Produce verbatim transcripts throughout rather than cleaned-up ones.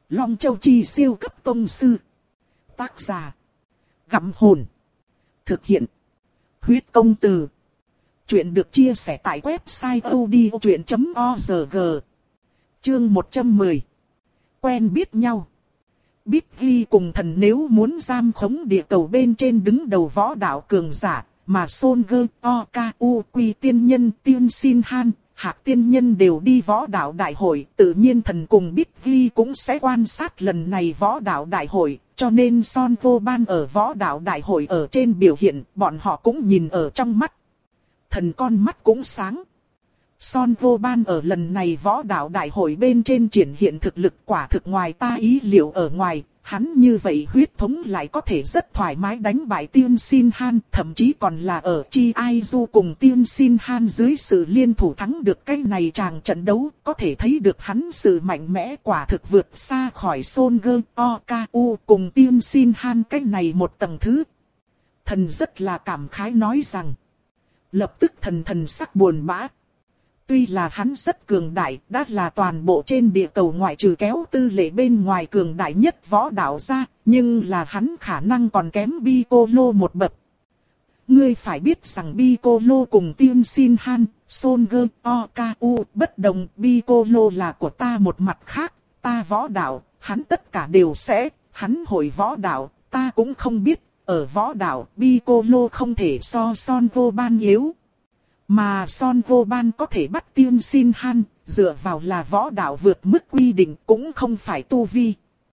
Long Châu Chi siêu cấp tông sư. Tác giả. Gặm hồn. Thực hiện. Huyết công từ. Chuyện được chia sẻ tại website odchuyện chấm org. Chương một trăm mười. Quen biết nhau. Biggie cùng thần nếu muốn giam khống địa cầu bên trên đứng đầu võ đạo cường giả, mà Son Goku, Okaku, Quy tiên nhân, Tiên Sin Han, Hạc tiên nhân đều đi võ đạo đại hội, tự nhiên thần cùng Biggie cũng sẽ quan sát lần này võ đạo đại hội, cho nên Son Vô Ban ở võ đạo đại hội ở trên biểu hiện, bọn họ cũng nhìn ở trong mắt. Thần con mắt cũng sáng. Son Vô Ban ở lần này võ đạo đại hội bên trên triển hiện thực lực quả thực ngoài ta ý liệu ở ngoài, hắn như vậy huyết thống lại có thể rất thoải mái đánh bại Tiên Sin Han, thậm chí còn là ở Chi Ai Du cùng Tiên Sin Han dưới sự liên thủ thắng được cái này tràng trận đấu, có thể thấy được hắn sự mạnh mẽ quả thực vượt xa khỏi Son Goku, Okaku cùng Tiên Sin Han cái này một tầng thứ. Thần rất là cảm khái nói rằng, lập tức thần thần sắc buồn bã. Tuy là hắn rất cường đại, đã là toàn bộ trên địa cầu ngoại trừ kéo tư lệ bên ngoài cường đại nhất võ đạo ra, nhưng là hắn khả năng còn kém Piccolo một bậc. Ngươi phải biết rằng Piccolo cùng Tiên Sin Han, Son Goku, Okaku bất đồng, Piccolo là của ta một mặt khác, ta võ đạo, hắn tất cả đều sẽ, hắn hội võ đạo, ta cũng không biết, ở võ đạo, Piccolo không thể so Son Vô Ban yếu. Mà Son Vô Ban có thể bắt Tiên Sin Han, dựa vào là võ đạo vượt mức quy định cũng không phải tu vi.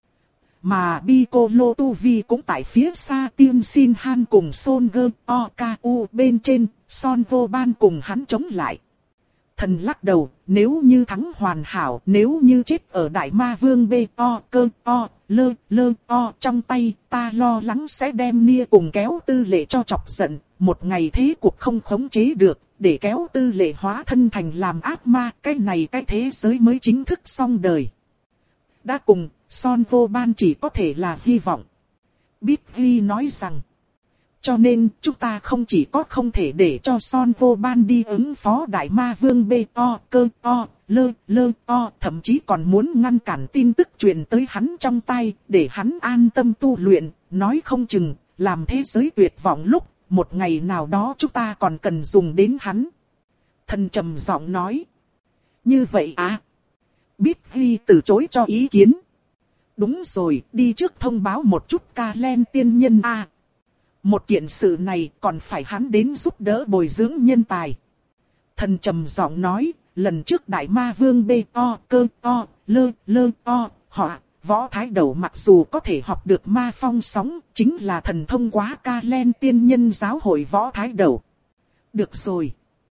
Mà Piccolo tu vi cũng tại phía xa Tiên Sin Han cùng Son Goku, Okaku bên trên, Son Vô Ban cùng hắn chống lại. Thần lắc đầu, nếu như thắng hoàn hảo, nếu như chết ở Đại Ma Vương bê o cơ o lơ lơ o trong tay, ta lo lắng sẽ đem Nia cùng kéo tư lệ cho chọc giận, một ngày thế cuộc không khống chế được, để kéo tư lệ hóa thân thành làm ác ma, cái này cái thế giới mới chính thức xong đời. Đã cùng, Son Vô Ban chỉ có thể là hy vọng. Biggie nói rằng, cho nên chúng ta không chỉ có không thể để cho Son Vô Ban đi ứng phó Đại Ma Vương bê o cơ o lơ lơ o, thậm chí còn muốn ngăn cản tin tức truyền tới hắn trong tay, để hắn an tâm tu luyện, nói không chừng, làm thế giới tuyệt vọng lúc, một ngày nào đó chúng ta còn cần dùng đến hắn. Thần trầm giọng nói. Như vậy à? Biggie từ chối cho ý kiến. Đúng rồi, đi trước thông báo một chút Kalen tiên nhân a. À. Một kiện sự này còn phải hắn đến giúp đỡ bồi dưỡng nhân tài. Thần trầm giọng nói, lần trước Đại Ma Vương bê o cơ o lơ lơ o, họ, võ thái đầu mặc dù có thể học được ma phong sóng, chính là thần thông quá Kalen tiên nhân giáo hội võ thái đầu. Được rồi.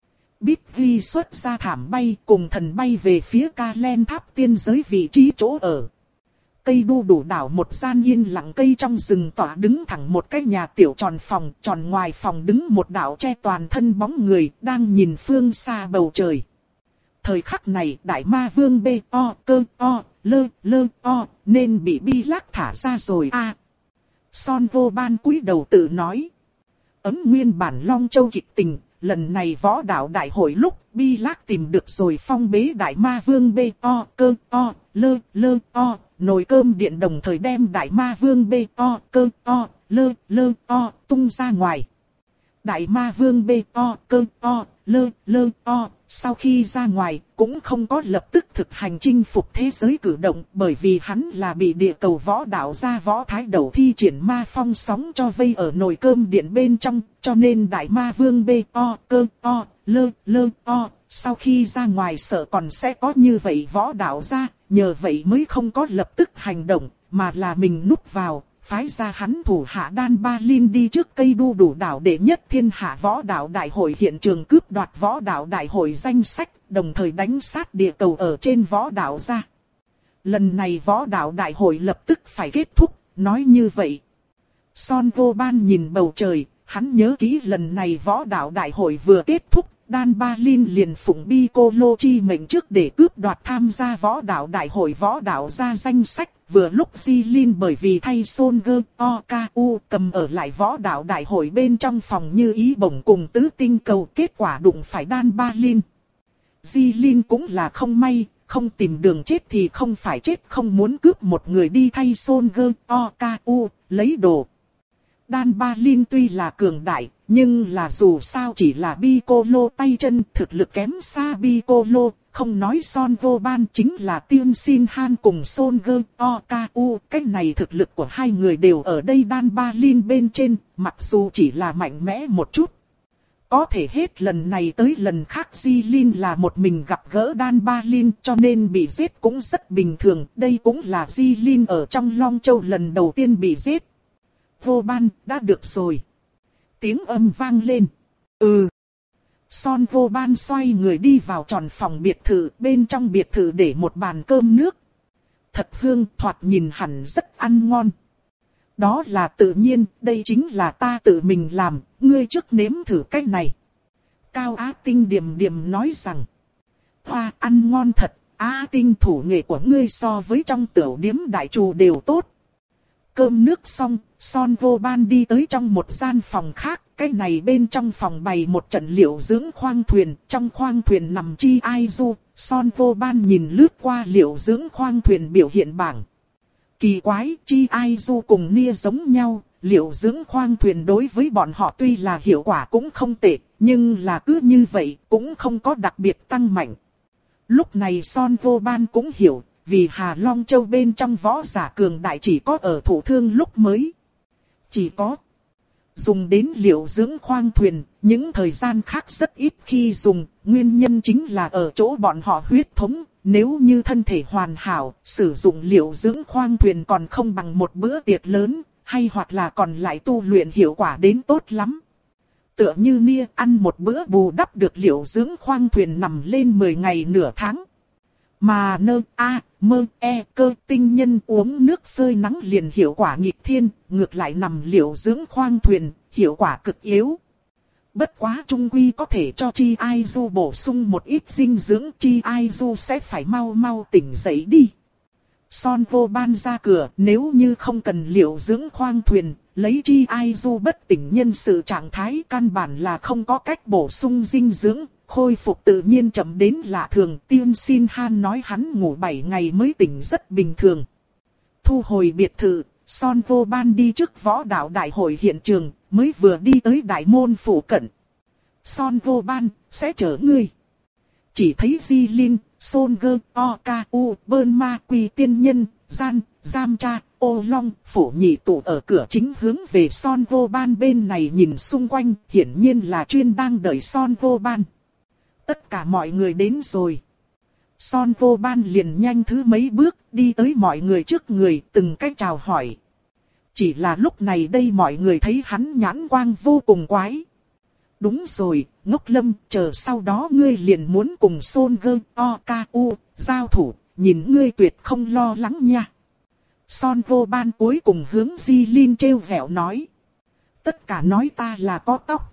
Biggie xuất ra thảm bay cùng thần bay về phía Kalen tháp tiên giới vị trí chỗ ở. Cây đu đủ đảo một gian yên lặng cây trong rừng tỏa đứng thẳng một cái nhà tiểu tròn phòng, tròn ngoài phòng đứng một đạo che toàn thân bóng người, đang nhìn phương xa bầu trời. Thời khắc này Đại Ma Vương bê o cơ o lơ lơ o nên bị Bi Lắc thả ra rồi a. À, Son Vô Ban cúi đầu tự nói. Ấm nguyên bản Long Châu kịch tình, lần này võ đạo đại hội lúc Bi Lắc tìm được rồi phong bế Đại Ma Vương bê o cơ o lơ lơ o. Nồi cơm điện đồng thời đem Đại Ma Vương bê o cơ o lơ lơ o tung ra ngoài. Đại Ma Vương bê o cơ o lơ lơ o sau khi ra ngoài cũng không có lập tức thực hành chinh phục thế giới cử động, bởi vì hắn là bị địa cầu võ đạo gia võ thái đầu thi triển ma phong sóng cho vây ở nồi cơm điện bên trong, cho nên Đại Ma Vương bê o cơ o lơ lơ o sau khi ra ngoài sợ còn sẽ có như vậy võ đạo gia, nhờ vậy mới không có lập tức hành động, mà là mình núp vào, phái ra hắn thủ hạ Đan Ba Linh đi trước cây đu đủ đảo đệ nhất thiên hạ võ đạo đại hội hiện trường cướp đoạt võ đạo đại hội danh sách, đồng thời đánh sát địa cầu ở trên võ đạo ra. Lần này võ đạo đại hội lập tức phải kết thúc, nói như vậy. Son Vô Ban nhìn bầu trời, hắn nhớ kỹ lần này võ đạo đại hội vừa kết thúc. Đan Ba Linh liền phụng Piccolo chi mệnh trước để cướp đoạt tham gia võ đạo đại hội võ đạo ra danh sách, vừa lúc Di Linh bởi vì thay Son Goku, Okaku cầm ở lại võ đạo đại hội bên trong phòng như ý bổng cùng tứ tinh cầu, kết quả đụng phải Đan Ba Linh. Di Linh cũng là không may, không tìm đường chết thì không phải chết, không muốn cướp một người đi thay Son Go Oku lấy đồ. Dan Balin tuy là cường đại, nhưng là dù sao chỉ là Piccolo tay chân, thực lực kém xa Piccolo, không nói Son Goban chính là Tiên Sin Han cùng Son Go Oku, cái này thực lực của hai người đều ở đây Dan Balin bên trên, mặc dù chỉ là mạnh mẽ một chút. Có thể hết lần này tới lần khác Jilin là một mình gặp gỡ Dan Balin cho nên bị giết cũng rất bình thường, đây cũng là Jilin ở trong Long Châu lần đầu tiên bị giết. Vô Ban, đã được rồi. Tiếng âm vang lên. Ừ. Son Vô Ban xoay người đi vào tròn phòng biệt thự, bên trong biệt thự để một bàn cơm nước. Thật hương, thoạt nhìn hẳn rất ăn ngon. Đó là tự nhiên, đây chính là ta tự mình làm, ngươi trước nếm thử cái này. Cao Á Tinh điềm điềm nói rằng. Hoa, ăn ngon thật, Á Tinh thủ nghệ của ngươi so với trong tiểu điếm đại trù đều tốt. Cơm nước xong, Son Vô Ban đi tới trong một gian phòng khác, cái này bên trong phòng bày một trận liệu dưỡng khoang thuyền, trong khoang thuyền nằm Chi Ai Du, Son Vô Ban nhìn lướt qua liệu dưỡng khoang thuyền biểu hiện bảng. Kỳ quái, Chi Ai Du cùng Nia giống nhau, liệu dưỡng khoang thuyền đối với bọn họ tuy là hiệu quả cũng không tệ, nhưng là cứ như vậy cũng không có đặc biệt tăng mạnh. Lúc này Son Vô Ban cũng hiểu, vì Hà Long Châu bên trong võ giả cường đại chỉ có ở thụ thương lúc mới. Chỉ có dùng đến liệu dưỡng khoang thuyền, những thời gian khác rất ít khi dùng, nguyên nhân chính là ở chỗ bọn họ huyết thống. Nếu như thân thể hoàn hảo, sử dụng liệu dưỡng khoang thuyền còn không bằng một bữa tiệc lớn, hay hoặc là còn lại tu luyện hiệu quả đến tốt lắm. Tựa như Nia ăn một bữa bù đắp được liệu dưỡng khoang thuyền nằm lên mười ngày nửa tháng. Mà nơ a, mơ e cơ tinh nhân uống nước phơi nắng liền hiệu quả nghịch thiên, ngược lại nằm liệu dưỡng khoang thuyền, hiệu quả cực yếu. Bất quá trung quy có thể cho Chi Ai Du bổ sung một ít dinh dưỡng, Chi Ai Du sẽ phải mau mau tỉnh dậy đi. Son Vô Ban ra cửa, nếu như không cần liệu dưỡng khoang thuyền, lấy Chi Ai Du bất tỉnh nhân sự trạng thái căn bản là không có cách bổ sung dinh dưỡng, khôi phục tự nhiên chậm đến lạ thường. Tiên Sin Han nói hắn ngủ bảy ngày mới tỉnh rất bình thường. Thu hồi biệt thự, Son Vô Ban đi trước võ đạo đại hội hiện trường, mới vừa đi tới đại môn phủ cận. Son Vô Ban, sẽ chở ngươi. Chỉ thấy Jilin, Son Go Oku, Bơn Ma Quy tiên nhân, Gian, Giam Cha, Ô Long, Phủ Nhị tụ ở cửa chính hướng về Son Vô Ban bên này nhìn xung quanh, hiển nhiên là chuyên đang đợi Son Vô Ban. Tất cả mọi người đến rồi. Son Vô Ban liền nhanh thứ mấy bước, đi tới mọi người trước người, từng cách chào hỏi. Chỉ là lúc này đây mọi người thấy hắn nhãn quang vô cùng quái. Đúng rồi, Ngốc Lâm, chờ sau đó ngươi liền muốn cùng Son Go Oku giao thủ, nhìn ngươi tuyệt không lo lắng nha. Son Vô Ban cuối cùng hướng Jilin trêu vẻo nói. Tất cả nói ta là có tóc.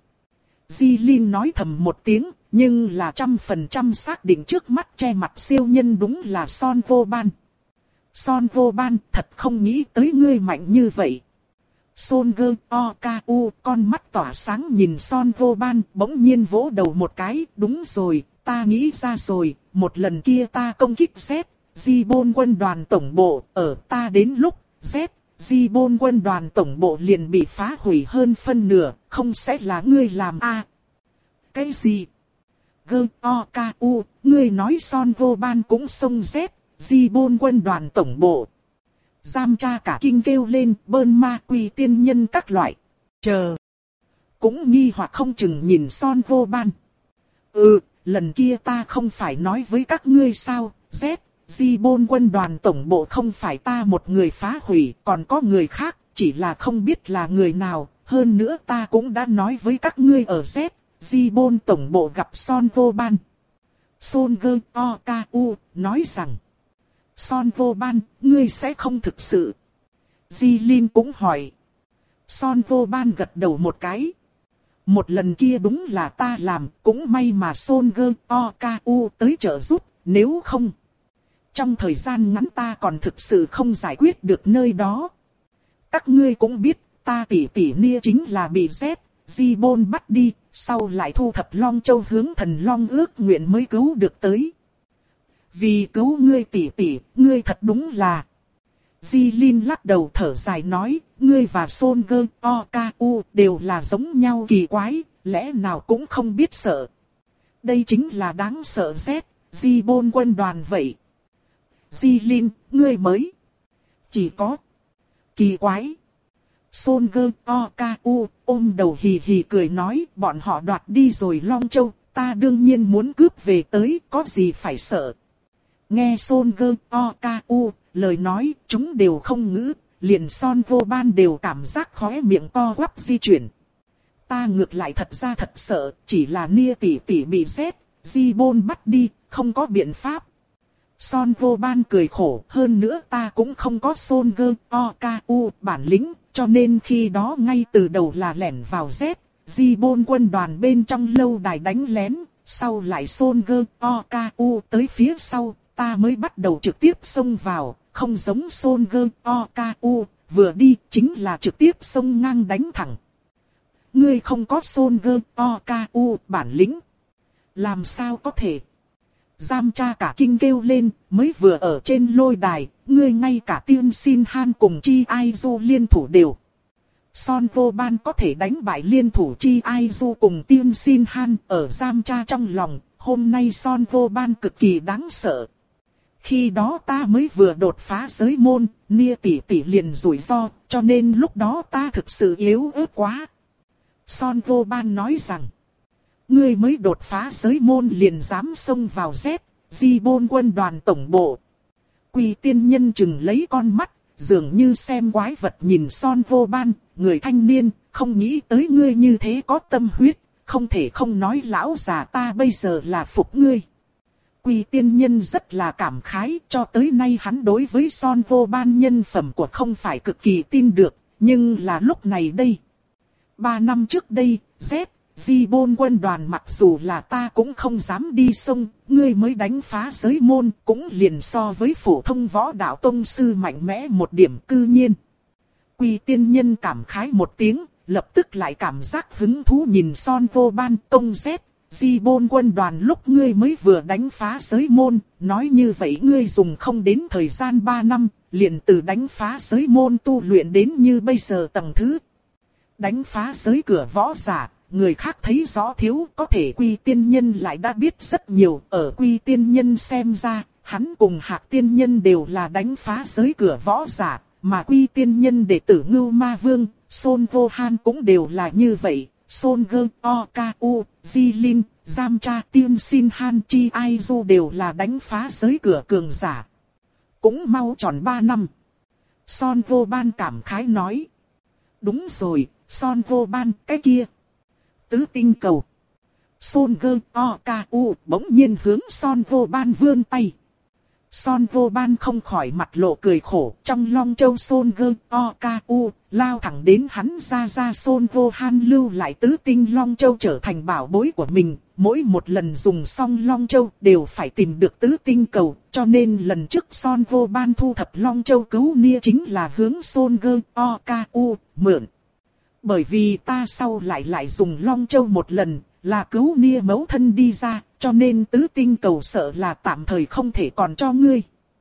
Jilin nói thầm một tiếng, nhưng là trăm phần trăm xác định trước mắt che mặt siêu nhân đúng là Son Vô Ban. Son Vô Ban, thật không nghĩ tới ngươi mạnh như vậy. Son Go Oku con mắt tỏa sáng nhìn Son Vô Ban, bỗng nhiên vỗ đầu một cái, đúng rồi, ta nghĩ ra rồi, một lần kia ta công kích Z, Gibbon quân đoàn tổng bộ, ở ta đến lúc Z, Gibbon quân đoàn tổng bộ liền bị phá hủy hơn phân nửa, không sẽ là ngươi làm a? À? Cái gì? Go Oku, ngươi nói Son Vô Ban cũng xông Z, Gibbon quân đoàn tổng bộ. Giam Cha cả kinh kêu lên, Bơn Ma Quy tiên nhân các loại. Chờ. Cũng nghi hoặc không chừng nhìn Son Vô Ban. Ừ, lần kia ta không phải nói với các ngươi sao, Z, Gibbon quân đoàn tổng bộ không phải ta một người phá hủy, còn có người khác, chỉ là không biết là người nào. Hơn nữa ta cũng đã nói với các ngươi ở Z, Gibbon tổng bộ gặp Son Vô Ban. Son Go Oku nói rằng. Son Vô Ban, ngươi sẽ không thực sự. Jilin cũng hỏi. Son Vô Ban gật đầu một cái. Một lần kia đúng là ta làm, cũng may mà Son Go Oku tới trợ giúp, nếu không. Trong thời gian ngắn ta còn thực sự không giải quyết được nơi đó. Các ngươi cũng biết, ta tỷ tỷ Nia chính là bị Z, Gibbon bắt đi, sau lại thu thập Long Châu hướng thần Long ước nguyện mới cứu được tới. Vì cứu ngươi tỷ tỷ, ngươi thật đúng là... Di Linh lắc đầu thở dài nói, ngươi và Son Gơ Okaku đều là giống nhau kỳ quái, lẽ nào cũng không biết sợ. Đây chính là đáng sợ Z, Di Bôn quân đoàn vậy. Di Linh, ngươi mới. Chỉ có. Kỳ quái. Son Gơ Okaku ôm đầu hì hì cười nói, bọn họ đoạt đi rồi Long Châu, ta đương nhiên muốn cướp về tới, có gì phải sợ. Nghe Son Gơ Okaku, lời nói, chúng đều không ngữ, liền Son Vô Ban đều cảm giác khóe miệng to quắp di chuyển. Ta ngược lại thật ra thật sợ, chỉ là Nia tỷ tỷ bị Z, Di Bôn bắt đi, không có biện pháp. Son Vô Ban cười khổ, hơn nữa ta cũng không có Son Gơ Okaku bản lĩnh, cho nên khi đó ngay từ đầu là lẻn vào Z, Di Bôn quân đoàn bên trong lâu đài đánh lén, sau lại Son Gơ Okaku tới phía sau, ta mới bắt đầu trực tiếp xông vào, không giống Son Gơ Okaku, vừa đi chính là trực tiếp xông ngang đánh thẳng. Ngươi không có Son Gơ Okaku bản lĩnh. Làm sao có thể? Giam cha cả kinh kêu lên, mới vừa ở trên lôi đài, ngươi ngay cả Tiên Sin Han cùng Chi Aizu liên thủ đều. Son Vô Ban có thể đánh bại liên thủ Chi Aizu cùng Tiên Sin Han ở giam cha trong lòng, hôm nay Son Vô Ban cực kỳ đáng sợ. Khi đó ta mới vừa đột phá giới môn, Nia tỷ tỷ liền rủi ro, cho nên lúc đó ta thực sự yếu ớt quá. Son Vô Ban nói rằng, ngươi mới đột phá giới môn liền dám xông vào Z, Di Bôn quân đoàn tổng bộ. Quỳ tiên nhân chừng lấy con mắt, dường như xem quái vật nhìn Son Vô Ban, người thanh niên, không nghĩ tới ngươi như thế có tâm huyết, không thể không nói lão già ta bây giờ là phục ngươi. Quỳ tiên nhân rất là cảm khái, cho tới nay hắn đối với Son Vô Ban nhân phẩm của không phải cực kỳ tin được, nhưng là lúc này đây. Ba năm trước đây, Z, Di Bôn quân đoàn mặc dù là ta cũng không dám đi sông, ngươi mới đánh phá giới môn, cũng liền so với phổ thông võ đạo tông sư mạnh mẽ một điểm cư nhiên. Quỳ tiên nhân cảm khái một tiếng, lập tức lại cảm giác hứng thú nhìn Son Vô Ban tông Z. Di Bôn quân đoàn lúc ngươi mới vừa đánh phá giới môn, nói như vậy ngươi dùng không đến thời gian ba năm, liền từ đánh phá giới môn tu luyện đến như bây giờ tầng thứ. Đánh phá giới cửa võ giả, người khác thấy rõ thiếu, có thể Quy tiên nhân lại đã biết rất nhiều, ở Quy tiên nhân xem ra, hắn cùng Hạc tiên nhân đều là đánh phá giới cửa võ giả, mà Quy tiên nhân đệ tử Ngưu Ma Vương, Son Vô Han cũng đều là như vậy. Son Gơ Okaku, Di Linh, Giam Cha Tiên Sin Han Chi Aizu đều là đánh phá giới cửa cường giả. Cũng mau tròn ba năm. Son Vô Ban cảm khái nói. Đúng rồi, Son Vô Ban, cái kia. Tứ tinh cầu. Son Gơ Okaku bỗng nhiên hướng Son Vô Ban vươn tay. Son Vô Ban không khỏi mặt lộ cười khổ, trong Long Châu Son Gơ Okaku lao thẳng đến hắn ra ra Son Vô Han lưu lại tứ tinh Long Châu trở thành bảo bối của mình, mỗi một lần dùng xong Long Châu đều phải tìm được tứ tinh cầu, cho nên lần trước Son Vô Ban thu thập Long Châu cứu Nia chính là hướng Son Gơ Okaku mượn. Bởi vì ta sau lại lại dùng Long Châu một lần, là cứu Nia mẫu thân đi ra, cho nên tứ tinh cầu sợ là tạm thời không thể còn cho ngươi.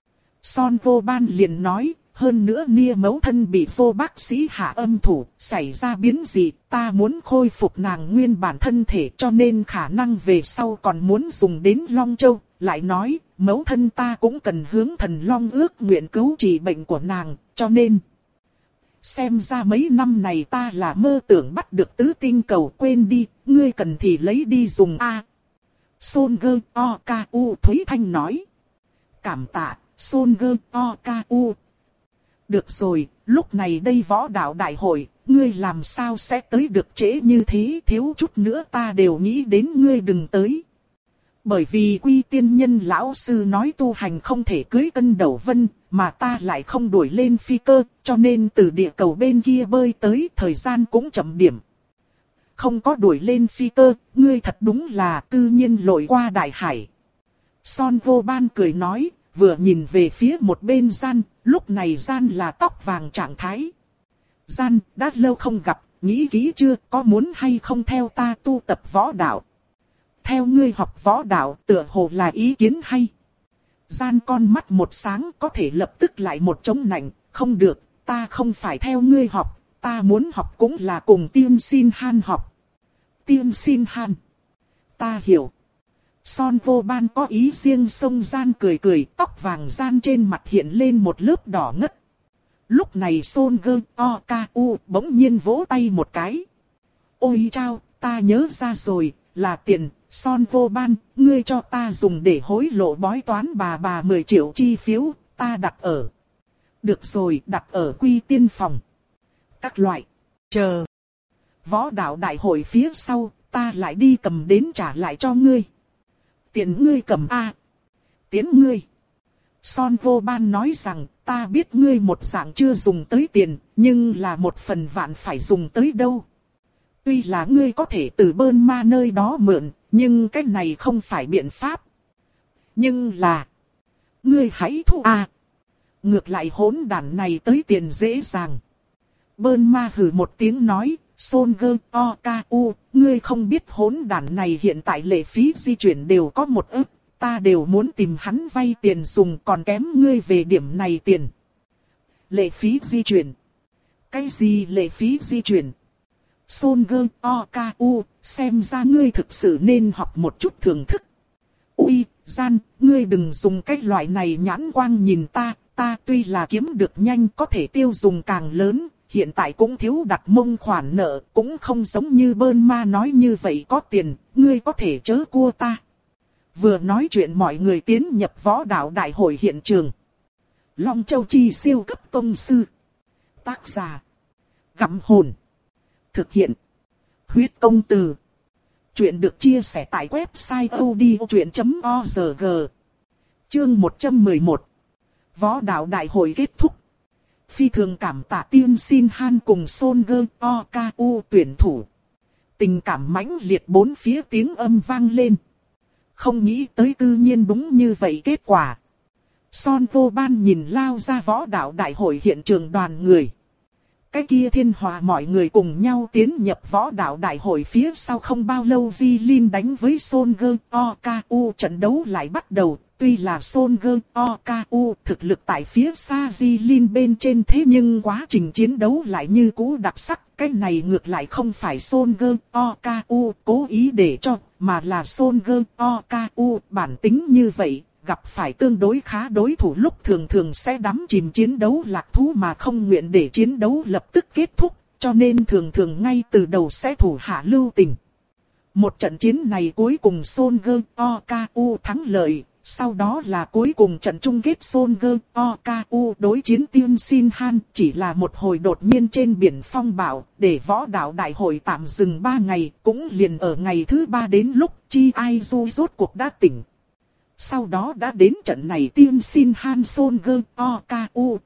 Son Vô Ban liền nói, hơn nữa Nia mẫu thân bị vô bác sĩ hạ âm thủ, xảy ra biến dị, ta muốn khôi phục nàng nguyên bản thân thể cho nên khả năng về sau còn muốn dùng đến Long Châu. Lại nói, mẫu thân ta cũng cần hướng thần Long ước nguyện cứu trị bệnh của nàng, cho nên... Xem ra mấy năm này ta là mơ tưởng bắt được tứ tinh cầu, quên đi, ngươi cần thì lấy đi dùng a. Son Gơ Okaku Thúy Thanh nói. Cảm tạ, Son Gơ Okaku. Được rồi, lúc này đây võ đạo đại hội, ngươi làm sao sẽ tới được trễ như thế, thiếu chút nữa ta đều nghĩ đến ngươi đừng tới. Bởi vì Quy tiên nhân lão sư nói tu hành không thể cưới cân đầu vân, mà ta lại không đuổi lên phi cơ, cho nên từ địa cầu bên kia bơi tới thời gian cũng chậm điểm. Không có đuổi lên phi cơ, ngươi thật đúng là cư nhiên lội qua đại hải. Son Vô Ban cười nói, vừa nhìn về phía một bên Gian, lúc này Gian là tóc vàng trạng thái. Gian, đã lâu không gặp, nghĩ kỹ chưa, có muốn hay không theo ta tu tập võ đạo? Theo ngươi học võ đạo tựa hồ là ý kiến hay. Gian con mắt một sáng có thể lập tức lại một chống nạnh, không được, ta không phải theo ngươi học, ta muốn học cũng là cùng Tiên Xin Han học. Tiên Xin Han. Ta hiểu. Son Vô Ban có ý riêng xông Gian cười cười, tóc vàng Gian trên mặt hiện lên một lớp đỏ ngất. Lúc này Son Gơ O Ca U bỗng nhiên vỗ tay một cái. Ôi chao, ta nhớ ra rồi, là tiền, Son Vô Ban, ngươi cho ta dùng để hối lộ bói toán bà bà mười triệu chi phiếu, ta đặt ở. Được rồi, đặt ở Quy Tiên phòng. Các loại, chờ. Võ đạo đại hội phía sau, ta lại đi cầm đến trả lại cho ngươi. Tiền ngươi cầm a, tiến ngươi. Son Vô Ban nói rằng, ta biết ngươi một dạng chưa dùng tới tiền, nhưng là một phần vạn phải dùng tới đâu. Tuy là ngươi có thể từ Bơn Ma nơi đó mượn, nhưng cái này không phải biện pháp. Nhưng là, ngươi hãy thu a. Ngược lại hỗn đản này tới tiền dễ dàng. Bơn Ma hừ một tiếng nói, Son Gơ O Ca U, ngươi không biết hỗn đản này hiện tại lệ phí di chuyển đều có một ức, ta đều muốn tìm hắn vay tiền dùng còn kém ngươi về điểm này tiền. Lệ phí di chuyển? Cái gì lệ phí di chuyển? Son Gơ O Ca U, xem ra ngươi thực sự nên học một chút thưởng thức. Ui, Gian, ngươi đừng dùng cái loại này nhãn quang nhìn ta, ta tuy là kiếm được nhanh có thể tiêu dùng càng lớn. Hiện tại cũng thiếu đặt mông khoản nợ, cũng không giống như Bơn Ma nói như vậy có tiền, ngươi có thể chớ cua ta. Vừa nói chuyện mọi người tiến nhập võ đạo đại hội hiện trường. Long Châu Chi siêu cấp tông sư. Tác giả. Gặm hồn. Thực hiện. Huyết công từ. Chuyện được chia sẻ tại website odchuyện chấm org. Chương một trăm mười một. Võ đạo đại hội kết thúc. Phi thường cảm tạ Tiên Xin Han cùng Son Gơ O Ca U tuyển thủ. Tình cảm mãnh liệt bốn phía tiếng âm vang lên. Không nghĩ tới tự nhiên đúng như vậy kết quả. Son Vô Ban nhìn lao ra võ đạo đại hội hiện trường đoàn người. Cái kia Thiên Hòa mọi người cùng nhau tiến nhập võ đạo đại hội phía sau không bao lâu Di Linh đánh với Son Gơ O Ca U trận đấu lại bắt đầu. Tuy là Son Gơ O Ca U thực lực tại phía xa Di Linh bên trên thế nhưng quá trình chiến đấu lại như cũ đặc sắc. Cái này ngược lại không phải Son Gơ O Ca U cố ý để cho, mà là Son Gơ O Ca U bản tính như vậy. Gặp phải tương đối khá đối thủ lúc thường thường sẽ đắm chìm chiến đấu lạc thú mà không nguyện để chiến đấu lập tức kết thúc, cho nên thường thường ngay từ đầu sẽ thủ hạ lưu tình. Một trận chiến này cuối cùng Son Gơ O Ca U thắng lợi. Sau đó là cuối cùng trận chung kết Son Gơ O Ca U đối chiến Tiên Xin Han chỉ là một hồi đột nhiên trên biển phong bạo, để võ đạo đại hội tạm dừng ba ngày, cũng liền ở ngày thứ ba đến lúc Chi Ai Du rốt cuộc đã tỉnh. Sau đó đã đến trận này Tiên Xin Han Son Gơ O Ca U.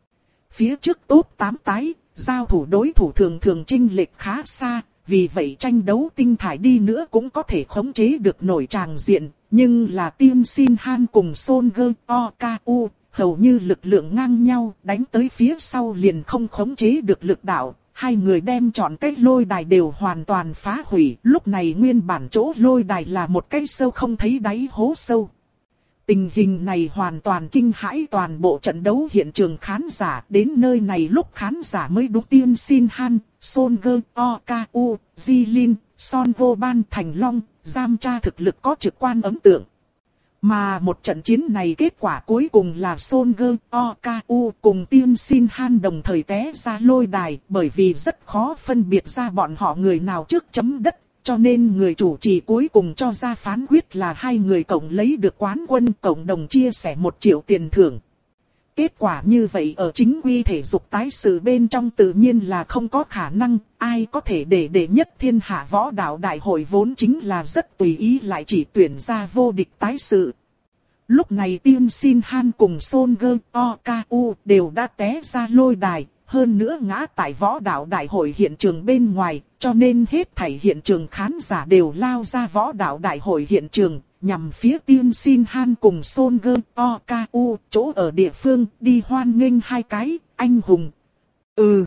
Phía trước top tám tái, giao thủ đối thủ thường thường chênh lệch khá xa, vì vậy tranh đấu tinh thải đi nữa cũng có thể khống chế được nổi tràng diện. Nhưng là Tiên Xin Han cùng Son Gơ O Ca U, hầu như lực lượng ngang nhau, đánh tới phía sau liền không khống chế được lực đạo. Hai người đem chọn cái lôi đài đều hoàn toàn phá hủy. Lúc này nguyên bản chỗ lôi đài là một cái sâu không thấy đáy hố sâu. Tình hình này hoàn toàn kinh hãi toàn bộ trận đấu hiện trường khán giả. Đến nơi này lúc khán giả mới đúng Tiên Xin Han, Son Gơ O Ca U, Di Linh, Son Vô Ban Thành Long, Giam Tra thực lực có trực quan ấn tượng. Mà một trận chiến này kết quả cuối cùng là Son Gơ O Ca U cùng Tiên Xin Han đồng thời té ra lôi đài, bởi vì rất khó phân biệt ra bọn họ người nào trước chấm đất, cho nên người chủ trì cuối cùng cho ra phán quyết là hai người cộng lấy được quán quân, cộng đồng chia sẻ một triệu tiền thưởng. Kết quả như vậy ở chính quy thể dục tái sự bên trong tự nhiên là không có khả năng, ai có thể để đệ nhất thiên hạ võ đạo đại hội vốn chính là rất tùy ý lại chỉ tuyển ra vô địch tái sự. Lúc này Tiên Xin Han cùng Son Gơ O Ca U đều đã té ra lôi đài, hơn nữa ngã tại võ đạo đại hội hiện trường bên ngoài, cho nên hết thảy hiện trường khán giả đều lao ra võ đạo đại hội hiện trường. Nhằm phía Tiên Xin Han cùng Son Gơ O Ca U, chỗ ở địa phương, đi hoan nghênh hai cái, anh hùng. Ừ.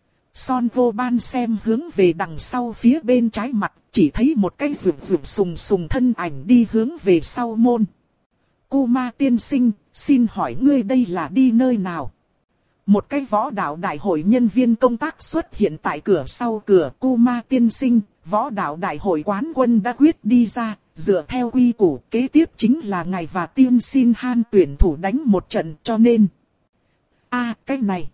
Son Vô Ban xem hướng về đằng sau phía bên trái mặt, chỉ thấy một cái rượu rượu sùng sùng thân ảnh đi hướng về sau môn. Cô Ma tiên sinh, xin hỏi ngươi đây là đi nơi nào? Một cái võ đạo đại hội nhân viên công tác xuất hiện tại cửa sau cửa. Cô Ma tiên sinh, võ đạo đại hội quán quân đã quyết đi ra, dựa theo quy củ kế tiếp chính là ngài và Tiên Xin Han tuyển thủ đánh một trận cho nên. a à, cái này.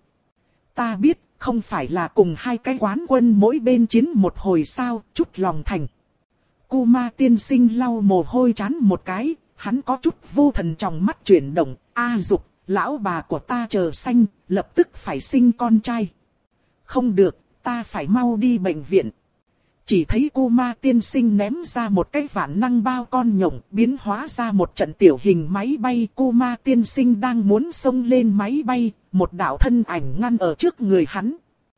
Ta biết, không phải là cùng hai cái quán quân mỗi bên chiến một hồi sao, chút lòng thành. Cô Ma tiên sinh lau mồ hôi trán một cái, hắn có chút vô thần trong mắt chuyển động. A Dục, lão bà của ta chờ sanh, lập tức phải sinh con trai. Không được, ta phải mau đi bệnh viện. Chỉ thấy cô Ma tiên sinh ném ra một cái vạn năng bao con nhộng, biến hóa ra một trận tiểu hình máy bay. Cô Ma tiên sinh đang muốn xông lên máy bay, một đạo thân ảnh ngăn ở trước người hắn.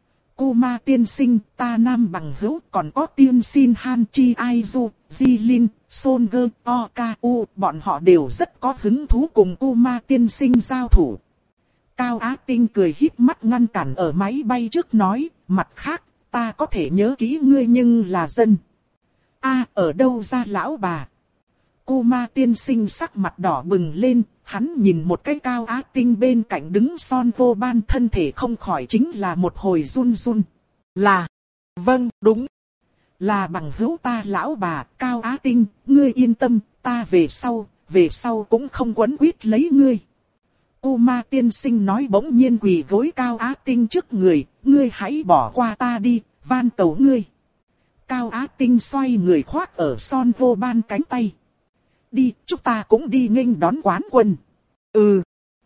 Cô Ma tiên sinh, ta nam bằng hữu, còn có Tiên Xin Han, Chi Ai Du, Di Lin, Son Gơ, O Ka U, bọn họ đều rất có hứng thú cùng cô Ma tiên sinh giao thủ. Cao Á Tinh cười híp mắt ngăn cản ở máy bay trước nói, mặt khác, ta có thể nhớ kỹ ngươi nhưng là dân. A, ở đâu ra lão bà? Cô Ma tiên sinh sắc mặt đỏ bừng lên, hắn nhìn một cái Cao Á Tinh bên cạnh đứng Son Vô Ban, thân thể không khỏi chính là một hồi run run. Là, vâng, đúng. Là bằng hữu ta lão bà, Cao Á Tinh, ngươi yên tâm, ta về sau, về sau cũng không quấn quýt lấy ngươi. Cô Ma tiên sinh nói bỗng nhiên quỳ gối Cao Á Tinh trước người, ngươi hãy bỏ qua ta đi, van cầu ngươi. Cao Á Tinh xoay người khoác ở Son Vô Ban cánh tay. Đi, chúng ta cũng đi nghênh đón quán quân. Ừ.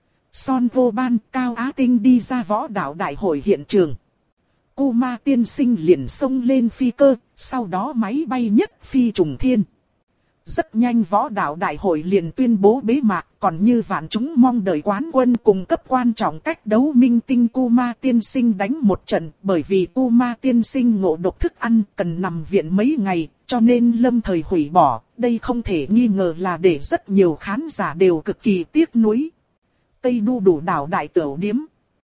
Son Vô Ban, Cao Á Tinh đi ra võ đạo đại hội hiện trường. Cô Ma tiên sinh liền xông lên phi cơ, sau đó máy bay nhất phi trùng thiên. Rất nhanh võ đạo đại hội liền tuyên bố bế mạc, còn như vạn chúng mong đợi quán quân cung cấp quan trọng cách đấu minh tinh Cô Ma tiên sinh đánh một trận, bởi vì Cô Ma tiên sinh ngộ độc thức ăn cần nằm viện mấy ngày, cho nên lâm thời hủy bỏ, đây không thể nghi ngờ là để rất nhiều khán giả đều cực kỳ tiếc nuối. Tây Đu Đủ đảo đại tửu điếm.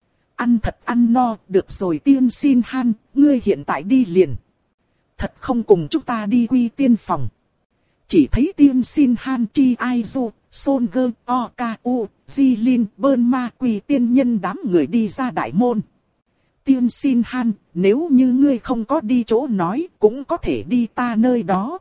Ăn thật ăn no, được rồi Tiên Xin Han, ngươi hiện tại đi liền. Thật không cùng chúng ta đi quy tiên phòng. Chỉ thấy Tiên Xin Han, Chi Ai Du, Son Gơ, O Ka U, Di Lin, Bơn Ma Quỳ tiên nhân đám người đi ra đại môn. Tiên Xin Han, nếu như ngươi không có đi chỗ nói, cũng có thể đi ta nơi đó.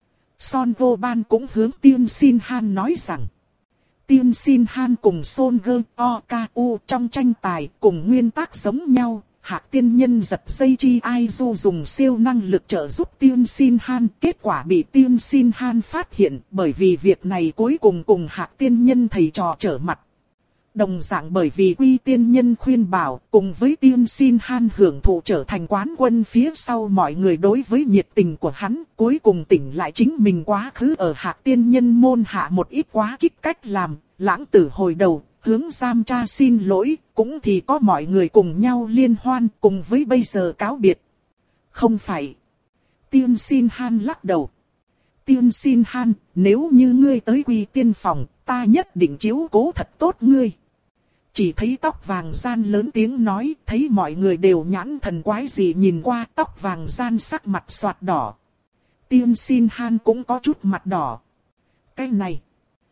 Son Vô Ban cũng hướng Tiên Xin Han nói rằng. Tiên Xin Han cùng Son Gơ, O Ka U trong tranh tài cùng nguyên tắc giống nhau. Hạc tiên nhân giật dây Chi Ai Du dùng siêu năng lực trợ giúp Tiên Xin Han, kết quả bị Tiên Xin Han phát hiện, bởi vì việc này cuối cùng cùng Hạc tiên nhân thầy trò trở mặt. Đồng dạng bởi vì Quy tiên nhân khuyên bảo, cùng với Tiên Xin Han hưởng thụ trở thành quán quân phía sau mọi người đối với nhiệt tình của hắn, cuối cùng tỉnh lại chính mình quá khứ ở Hạc tiên nhân môn hạ một ít quá kích cách làm, lãng tử hồi đầu. Hướng giam cha xin lỗi, cũng thì có mọi người cùng nhau liên hoan, cùng với bây giờ cáo biệt. Không phải. Tiên Xin Han lắc đầu. Tiên Xin Han, nếu như ngươi tới Quy tiên phòng, ta nhất định chiếu cố thật tốt ngươi. Chỉ thấy tóc vàng gian lớn tiếng nói, thấy mọi người đều nhãn thần quái gì nhìn qua, tóc vàng gian sắc mặt xoạt đỏ. Tiên Xin Han cũng có chút mặt đỏ. Cái này.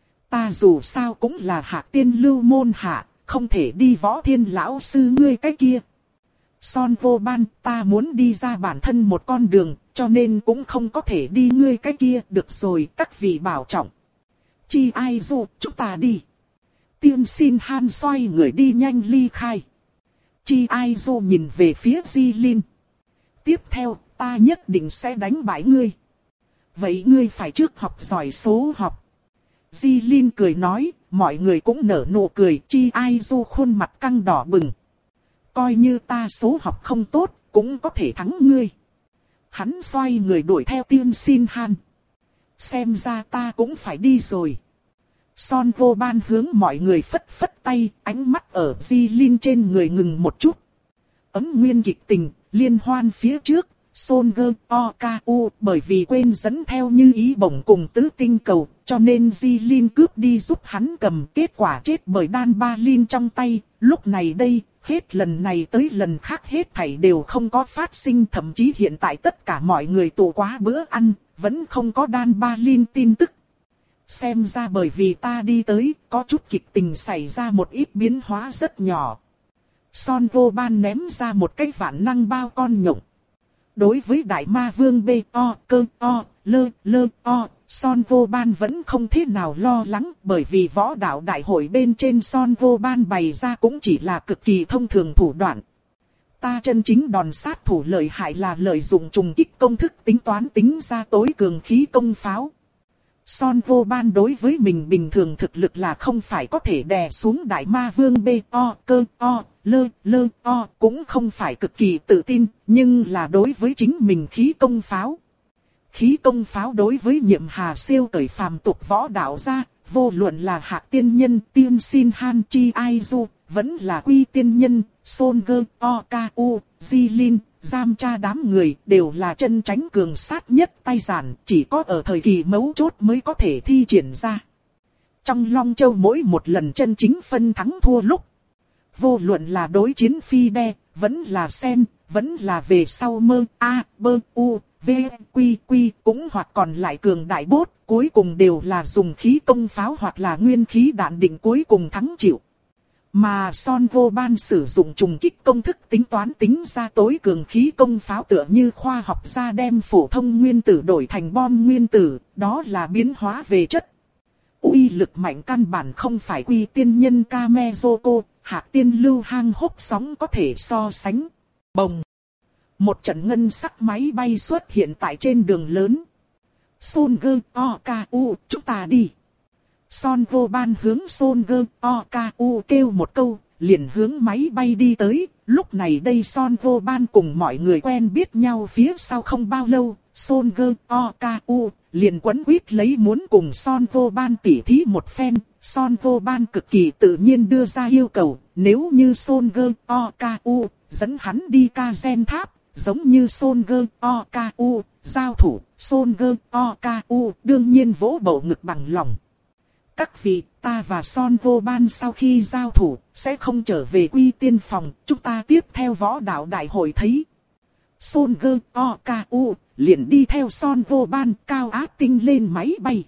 Ta dù sao cũng là Hạc tiên lưu môn hạ, không thể đi Võ Thiên lão sư ngươi cái kia. Son Vô Ban, ta muốn đi ra bản thân một con đường, cho nên cũng không có thể đi ngươi cái kia, được rồi, các vị bảo trọng. Chi Ai Du, chúng ta đi. Tiên Xin Han xoay người đi nhanh ly khai. Chi Ai Du nhìn về phía Di Lin. Tiếp theo, ta nhất định sẽ đánh bại ngươi. Vậy ngươi phải trước học giỏi số học. Di Lin cười nói, mọi người cũng nở nụ cười, Chi Ai Du khuôn mặt căng đỏ bừng. Coi như ta số học không tốt, cũng có thể thắng ngươi. Hắn xoay người đuổi theo Tiên Xin Han. Xem ra ta cũng phải đi rồi. Son Vô Ban hướng mọi người phất phất tay, ánh mắt ở Di Lin trên người ngừng một chút. Ấm nguyên kịch tình, liên hoan phía trước. Son Gơ, O Ka U bởi vì quên dẫn theo như ý bổng cùng tứ tinh cầu, cho nên Di Lin cướp đi giúp hắn cầm, kết quả chết bởi đan ba Lin trong tay. Lúc này đây, hết lần này tới lần khác hết thảy đều không có phát sinh, thậm chí hiện tại tất cả mọi người tụ quá bữa ăn, vẫn không có đan ba Lin tin tức. Xem ra bởi vì ta đi tới, có chút kịch tình xảy ra một ít biến hóa rất nhỏ. Son vô ban ném ra một cái vạn năng bao con nhộng. Đối với đại ma vương bê o, cơ o, lơ, lơ o, Son vô ban vẫn không thế nào lo lắng, bởi vì võ đạo đại hội bên trên Son vô ban bày ra cũng chỉ là cực kỳ thông thường thủ đoạn. Ta chân chính đòn sát thủ lợi hại là lợi dụng trùng kích công thức tính toán tính ra tối cường khí công pháo. Son vô ban đối với mình bình thường thực lực là không phải có thể đè xuống đại ma vương bê o, cơ o, lơ, lơ o, cũng không phải cực kỳ tự tin, nhưng là đối với chính mình khí công pháo. Khí công pháo đối với nhiệm hà siêu cởi phàm tục võ đạo gia, vô luận là Hạc tiên nhân, tiên xin han chi ai du, vẫn là quy tiên nhân, Son Gơ, O K U, Di Linh, Giam Cha đám người đều là chân tránh cường sát nhất tay giản, chỉ có ở thời kỳ mấu chốt mới có thể thi triển ra. Trong Long Châu mỗi một lần chân chính phân thắng thua lúc, vô luận là đối chiến phi đe, vẫn là sen, vẫn là về sau mơ, a, bơ, u, v, quy, quy, cũng hoặc còn lại cường đại bốt, cuối cùng đều là dùng khí công pháo hoặc là nguyên khí đạn định cuối cùng thắng chịu. Mà Son vô ban sử dụng trùng kích công thức tính toán tính ra tối cường khí công pháo tựa như khoa học gia đem phổ thông nguyên tử đổi thành bom nguyên tử, đó là biến hóa về chất. Uy lực mạnh căn bản không phải quy tiên nhân Kamezoko, Hạc tiên lưu hang hốc sóng có thể so sánh. Bồng! Một trận ngân sắc máy bay xuất hiện tại trên đường lớn. Son Gơ O K U, chúng ta đi. Son vô ban hướng Son Gơ O K U kêu một câu, liền hướng máy bay đi tới. Lúc này đây Son vô ban cùng mọi người quen biết nhau phía sau không bao lâu. Son Gơ O K U liền quấn quýt lấy muốn cùng Son vô ban tỉ thí một phen. Son vô ban cực kỳ tự nhiên đưa ra yêu cầu, nếu như Son Gơ O K U dẫn hắn đi ca gen tháp, giống như Son Gơ O K U giao thủ, Son Gơ O K U đương nhiên vỗ bầu ngực bằng lòng. Các vị, ta và Son vô ban sau khi giao thủ, sẽ không trở về quy tiên phòng, chúng ta tiếp theo võ đạo đại hội thấy. Son Gơ O K U liền đi theo Son vô ban cao á tinh lên máy bay.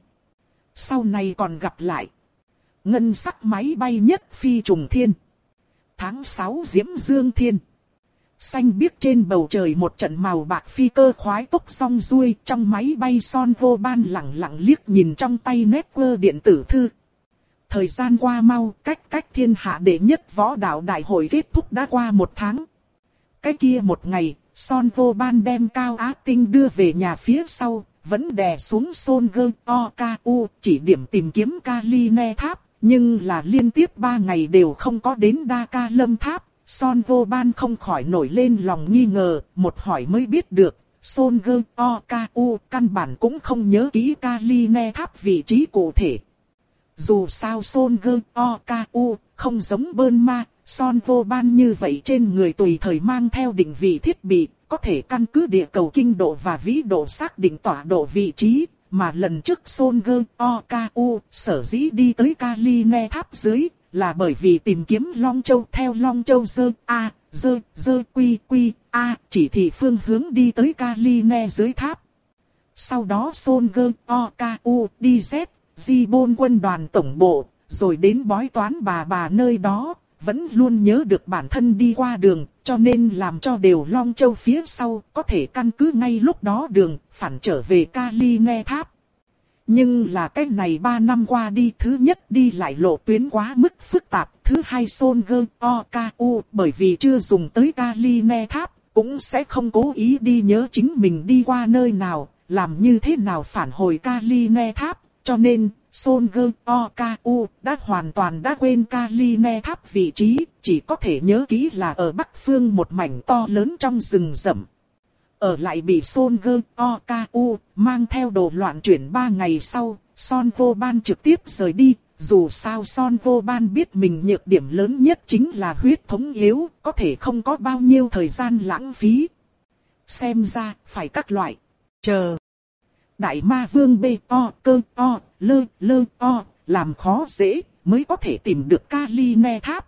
Sau này còn gặp lại. Ngân sắc máy bay nhất phi trùng thiên. Tháng sáu diễm dương thiên. Xanh biếc trên bầu trời một trận màu bạc phi cơ khoái tốc song ruôi, trong máy bay Son vô ban lặng lặng liếc nhìn trong tay network điện tử thư. Thời gian qua mau, cách cách thiên hạ đệ nhất võ đạo đại hội kết thúc đã qua một tháng. Cái kia một ngày, Son vô ban đem Cao Á Tinh đưa về nhà phía sau, vẫn đè xuống Son Gơ O K U, chỉ điểm tìm kiếm Kali Ne Tháp, nhưng là liên tiếp ba ngày đều không có đến Đa Ca Lâm Tháp. Son vô ban không khỏi nổi lên lòng nghi ngờ, một hỏi mới biết được, Son Gơ O K U căn bản cũng không nhớ kỹ Kali Ne Tháp vị trí cụ thể. Dù sao Son Gơ O K U không giống Bơn Ma, Son vô ban như vậy trên người tùy thời mang theo định vị thiết bị, có thể căn cứ địa cầu kinh độ và vĩ độ xác định tọa độ vị trí. Mà lần trước Son Gơ O K U sở dĩ đi tới Kali Ne Tháp dưới, là bởi vì tìm kiếm Long Châu theo Long Châu dơ A, dơ, dơ quy quy A, chỉ thị phương hướng đi tới Kali Ne dưới tháp. Sau đó Son Gơ O K U đi Z, Di Bôn quân đoàn tổng bộ, rồi đến bói toán bà bà nơi đó, vẫn luôn nhớ được bản thân đi qua đường, cho nên làm cho đều Long Châu phía sau, có thể căn cứ ngay lúc đó đường, phản trở về Kali Ne Tháp. Nhưng là cách này ba năm qua đi, thứ nhất đi lại lộ tuyến quá mức phức tạp, thứ hai Son Gơ O K U bởi vì chưa dùng tới Kali Ne Tháp, cũng sẽ không cố ý đi nhớ chính mình đi qua nơi nào, làm như thế nào phản hồi Kali Ne Tháp, cho nên Son Gơ O K U đã hoàn toàn đã quên Kali Ne Tháp vị trí, chỉ có thể nhớ kỹ là ở bắc phương một mảnh to lớn trong rừng rậm. Ở lại bị Son Gơ O K U mang theo đồ loạn chuyển ba ngày sau, Son vô ban trực tiếp rời đi. Dù sao Son vô ban biết mình nhược điểm lớn nhất chính là huyết thống yếu, có thể không có bao nhiêu thời gian lãng phí. Xem ra, phải các loại. Chờ. Đại ma vương B O cơ O, lơ lơ O, làm khó dễ, mới có thể tìm được Kali Ne Tháp.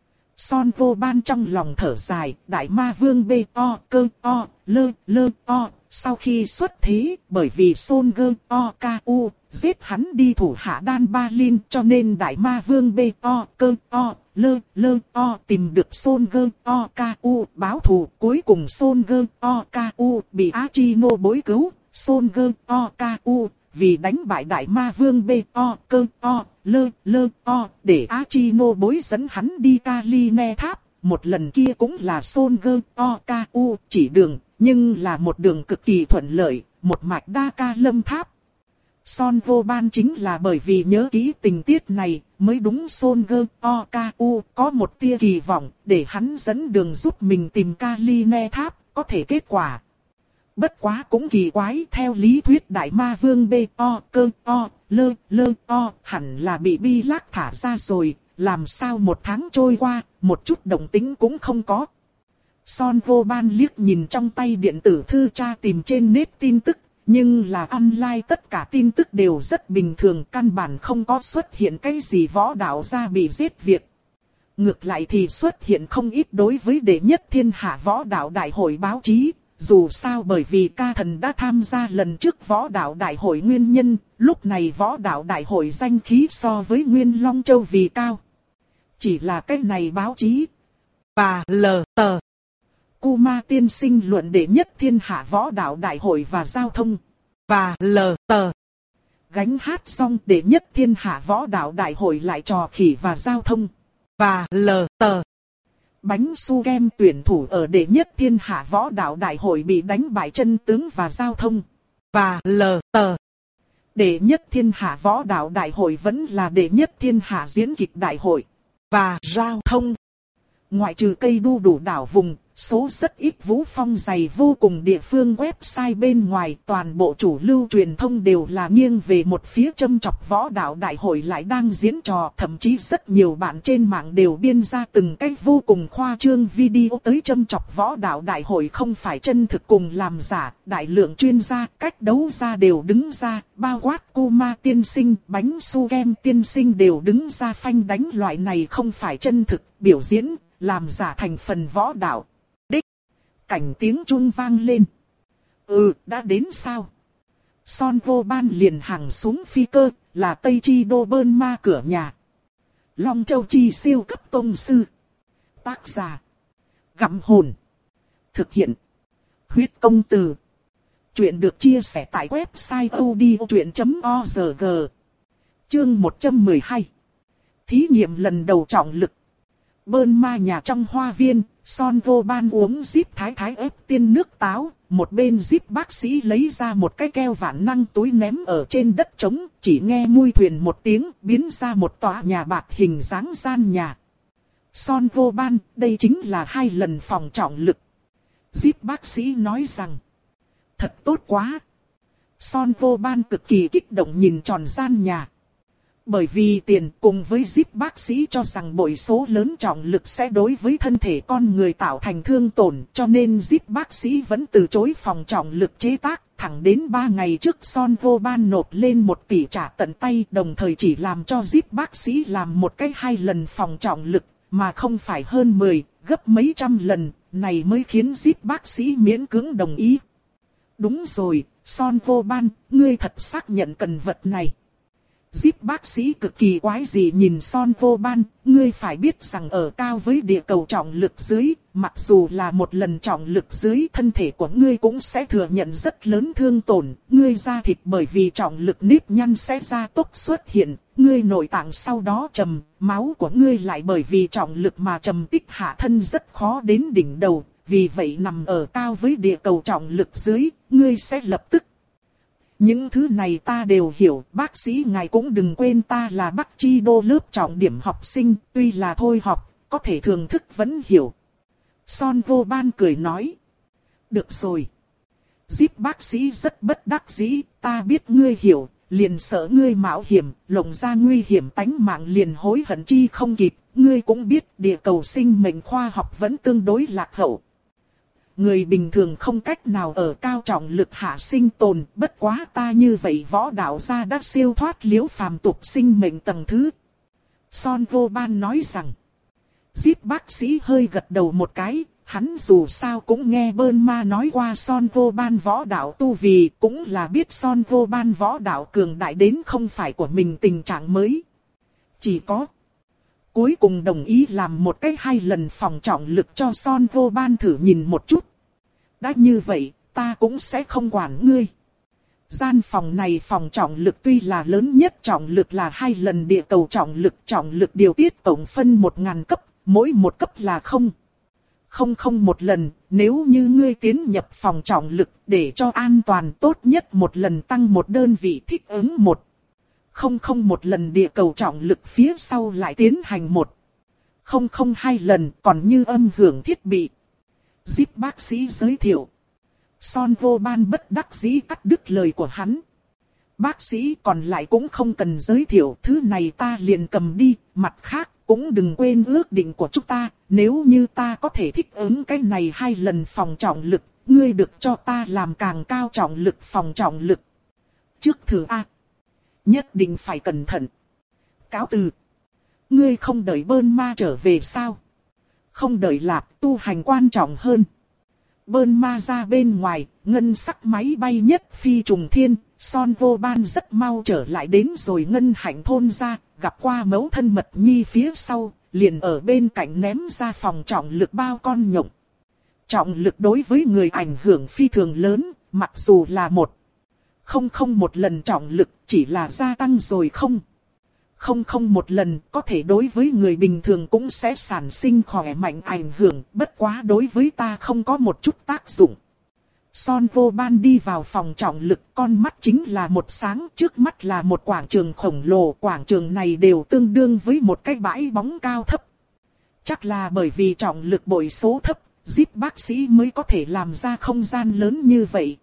Son vô ban trong lòng thở dài, đại ma vương B O cơ O, lơ lơ O, Sau khi xuất thế, bởi vì Son Gơ O K U giết hắn đi thủ hạ Đan Ba Linh, cho nên Đại Ma Vương B O Cơ O Lơ Lơ O tìm được Son Gơ O K U báo thù. Cuối cùng Son Gơ O K U bị Achino bối cứu. Son Gơ O K U vì đánh bại Đại Ma Vương B O Cơ O Lơ Lơ O để Achino bối dẫn hắn đi Caline Tháp. Một lần kia cũng là Son Gơ O K U chỉ đường, nhưng là một đường cực kỳ thuận lợi, một mạch đa ca lâm tháp. Son vô ban chính là bởi vì nhớ kỹ tình tiết này, mới đúng Son Gơ O K U có một tia kỳ vọng, để hắn dẫn đường giúp mình tìm Caline Tháp, có thể kết quả. Bất quá cũng kỳ quái, theo lý thuyết Đại Ma Vương B O Cơ O Lơ Lơ O hẳn là bị Bi Lác thả ra rồi, làm sao một tháng trôi qua, một chút động tĩnh cũng không có. Son vô ban liếc nhìn trong tay điện tử thư tra tìm trên net tin tức, nhưng là online tất cả tin tức đều rất bình thường, căn bản không có xuất hiện cái gì võ đạo gia bị giết việc. Ngược lại thì xuất hiện không ít đối với đệ nhất thiên hạ võ đạo đại hội báo chí, dù sao bởi vì ca thần đã tham gia lần trước võ đạo đại hội nguyên nhân, lúc này võ đạo đại hội danh khí so với Nguyên Long Châu vì cao. Chỉ là cái này báo chí. Và lờ tờ. Kuma tiên sinh luận đệ nhất thiên hạ võ đạo đại hội và giao thông. Và lờ tờ. Gánh hát xong đệ nhất thiên hạ võ đạo đại hội lại trò khỉ và giao thông. Và lờ tờ. Bánh su kem tuyển thủ ở đệ nhất thiên hạ võ đạo đại hội bị đánh bại chân tướng và giao thông. Và lờ tờ. Đệ nhất thiên hạ võ đạo đại hội vẫn là đệ nhất thiên hạ diễn kịch đại hội. Và giao thông. Ngoại trừ cây đu đủ đảo vùng, số rất ít vũ phong dày vô cùng địa phương website bên ngoài, toàn bộ chủ lưu truyền thông đều là nghiêng về một phía châm chọc võ đạo đại hội lại đang diễn trò. Thậm chí rất nhiều bạn trên mạng đều biên ra từng cách vô cùng khoa trương video tới châm chọc võ đạo đại hội không phải chân thực cùng làm giả. Đại lượng chuyên gia, cách đấu gia đều đứng ra, bao quát Kuma tiên sinh, bánh su kem tiên sinh đều đứng ra phanh đánh loại này không phải chân thực, biểu diễn, làm giả thành phần võ đạo. Đích. Cảnh tiếng chuông vang lên. Ừ, đã đến sao? Son vô ban liền hàng xuống phi cơ, là Tây Chi Đô Bơn Ma cửa nhà. Long Châu Chi siêu cấp tông sư. Tác giả. Gặm hồn. Thực hiện. Huyết công từ. Chuyện được chia sẻ tại website odchuyện chấm org. Chương một trăm mười hai. Thí nghiệm lần đầu trọng lực. Bơn Ma nhà trong hoa viên, Son vô ban uống Zip thái thái ép tiên nước táo, một bên Zip bác sĩ lấy ra một cái keo vạn năng túi ném ở trên đất trống, chỉ nghe mui thuyền một tiếng, biến ra một tòa nhà bạc hình dáng gian nhà. Son vô ban, đây chính là hai lần phòng trọng lực. Zip bác sĩ nói rằng, thật tốt quá. Son vô ban cực kỳ kích động nhìn tròn gian nhà. Bởi vì tiền cùng với Zip bác sĩ cho rằng bội số lớn trọng lực sẽ đối với thân thể con người tạo thành thương tổn, cho nên Zip bác sĩ vẫn từ chối phòng trọng lực chế tác. Thẳng đến ba ngày trước Son vô ban nộp lên một tỷ trả tận tay, đồng thời chỉ làm cho Zip bác sĩ làm một cái hai lần phòng trọng lực, mà không phải hơn mười, gấp mấy trăm lần, này mới khiến Zip bác sĩ miễn cưỡng đồng ý. Đúng rồi, Son vô ban, ngươi thật xác nhận cần vật này. Zip bác sĩ cực kỳ quái dị nhìn Son vô ban, ngươi phải biết rằng ở cao với địa cầu trọng lực dưới, mặc dù là một lần trọng lực dưới, thân thể của ngươi cũng sẽ thừa nhận rất lớn thương tổn, ngươi da thịt bởi vì trọng lực nếp nhăn sẽ gia tốc xuất hiện, ngươi nội tạng sau đó trầm, máu của ngươi lại bởi vì trọng lực mà trầm tích hạ thân rất khó đến đỉnh đầu, vì vậy nằm ở cao với địa cầu trọng lực dưới, ngươi sẽ lập tức. Những thứ này ta đều hiểu, bác sĩ ngài cũng đừng quên ta là Bắc Chi Đô lớp trọng điểm học sinh, tuy là thôi học, có thể thường thức vẫn hiểu. Son vô ban cười nói. Được rồi. Zip bác sĩ rất bất đắc dĩ, ta biết ngươi hiểu, liền sợ ngươi mạo hiểm, lộng ra nguy hiểm tánh mạng liền hối hận chi không kịp, ngươi cũng biết địa cầu sinh mệnh khoa học vẫn tương đối lạc hậu. Người bình thường không cách nào ở cao trọng lực hạ sinh tồn, bất quá ta như vậy võ đạo gia đã siêu thoát liễu phàm tục sinh mệnh tầng thứ. Son vô ban nói rằng, Zip bác sĩ hơi gật đầu một cái, Hắn dù sao cũng nghe Bơn Ma nói qua Son Vô Ban võ đạo tu vì, cũng là biết Son Vô Ban võ đạo cường đại đến không phải của mình tình trạng mới. Chỉ có cuối cùng đồng ý làm một cái hai lần phòng trọng lực cho Son Vô Ban thử nhìn một chút. Đã như vậy, ta cũng sẽ không quản ngươi. Gian phòng này phòng trọng lực tuy là lớn nhất trọng lực là hai lần địa cầu trọng lực, trọng lực điều tiết tổng phân một ngàn cấp, mỗi một cấp là không. Không không một lần, nếu như ngươi tiến nhập phòng trọng lực để cho an toàn tốt nhất một lần tăng một đơn vị thích ứng một. Không không một lần địa cầu trọng lực phía sau lại tiến hành một. Không không hai lần còn như âm hưởng thiết bị. Zip bác sĩ giới thiệu. Son Vô Ban bất đắc dĩ cắt đứt lời của hắn. Bác sĩ còn lại cũng không cần giới thiệu, thứ này ta liền cầm đi, mặt khác cũng đừng quên ước định của chúng ta, nếu như ta có thể thích ứng cái này hai lần phòng trọng lực, ngươi được cho ta làm càng cao trọng lực phòng trọng lực. Trước thử A. Nhất định phải cẩn thận. Cáo từ. Ngươi không đợi Bơn Ma trở về sao? Không đợi Lạp, tu hành quan trọng hơn. Bơn Ma ra bên ngoài, ngân sắc máy bay nhất phi trùng thiên, Son Vô Ban rất mau trở lại đến rồi ngân hạnh thôn ra, gặp qua mẫu thân Mật Nhi phía sau, liền ở bên cạnh ném ra phòng trọng lực bao con nhộng. Trọng lực đối với người ảnh hưởng phi thường lớn, mặc dù là một. Không không một lần trọng lực chỉ là gia tăng rồi không. Không không một lần có thể đối với người bình thường cũng sẽ sản sinh khỏe mạnh ảnh hưởng, bất quá đối với ta không có một chút tác dụng. Son Vô Ban đi vào phòng trọng lực, con mắt chính là một sáng, trước mắt là một quảng trường khổng lồ, quảng trường này đều tương đương với một cái bãi bóng cao thấp. Chắc là bởi vì trọng lực bội số thấp, Zip bác sĩ mới có thể làm ra không gian lớn như vậy.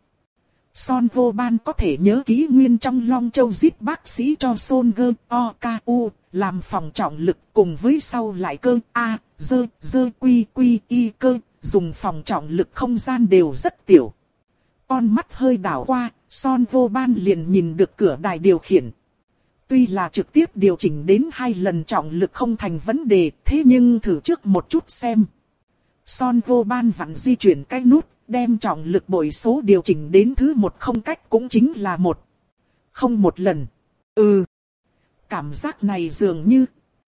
Son Vô Ban có thể nhớ kỹ nguyên trong Long Châu Zip bác sĩ cho Son Gơ O K U làm phòng trọng lực cùng với sau lại cơ A, dơ, dơ quy quy y cơ, dùng phòng trọng lực không gian đều rất tiểu. Con mắt hơi đảo qua, Son Vô Ban liền nhìn được cửa đài điều khiển. Tuy là trực tiếp điều chỉnh đến hai lần trọng lực không thành vấn đề, thế nhưng thử trước một chút xem. Son Vô Ban vặn di chuyển cái nút, đem trọng lực bội số điều chỉnh đến thứ một không cách cũng chính là một. Không một lần. Ừ. Cảm giác này dường như.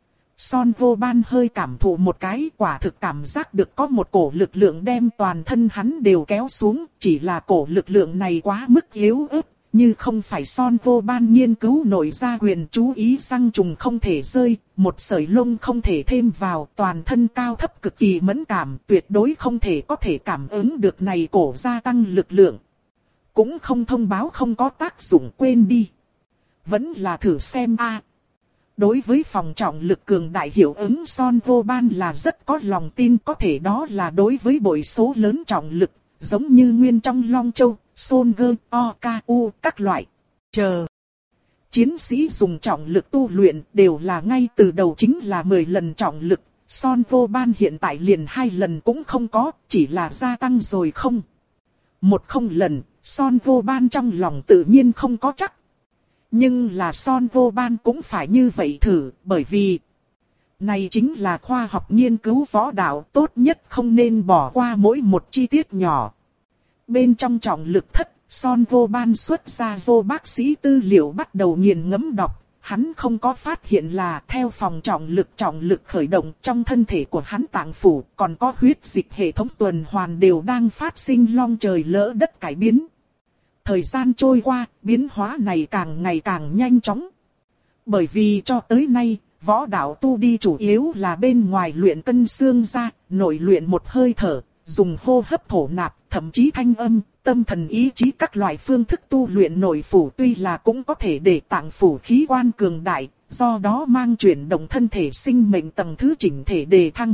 Son Vô Ban hơi cảm thụ một cái, quả thực cảm giác được có một cổ lực lượng đem toàn thân hắn đều kéo xuống, chỉ là cổ lực lượng này quá mức yếu ớt, như không phải Son Vô Ban nghiên cứu nội gia quyền chú ý răng trùng không thể rơi, một sợi lông không thể thêm vào, toàn thân cao thấp cực kỳ mẫn cảm, tuyệt đối không thể có thể cảm ứng được này cổ gia tăng lực lượng. Cũng không thông báo không có tác dụng, quên đi. Vẫn là thử xem a. Đối với phòng trọng lực cường đại hiệu ứng Son Vô Ban là rất có lòng tin, có thể đó là đối với bội số lớn trọng lực, giống như nguyên trong Long Châu, Son Gơ, O K U, các loại. Chờ. Chiến sĩ dùng trọng lực tu luyện đều là ngay từ đầu chính là mười lần trọng lực, Son Vô Ban hiện tại liền hai lần cũng không có, chỉ là gia tăng rồi không. Một không lần, Son Vô Ban trong lòng tự nhiên không có chắc. Nhưng là Son Vô Ban cũng phải như vậy thử, bởi vì này chính là khoa học nghiên cứu võ đạo, tốt nhất không nên bỏ qua mỗi một chi tiết nhỏ. Bên trong trọng lực thất, Son Vô Ban xuất ra vô bác sĩ tư liệu bắt đầu nghiền ngẫm đọc, hắn không có phát hiện là theo phòng trọng lực trọng lực khởi động trong thân thể của hắn tạng phủ, còn có huyết dịch hệ thống tuần hoàn đều đang phát sinh long trời lỡ đất cải biến. Thời gian trôi qua, biến hóa này càng ngày càng nhanh chóng. Bởi vì cho tới nay, võ đạo tu đi chủ yếu là bên ngoài luyện cân xương ra, nội luyện một hơi thở, dùng hô hấp thổ nạp, thậm chí thanh âm, tâm thần ý chí các loại phương thức tu luyện nội phủ tuy là cũng có thể để tạng phủ khí quan cường đại, do đó mang chuyển động thân thể sinh mệnh tầng thứ chỉnh thể đề thăng.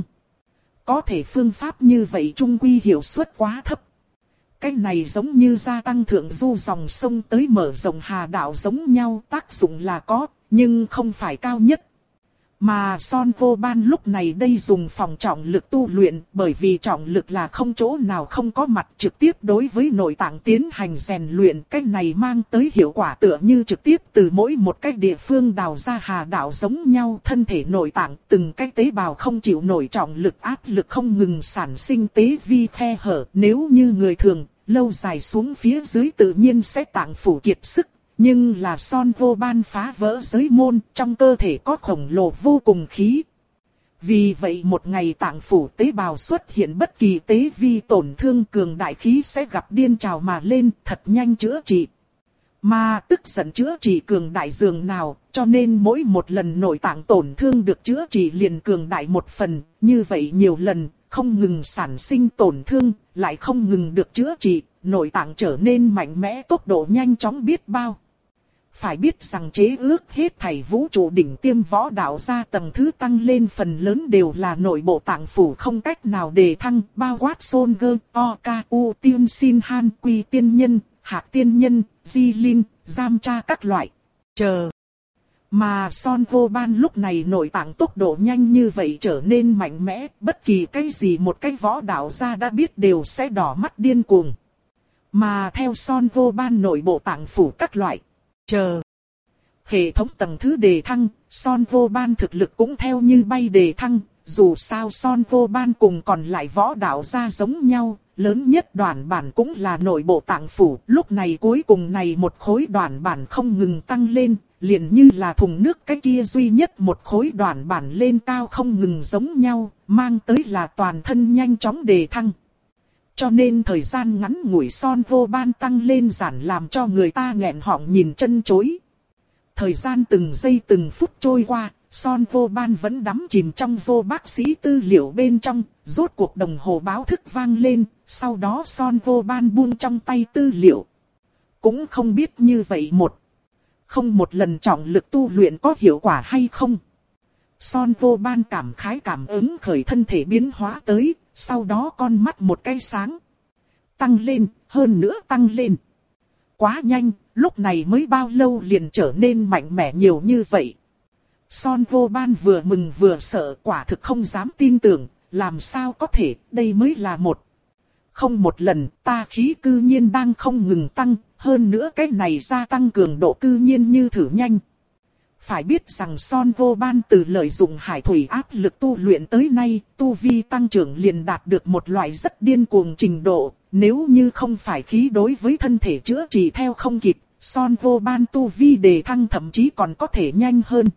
Có thể phương pháp như vậy trung quy hiệu suất quá thấp. Cái này giống như gia tăng thượng du dòng sông tới mở rộng hà đạo giống nhau, tác dụng là có, nhưng không phải cao nhất. Mà Son Vô Ban lúc này đây dùng phòng trọng lực tu luyện, bởi vì trọng lực là không chỗ nào không có mặt, trực tiếp đối với nội tạng tiến hành rèn luyện. Cái này mang tới hiệu quả tựa như trực tiếp từ mỗi một cái địa phương đào ra hà đạo giống nhau. Thân thể nội tạng từng cái tế bào không chịu nổi trọng lực, áp lực không ngừng sản sinh tế vi khe hở. Nếu như người thường, lâu dài xuống phía dưới tự nhiên sẽ tạng phủ kiệt sức. Nhưng là Son Vô Ban phá vỡ giới môn, trong cơ thể có khổng lồ vô cùng khí. Vì vậy một ngày tạng phủ tế bào xuất hiện bất kỳ tế vi tổn thương, cường đại khí sẽ gặp điên trào mà lên, thật nhanh chữa trị. Mà tức giận chữa trị cường đại dường nào, cho nên mỗi một lần nội tạng tổn thương được chữa trị liền cường đại một phần, như vậy nhiều lần, không ngừng sản sinh tổn thương, lại không ngừng được chữa trị, nội tạng trở nên mạnh mẽ, tốc độ nhanh chóng biết bao. Phải biết rằng chế ước hết thảy vũ trụ đỉnh tiêm võ đạo gia tầng thứ tăng lên phần lớn đều là nội bộ tạng phủ không cách nào đề thăng, bao quát Son Gơ, Oka, U Tiên Sin Han, Quy Tiên Nhân, Hạc Tiên Nhân, Di Linh, Giam Cha các loại. Chờ. Mà Son Vô Ban lúc này nội tạng tốc độ nhanh như vậy trở nên mạnh mẽ, bất kỳ cái gì một cái võ đạo gia đã biết đều sẽ đỏ mắt điên cuồng. Mà theo Son Vô Ban nội bộ tạng phủ các loại. Chờ. Hệ thống tầng thứ đề thăng, Son Vô Ban thực lực cũng theo như bay đề thăng, dù sao Son Vô Ban cùng còn lại võ đạo gia giống nhau, lớn nhất đoàn bản cũng là nội bộ tạng phủ, lúc này cuối cùng này một khối đoàn bản không ngừng tăng lên, liền như là thùng nước cái kia duy nhất một khối đoàn bản lên cao không ngừng giống nhau, mang tới là toàn thân nhanh chóng đề thăng. Cho nên thời gian ngắn ngủi Son Vô Ban tăng lên giản làm cho người ta nghẹn họng nhìn chân chối. Thời gian từng giây từng phút trôi qua, Son Vô Ban vẫn đắm chìm trong vô bác sĩ tư liệu bên trong, rốt cuộc đồng hồ báo thức vang lên, sau đó Son Vô Ban buông trong tay tư liệu. Cũng không biết như vậy một, không một lần trọng lực tu luyện có hiệu quả hay không. Son Vô Ban cảm khái cảm ứng khởi thân thể biến hóa tới, sau đó con mắt một cái sáng. Tăng lên, hơn nữa tăng lên. Quá nhanh, lúc này mới bao lâu liền trở nên mạnh mẽ nhiều như vậy. Son Vô Ban vừa mừng vừa sợ, quả thực không dám tin tưởng, làm sao có thể, đây mới là một. Không một lần, ta khí cư nhiên đang không ngừng tăng, hơn nữa cái này gia tăng cường độ cư nhiên như thử nhanh. Phải biết rằng Son Vô Ban từ lợi dụng hải thủy áp lực tu luyện tới nay, tu vi tăng trưởng liền đạt được một loại rất điên cuồng trình độ, nếu như không phải khí đối với thân thể chữa trị theo không kịp, Son Vô Ban tu vi đề thăng thậm chí còn có thể nhanh hơn.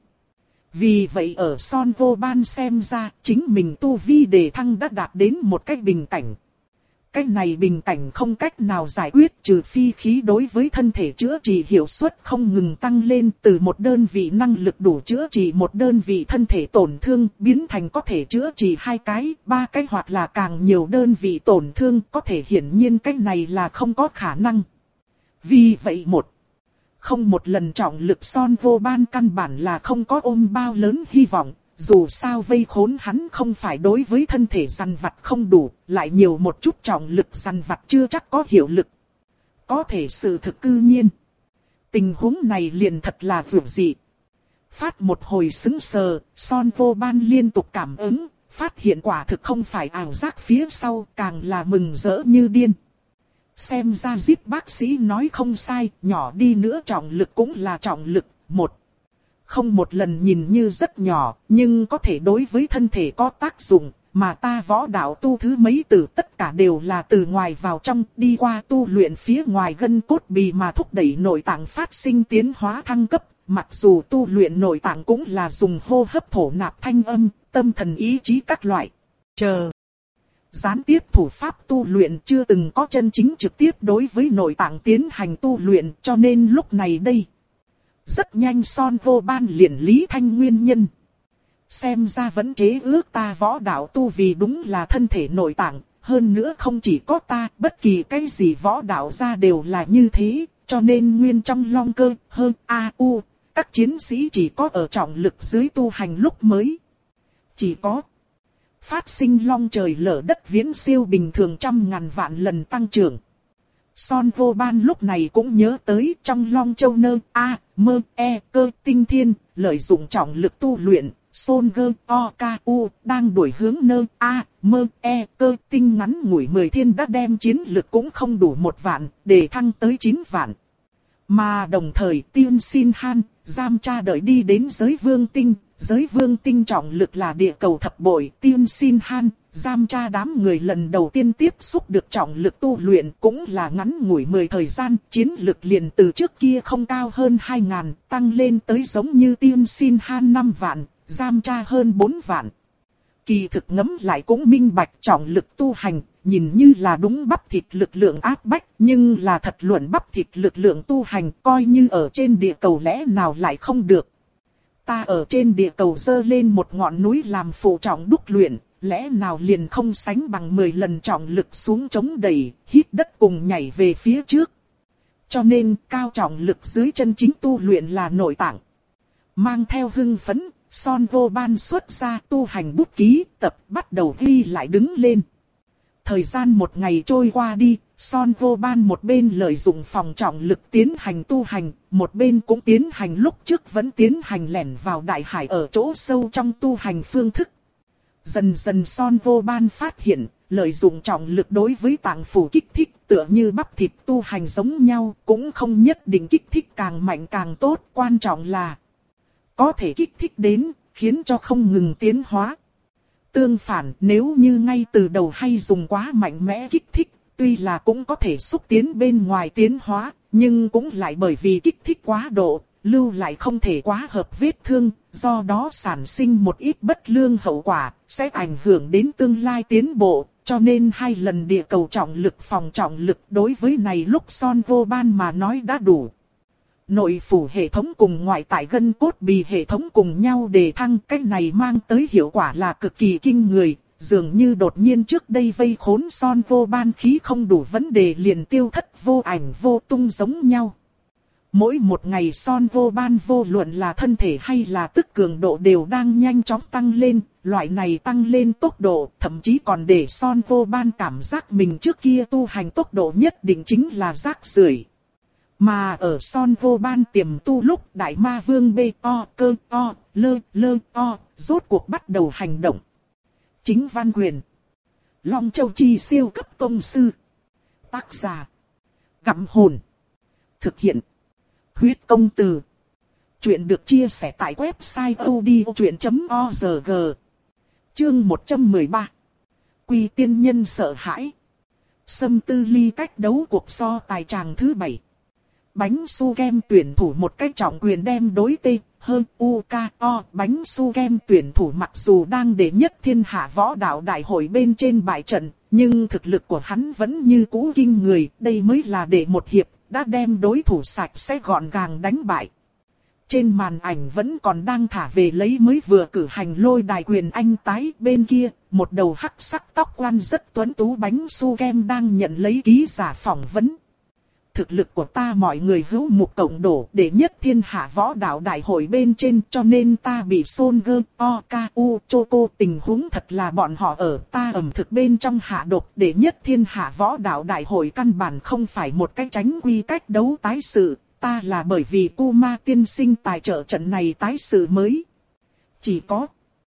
Vì vậy ở Son Vô Ban xem ra, chính mình tu vi đề thăng đã đạt đến một cái bình cảnh. Cái này bình cảnh không cách nào giải quyết trừ phi khí đối với thân thể chữa trị hiệu suất không ngừng tăng lên từ một đơn vị năng lực đủ chữa trị một đơn vị thân thể tổn thương biến thành có thể chữa trị hai cái, ba cái hoặc là càng nhiều đơn vị tổn thương, có thể hiển nhiên cái này là không có khả năng. Vì vậy một, không một lần trọng lực Son Vô Ban căn bản là không có ôm bao lớn hy vọng. Dù sao vây khốn hắn không phải đối với thân thể săn vặt không đủ, lại nhiều một chút trọng lực săn vặt chưa chắc có hiệu lực. Có thể sự thực cư nhiên. Tình huống này liền thật là vượt dị. Phát một hồi sững sờ, Son Vô Ban liên tục cảm ứng, phát hiện quả thực không phải ảo giác phía sau, càng là mừng rỡ như điên. Xem ra Zip bác sĩ nói không sai, nhỏ đi nữa trọng lực cũng là trọng lực, một. Không một lần nhìn như rất nhỏ, nhưng có thể đối với thân thể có tác dụng, mà ta võ đạo tu thứ mấy từ tất cả đều là từ ngoài vào trong, đi qua tu luyện phía ngoài gân cốt bì mà thúc đẩy nội tạng phát sinh tiến hóa thăng cấp, mặc dù tu luyện nội tạng cũng là dùng hô hấp thổ nạp thanh âm, tâm thần ý chí các loại. Chờ. Gián tiếp thủ pháp tu luyện chưa từng có chân chính trực tiếp đối với nội tạng tiến hành tu luyện, cho nên lúc này đây. Rất nhanh Son Vô Ban liền lý thanh nguyên nhân. Xem ra vẫn chế ước ta võ đạo tu vì đúng là thân thể nội tạng, hơn nữa không chỉ có ta, bất kỳ cái gì võ đạo ra đều là như thế, cho nên nguyên trong long cơ, hơn a u, các chiến sĩ chỉ có ở trọng lực dưới tu hành lúc mới. Chỉ có phát sinh long trời lở đất viễn siêu bình thường trăm ngàn vạn lần tăng trưởng. Son Vô Ban lúc này cũng nhớ tới trong Long Châu Nơ, A, Mơ, E, Cơ, Tinh Thiên, lợi dụng trọng lực tu luyện, Son Gơ O K U đang đuổi hướng nơ A, mơ E cơ tinh ngắn ngủi mười thiên đã đem chiến lực cũng không đủ một vạn, để thăng tới chín vạn. Mà đồng thời Tiên Xin Han, Giam Cha đợi đi đến giới vương tinh, giới vương tinh trọng lực là địa cầu thập bội. Tiên Xin Han, Giam Cha đám người lần đầu tiên tiếp xúc được trọng lực tu luyện cũng là ngắn ngủi mười thời gian, chiến lực liền từ trước kia không cao hơn hai ngàn, tăng lên tới giống như Tiên Xin Han năm vạn, Giam Cha hơn bốn vạn. Kỳ thực ngẫm lại cũng minh bạch trọng lực tu hành, nhìn như là đúng bắp thịt lực lượng áp bách, nhưng là thật luận bắp thịt lực lượng tu hành coi như ở trên địa cầu lẽ nào lại không được. Ta ở trên địa cầu dơ lên một ngọn núi làm phụ trọng đúc luyện, lẽ nào liền không sánh bằng mười lần trọng lực xuống chống đẩy, hít đất cùng nhảy về phía trước. Cho nên cao trọng lực dưới chân chính tu luyện là nội tạng. Mang theo hưng phấn, Son Vô Ban xuất ra tu hành bút ký, tập bắt đầu ghi lại đứng lên. Thời gian một ngày trôi qua đi, Son Vô Ban một bên lợi dụng phòng trọng lực tiến hành tu hành, một bên cũng tiến hành lúc trước vẫn tiến hành lẻn vào đại hải ở chỗ sâu trong tu hành phương thức. Dần dần Son Vô Ban phát hiện, lợi dụng trọng lực đối với tạng phủ kích thích tựa như bắp thịt tu hành giống nhau, cũng không nhất định kích thích càng mạnh càng tốt, quan trọng là có thể kích thích đến, khiến cho không ngừng tiến hóa. Tương phản, nếu như ngay từ đầu hay dùng quá mạnh mẽ kích thích, tuy là cũng có thể xúc tiến bên ngoài tiến hóa, nhưng cũng lại bởi vì kích thích quá độ, lưu lại không thể quá hợp vết thương, do đó sản sinh một ít bất lương hậu quả, sẽ ảnh hưởng đến tương lai tiến bộ, cho nên hai lần địa cầu trọng lực phòng trọng lực đối với này lúc Son Vô Ban mà nói đã đủ. Nội phủ hệ thống cùng ngoại tại gân cốt bì hệ thống cùng nhau đề thăng, cách này mang tới hiệu quả là cực kỳ kinh người, dường như đột nhiên trước đây vây khốn Son Vô Ban khí không đủ vấn đề liền tiêu thất vô ảnh vô tung giống nhau. Mỗi một ngày Son Vô Ban vô luận là thân thể hay là tức cường độ đều đang nhanh chóng tăng lên, loại này tăng lên tốc độ thậm chí còn để Son Vô Ban cảm giác mình trước kia tu hành tốc độ nhất định chính là rác rưởi. Mà ở Son Vô Ban tiềm tu lúc Đại Ma Vương B O cơ O lơ lơ O rốt cuộc bắt đầu hành động. Chính Văn Quyền, Long Châu Chi siêu cấp tông sư. Tác giả Gặm Hồn. Thực hiện Huyết Công Từ. Chuyện được chia sẻ tại website odchuyện chấm org. Chương một trăm mười ba. Quy tiên nhân sợ hãi. Sâm Tư Ly cách đấu cuộc so tài tràng thứ bảy. Bánh su kem tuyển thủ một cách trọng quyền đem đối tê hơn u ca o. Bánh su kem tuyển thủ mặc dù đang đệ nhất thiên hạ võ đạo đại hội bên trên bại trận, nhưng thực lực của hắn vẫn như cũ kinh người. Đây mới là đệ một hiệp, đã đem đối thủ sạch sẽ gọn gàng đánh bại. Trên màn ảnh vẫn còn đang thả về lấy mới vừa cử hành lôi đài quyền anh tái. Bên kia, một đầu hắc sắc tóc quan rất tuấn tú bánh su kem đang nhận lấy ký giả phỏng vấn. Thực lực của ta mọi người hữu mục cộng đổ để nhất thiên hạ võ đạo đại hội bên trên, cho nên ta bị Son Gơ O K U Choco. Tình huống thật là bọn họ ở ta ẩm thực bên trong hạ độc để nhất thiên hạ võ đạo đại hội căn bản không phải một cách tránh quy cách đấu tái sự, ta là bởi vì Kuma tiên sinh tài trợ trận này tái sự mới. Chỉ có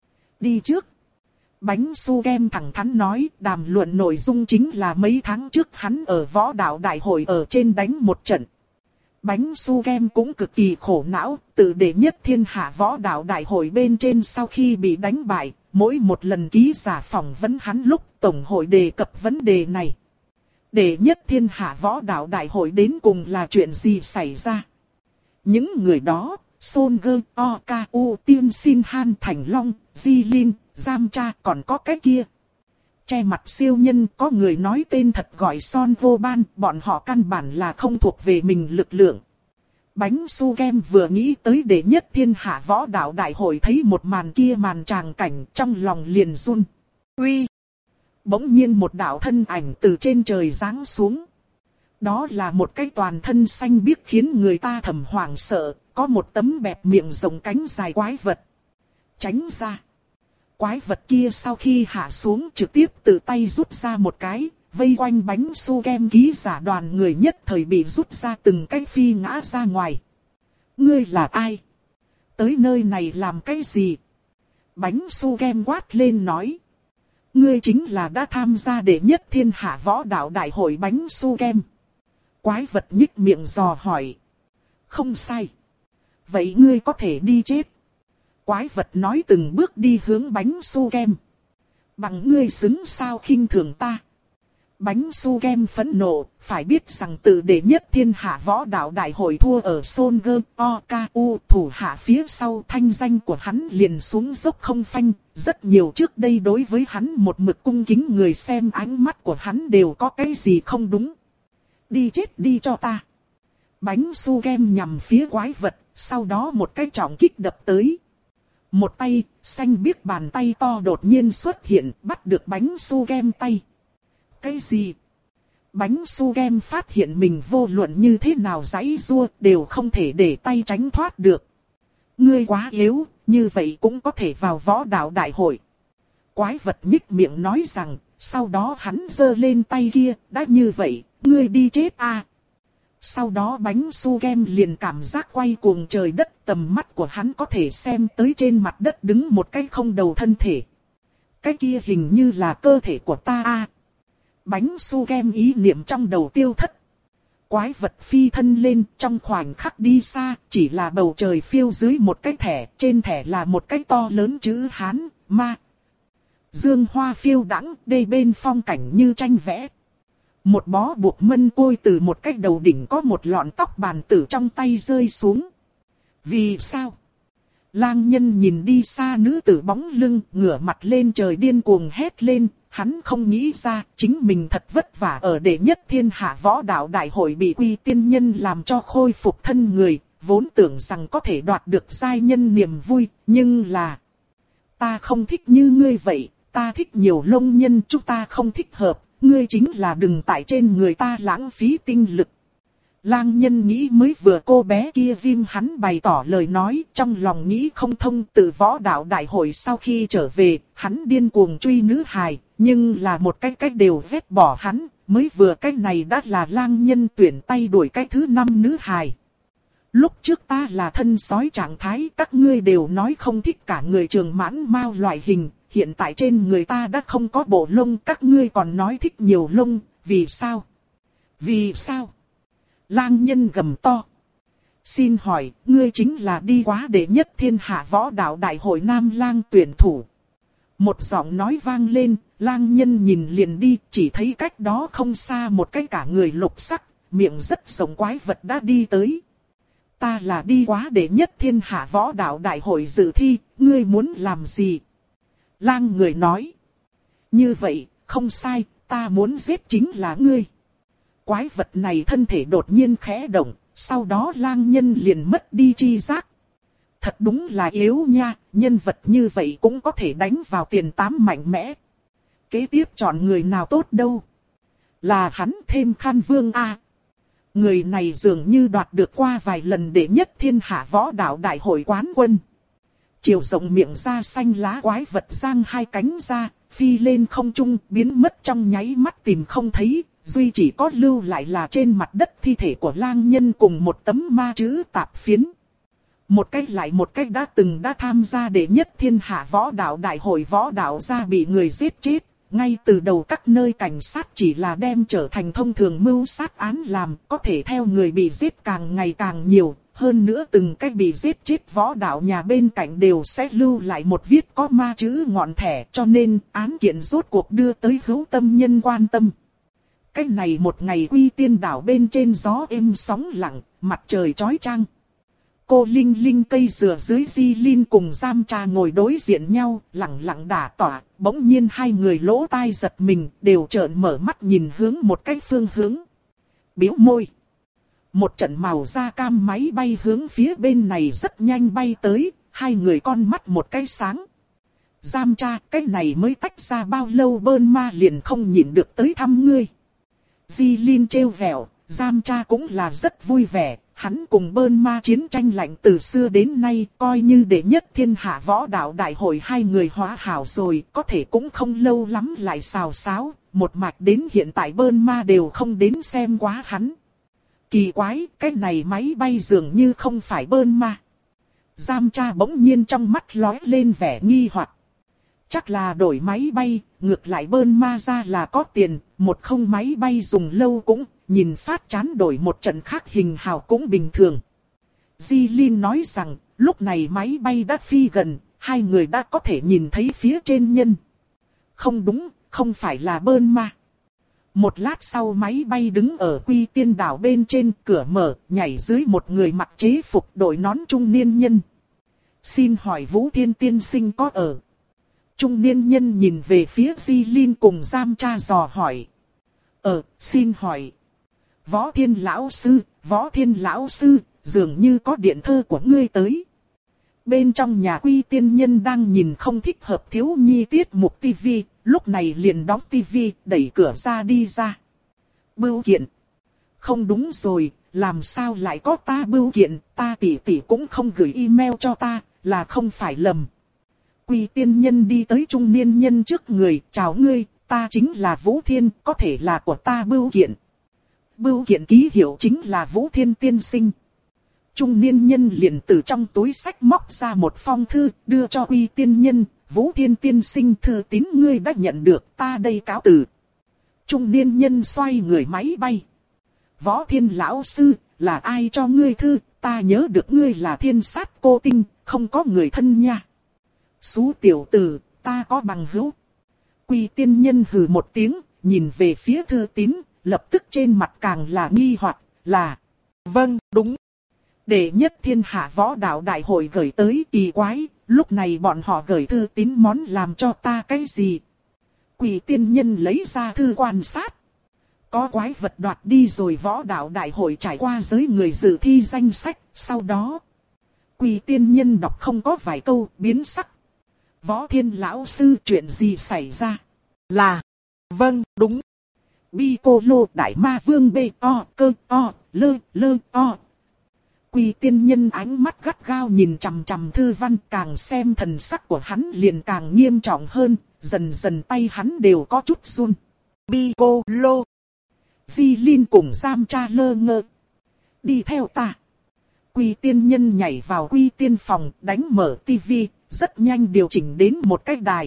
đi trước. Bánh su kem thẳng thắn nói, đàm luận nội dung chính là mấy tháng trước hắn ở võ đạo đại hội ở trên đánh một trận. Bánh su kem cũng cực kỳ khổ não, tự đệ nhất thiên hạ võ đạo đại hội bên trên sau khi bị đánh bại, mỗi một lần ký giả phỏng vấn hắn lúc tổng hội đề cập vấn đề này. Đệ nhất thiên hạ võ đạo đại hội đến cùng là chuyện gì xảy ra? Những người đó, Son Gơ O K U Tiên Xin Han Thành Long, Di Linh, Giam Cha, còn có cái kia. Che mặt siêu nhân, có người nói tên thật gọi Son Vô Ban, bọn họ căn bản là không thuộc về mình lực lượng. Bánh su kem vừa nghĩ tới đệ nhất thiên hạ võ đạo đại hội thấy một màn kia màn tràng cảnh trong lòng liền run. Uy! Bỗng nhiên một đạo thân ảnh từ trên trời giáng xuống. Đó là một cái toàn thân xanh biếc khiến người ta thầm hoảng sợ, có một tấm bẹp miệng rộng cánh dài quái vật. Tránh ra! Quái vật kia sau khi hạ xuống trực tiếp tự tay rút ra một cái, vây quanh bánh su kem ký giả đoàn người nhất thời bị rút ra từng cái phi ngã ra ngoài. Ngươi là ai? Tới nơi này làm cái gì? Bánh su kem quát lên nói. Ngươi chính là đã tham gia đệ nhất thiên hạ võ đạo đại hội bánh su kem. Quái vật nhích miệng dò hỏi. Không sai. Vậy ngươi có thể đi chết. Quái vật nói từng bước đi hướng bánh su kem. Bằng ngươi xứng sao khinh thường ta. Bánh su kem phẫn nộ, phải biết rằng từ đệ nhất thiên hạ võ đạo đại hội thua ở Son Gơ O K U thủ hạ phía sau thanh danh của hắn liền xuống dốc không phanh. Rất nhiều trước đây đối với hắn một mực cung kính người xem ánh mắt của hắn đều có cái gì không đúng. Đi chết đi cho ta. Bánh su kem nhằm phía quái vật, sau đó một cái trọng kích đập tới. Một tay, xanh biếc bàn tay to đột nhiên xuất hiện, bắt được bánh su kem tay. Cái gì? Bánh su kem phát hiện mình vô luận như thế nào giãy giụa đều không thể để tay tránh thoát được. Ngươi quá yếu, như vậy cũng có thể vào võ đạo đại hội. Quái vật nhích miệng nói rằng, sau đó hắn giơ lên tay kia, đã như vậy, ngươi đi chết à. Sau đó bánh su kem liền cảm giác quay cuồng trời đất, tầm mắt của hắn có thể xem tới trên mặt đất đứng một cái không đầu thân thể. Cái kia hình như là cơ thể của ta à. Bánh su kem ý niệm trong đầu tiêu thất. Quái vật phi thân lên trong khoảnh khắc đi xa, chỉ là bầu trời phiêu dưới một cái thẻ, trên thẻ là một cái to lớn chữ Hán, ma. Dương hoa phiêu đãng, đây bên phong cảnh như tranh vẽ. Một bó buộc mân côi từ một cái đầu đỉnh có một lọn tóc bàn tử trong tay rơi xuống. Vì sao? Lang nhân nhìn đi xa nữ tử bóng lưng, ngửa mặt lên trời điên cuồng hét lên. Hắn không nghĩ ra chính mình thật vất vả ở đệ nhất thiên hạ võ đạo đại hội bị quy tiên nhân làm cho khôi phục thân người, vốn tưởng rằng có thể đoạt được giai nhân niềm vui, nhưng là... Ta không thích như ngươi vậy, ta thích nhiều lông nhân, chúng ta không thích hợp, ngươi chính là đừng tại trên người ta lãng phí tinh lực. Lang nhân nghĩ mới vừa cô bé kia Diêm hắn bày tỏ lời nói, trong lòng nghĩ không thông. Từ võ đạo đại hội sau khi trở về, hắn điên cuồng truy nữ hài, nhưng là một cái cách đều vét bỏ hắn, mới vừa cái này đã là lang nhân tuyển tay đuổi cái thứ năm nữ hài. Lúc trước ta là thân sói trạng thái, các ngươi đều nói không thích cả người trường mãn mao loại hình, hiện tại trên người ta đã không có bộ lông, các ngươi còn nói thích nhiều lông, vì sao? Vì sao? Lang nhân gầm to. Xin hỏi, ngươi chính là đi quá đệ nhất thiên hạ võ đạo đại hội nam lang tuyển thủ. Một giọng nói vang lên, lang nhân nhìn liền đi, chỉ thấy cách đó không xa một cái cả người lục sắc, miệng rất rộng quái vật đã đi tới. Ta là đi quá đệ nhất thiên hạ võ đạo đại hội dự thi, ngươi muốn làm gì? Lang người nói. Như vậy, không sai, ta muốn giết chính là ngươi. Quái vật này thân thể đột nhiên khẽ động, sau đó lang nhân liền mất đi chi giác. Thật đúng là yếu nha, nhân vật như vậy cũng có thể đánh vào tiền tám mạnh mẽ. Kế tiếp chọn người nào tốt đâu? Là hắn thêm Khan Vương A. Người này dường như đoạt được qua vài lần đệ nhất thiên hạ võ đạo đại hội quán quân. Chiều rộng miệng da xanh lá quái vật giang hai cánh ra, phi lên không trung, biến mất trong nháy mắt tìm không thấy. Duy chỉ có lưu lại là trên mặt đất thi thể của lang nhân cùng một tấm ma chữ tạp phiến. Một cách lại một cách đã từng đã tham gia đệ nhất thiên hạ võ đạo đại hội võ đạo ra bị người giết chết. Ngay từ đầu các nơi cảnh sát chỉ là đem trở thành thông thường mưu sát án làm, có thể theo người bị giết càng ngày càng nhiều. Hơn nữa từng cách bị giết chết võ đạo nhà bên cạnh đều sẽ lưu lại một viết có ma chữ ngọn thẻ, cho nên án kiện rốt cuộc đưa tới hữu tâm nhân quan tâm. Cái này một ngày Quy Tiên đảo bên trên gió êm sóng lặng, mặt trời chói chang. Cô Linh Linh cây dừa dưới Di Linh cùng Giam Trà ngồi đối diện nhau, lặng lặng đả tỏa, bỗng nhiên hai người lỗ tai giật mình, đều trợn mở mắt nhìn hướng một cái phương hướng. Biểu môi. Một trận màu da cam máy bay hướng phía bên này rất nhanh bay tới, hai người con mắt một cái sáng. Giam Trà, cái này mới tách ra bao lâu Bơn Ma liền không nhịn được tới thăm ngươi. Di Linh trêu vẹo, Giam Trà cũng là rất vui vẻ, hắn cùng Bơn Ma chiến tranh lạnh từ xưa đến nay, coi như đệ nhất thiên hạ võ đạo đại hội hai người hóa hảo rồi, có thể cũng không lâu lắm lại xào xáo, một mạch đến hiện tại Bơn Ma đều không đến xem quá hắn. Kỳ quái, cái này máy bay dường như không phải Bơn Ma. Giam Cha bỗng nhiên trong mắt lóe lên vẻ nghi hoặc. Chắc là đổi máy bay, ngược lại bơn ma ra là có tiền, một không máy bay dùng lâu cũng, nhìn phát chán đổi một trận khác hình hào cũng bình thường. Di Linh nói rằng, lúc này máy bay đã phi gần, hai người đã có thể nhìn thấy phía trên nhân. Không đúng, không phải là bơn ma. Một lát sau máy bay đứng ở Quy Tiên đảo bên trên, cửa mở, nhảy dưới một người mặc chế phục đội nón trung niên nhân. Xin hỏi Vũ Thiên tiên sinh có ở? Trung niên nhân nhìn về phía Di Linh cùng Giam Cha dò hỏi. Ờ, xin hỏi. Võ Thiên lão sư, Võ Thiên lão sư, dường như có điện thơ của ngươi tới. Bên trong nhà Quy Tiên nhân đang nhìn không thích hợp thiếu nhi tiết mục tivi, lúc này liền đóng tivi, đẩy cửa ra đi ra. Bưu kiện. Không đúng rồi, làm sao lại có ta bưu kiện, ta tỷ tỷ cũng không gửi email cho ta, là không phải lầm. Quy Tiên nhân đi tới trung niên nhân trước người, chào ngươi, ta chính là Vũ Thiên, có thể là của ta bưu kiện. Bưu kiện ký hiệu chính là Vũ Thiên tiên sinh. Trung niên nhân liền từ trong túi sách móc ra một phong thư, đưa cho Quy Tiên nhân, Vũ Thiên tiên sinh thư tín ngươi đã nhận được, ta đây cáo từ. Trung niên nhân xoay người máy bay. Võ Thiên lão sư, là ai cho ngươi thư, ta nhớ được ngươi là thiên sát cô tinh, không có người thân nha. Xú tiểu tử, ta có bằng hữu. Quy Tiên nhân hừ một tiếng, nhìn về phía thư tín, lập tức trên mặt càng là nghi hoặc, là vâng, đúng. Đệ nhất thiên hạ võ đạo đại hội gửi tới, kỳ quái, lúc này bọn họ gửi thư tín món làm cho ta cái gì? Quỷ Tiên nhân lấy ra thư quan sát. Có quái vật đoạt đi rồi võ đạo đại hội trải qua giới người dự thi danh sách, sau đó. Quỷ Tiên nhân đọc không có vài câu, biến sắc. Võ Thiên lão sư chuyện gì xảy ra? Là, vâng, đúng. Bi cô lô đại ma vương bê o cơ o lơ lơ o. Quy Tiên nhân ánh mắt gắt gao nhìn chằm chằm thư văn, càng xem thần sắc của hắn liền càng nghiêm trọng hơn, dần dần tay hắn đều có chút run. Bi cô lô. Di Linh cùng Giam Cha lơ ngơ. Đi theo ta. Quy Tiên nhân nhảy vào Quy Tiên phòng, đánh mở tivi, rất nhanh điều chỉnh đến một cái đài.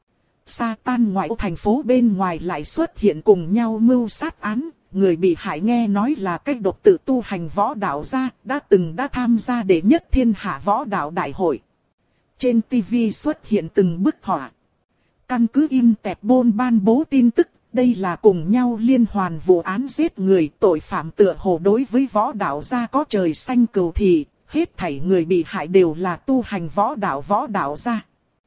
Sa tan ngoại ô thành phố bên ngoài lại xuất hiện cùng nhau mưu sát án. Người bị hại nghe nói là cách độc tự tu hành võ đạo gia, đã từng đã tham gia đệ nhất thiên hạ võ đạo đại hội. Trên tivi xuất hiện từng bức họa. Căn cứ Interpol ban bố tin tức, đây là cùng nhau liên hoàn vụ án giết người, tội phạm tựa hồ đối với võ đạo gia có trời xanh cừu thị, hết thảy người bị hại đều là tu hành võ đạo võ đạo gia.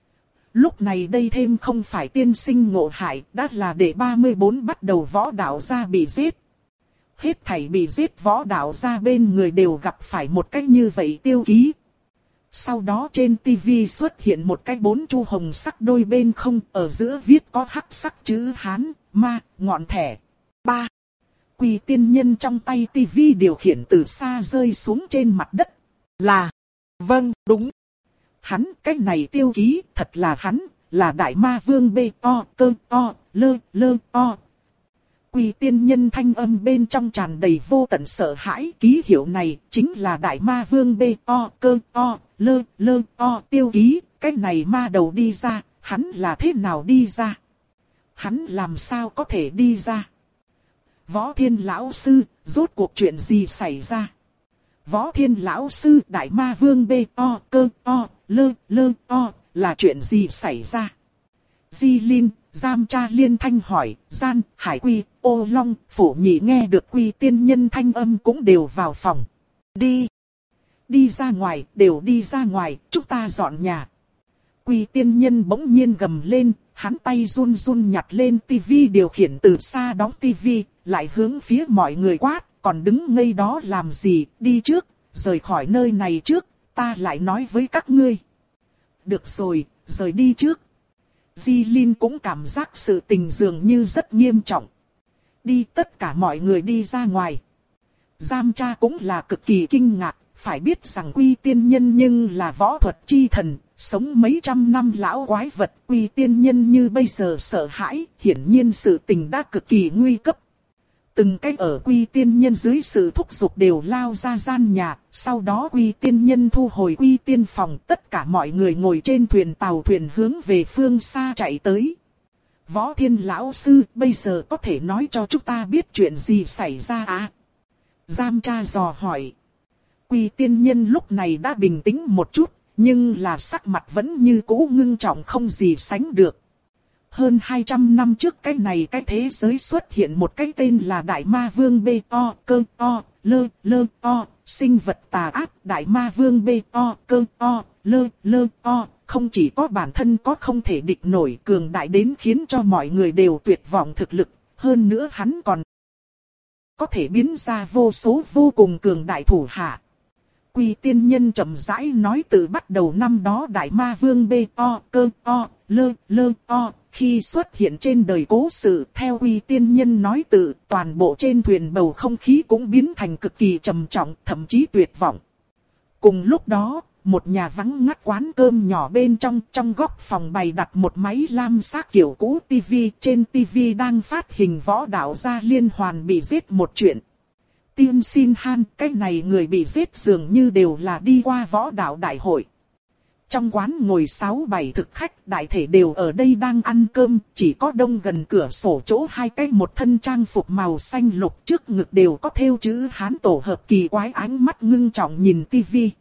Lúc này đây thêm không phải tiên sinh ngộ hại, đã là đệ ba mươi bốn bắt đầu võ đạo gia bị giết. Hết thảy bị giết võ đạo gia bên người đều gặp phải một cách như vậy tiêu ký. Sau đó trên tivi xuất hiện một cái bốn chu hồng sắc đôi bên không, ở giữa viết có hắc sắc chữ Hán, ma, ngọn thẻ. ba. Quy Tiên nhân trong tay tivi điều khiển từ xa rơi xuống trên mặt đất. Là, vâng, đúng. Hắn, cái này tiêu ký, thật là hắn, là đại ma vương bê o cơ o lơ lơ o. Quy Tiên nhân thanh âm bên trong tràn đầy vô tận sợ hãi, ký hiệu này chính là đại ma vương bê o cơ o lơ lơ o tiêu ký, cái này ma đầu đi ra, hắn là thế nào đi ra? Hắn làm sao có thể đi ra? Võ Thiên lão sư, rốt cuộc chuyện gì xảy ra? Võ Thiên lão sư, đại ma vương bê o cơ o lơ lơ o, là chuyện gì xảy ra? Di Linh, Giam Cha liên thanh hỏi, Gian, Hải Quy, Ô Long, Phổ Nhị nghe được Quy Tiên nhân thanh âm cũng đều vào phòng. Đi! Đi ra ngoài, đều đi ra ngoài, chúng ta dọn nhà. Quy Tiên nhân bỗng nhiên gầm lên, hắn tay run run nhặt lên tivi điều khiển từ xa đóng tivi, lại hướng phía mọi người quát, còn đứng ngây đó làm gì, đi trước, rời khỏi nơi này trước, ta lại nói với các ngươi. Được rồi, rời đi trước. Di Linh cũng cảm giác sự tình dường như rất nghiêm trọng. Đi tất cả mọi người đi ra ngoài. Giam Cha cũng là cực kỳ kinh ngạc, phải biết rằng Quy Tiên nhân nhưng là võ thuật chi thần, sống mấy trăm năm lão quái vật. Quy Tiên nhân như bây giờ sợ hãi, hiển nhiên sự tình đã cực kỳ nguy cấp. Từng cách ở Quy Tiên Nhân dưới sự thúc giục đều lao ra gian nhà, sau đó Quy Tiên Nhân thu hồi Quy Tiên phòng, tất cả mọi người ngồi trên thuyền tàu thuyền hướng về phương xa chạy tới. Võ Thiên lão sư, bây giờ có thể nói cho chúng ta biết chuyện gì xảy ra à? Giam Tra dò hỏi. Quy Tiên Nhân lúc này đã bình tĩnh một chút, nhưng là sắc mặt vẫn như cũ ngưng trọng không gì sánh được. Hơn hai trăm năm trước cái này cái thế giới xuất hiện một cái tên là Đại Ma Vương Bê O, Cơ O, Lơ, Lơ O, sinh vật tà ác. Đại Ma Vương Bê O, Cơ O, Lơ, Lơ O, không chỉ có bản thân có không thể địch nổi cường đại đến khiến cho mọi người đều tuyệt vọng thực lực, hơn nữa hắn còn có thể biến ra vô số vô cùng cường đại thủ hạ. Quy Tiên Nhân chậm rãi nói từ bắt đầu năm đó Đại Ma Vương Bê O, Cơ O, Lơ, Lơ O, khi xuất hiện trên đời cố sự, theo Quy Tiên Nhân nói từ, toàn bộ trên thuyền bầu không khí cũng biến thành cực kỳ trầm trọng, thậm chí tuyệt vọng. Cùng lúc đó, một nhà vắng ngắt quán cơm nhỏ bên trong, trong góc phòng bày đặt một máy lam sắc kiểu cũ tivi, trên tivi đang phát hình võ đạo gia liên hoàn bị giết một chuyện. Tiên Xin Han, cái này người bị giết dường như đều là đi qua võ đạo đại hội. Trong quán ngồi sáu bảy thực khách, đại thể đều ở đây đang ăn cơm, chỉ có đông gần cửa sổ chỗ hai cái một thân trang phục màu xanh lục, trước ngực đều có thêu chữ Hán tổ hợp kỳ quái, ánh mắt ngưng trọng nhìn tivi.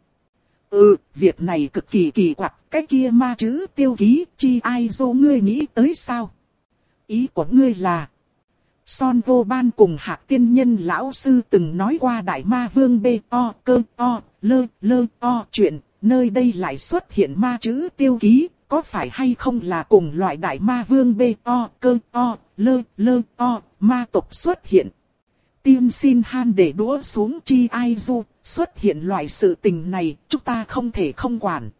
Ừ, việc này cực kỳ kỳ quặc, cái kia ma chữ tiêu ký, chi ai dô ngươi nghĩ tới sao? Ý của ngươi là... Son Vô Ban cùng Hạc Tiên Nhân lão sư từng nói qua Đại Ma Vương Bê O, Cơ O, Lơ, Lơ O chuyện, nơi đây lại xuất hiện ma chữ tiêu ký, có phải hay không là cùng loại Đại Ma Vương Bê O, Cơ O, Lơ, Lơ O, ma tộc xuất hiện. Tiên Xin Han để đũa xuống chi ai du, xuất hiện loại sự tình này, chúng ta không thể không quản.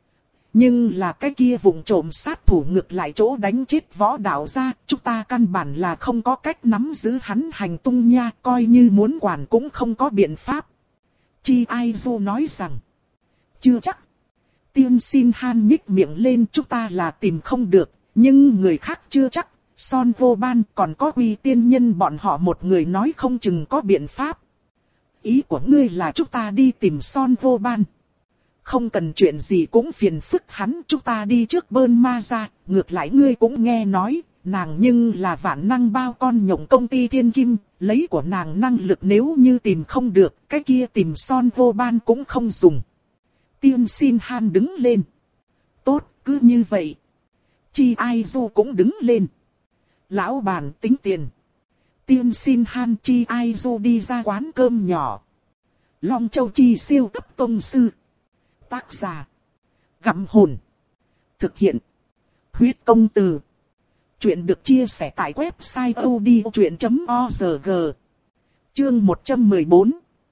Nhưng là cái kia vùng trộm sát thủ ngược lại chỗ đánh chết võ đạo ra, chúng ta căn bản là không có cách nắm giữ hắn hành tung nha, coi như muốn quản cũng không có biện pháp. Chi Ai Du nói rằng, chưa chắc. Tiên Xin Han nhích miệng lên, chúng ta là tìm không được, nhưng người khác chưa chắc. Son Vô Ban còn có Quy Tiên Nhân bọn họ một người nói không chừng có biện pháp. Ý của ngươi là chúng ta đi tìm Son Vô Ban. Không cần chuyện gì cũng phiền phức hắn, chúng ta đi trước Bơn Ma ra, ngược lại ngươi cũng nghe nói, nàng nhưng là vạn năng bao con nhộng công ty Thiên Kim, lấy của nàng năng lực nếu như tìm không được, cái kia tìm Son Vô Ban cũng không dùng. Tiên Xin Han đứng lên. Tốt, cứ như vậy. Chi Ai Du cũng đứng lên. Lão bản tính tiền. Tiên Xin Han Chi Ai Du đi ra quán cơm nhỏ. Long Châu Chi siêu cấp tông sư. Tác giả. Gặm hồn. Thực hiện. Huyết công từ. Chuyện được chia sẻ tại website odchuyện chấm org. Chương một trăm mười bốn.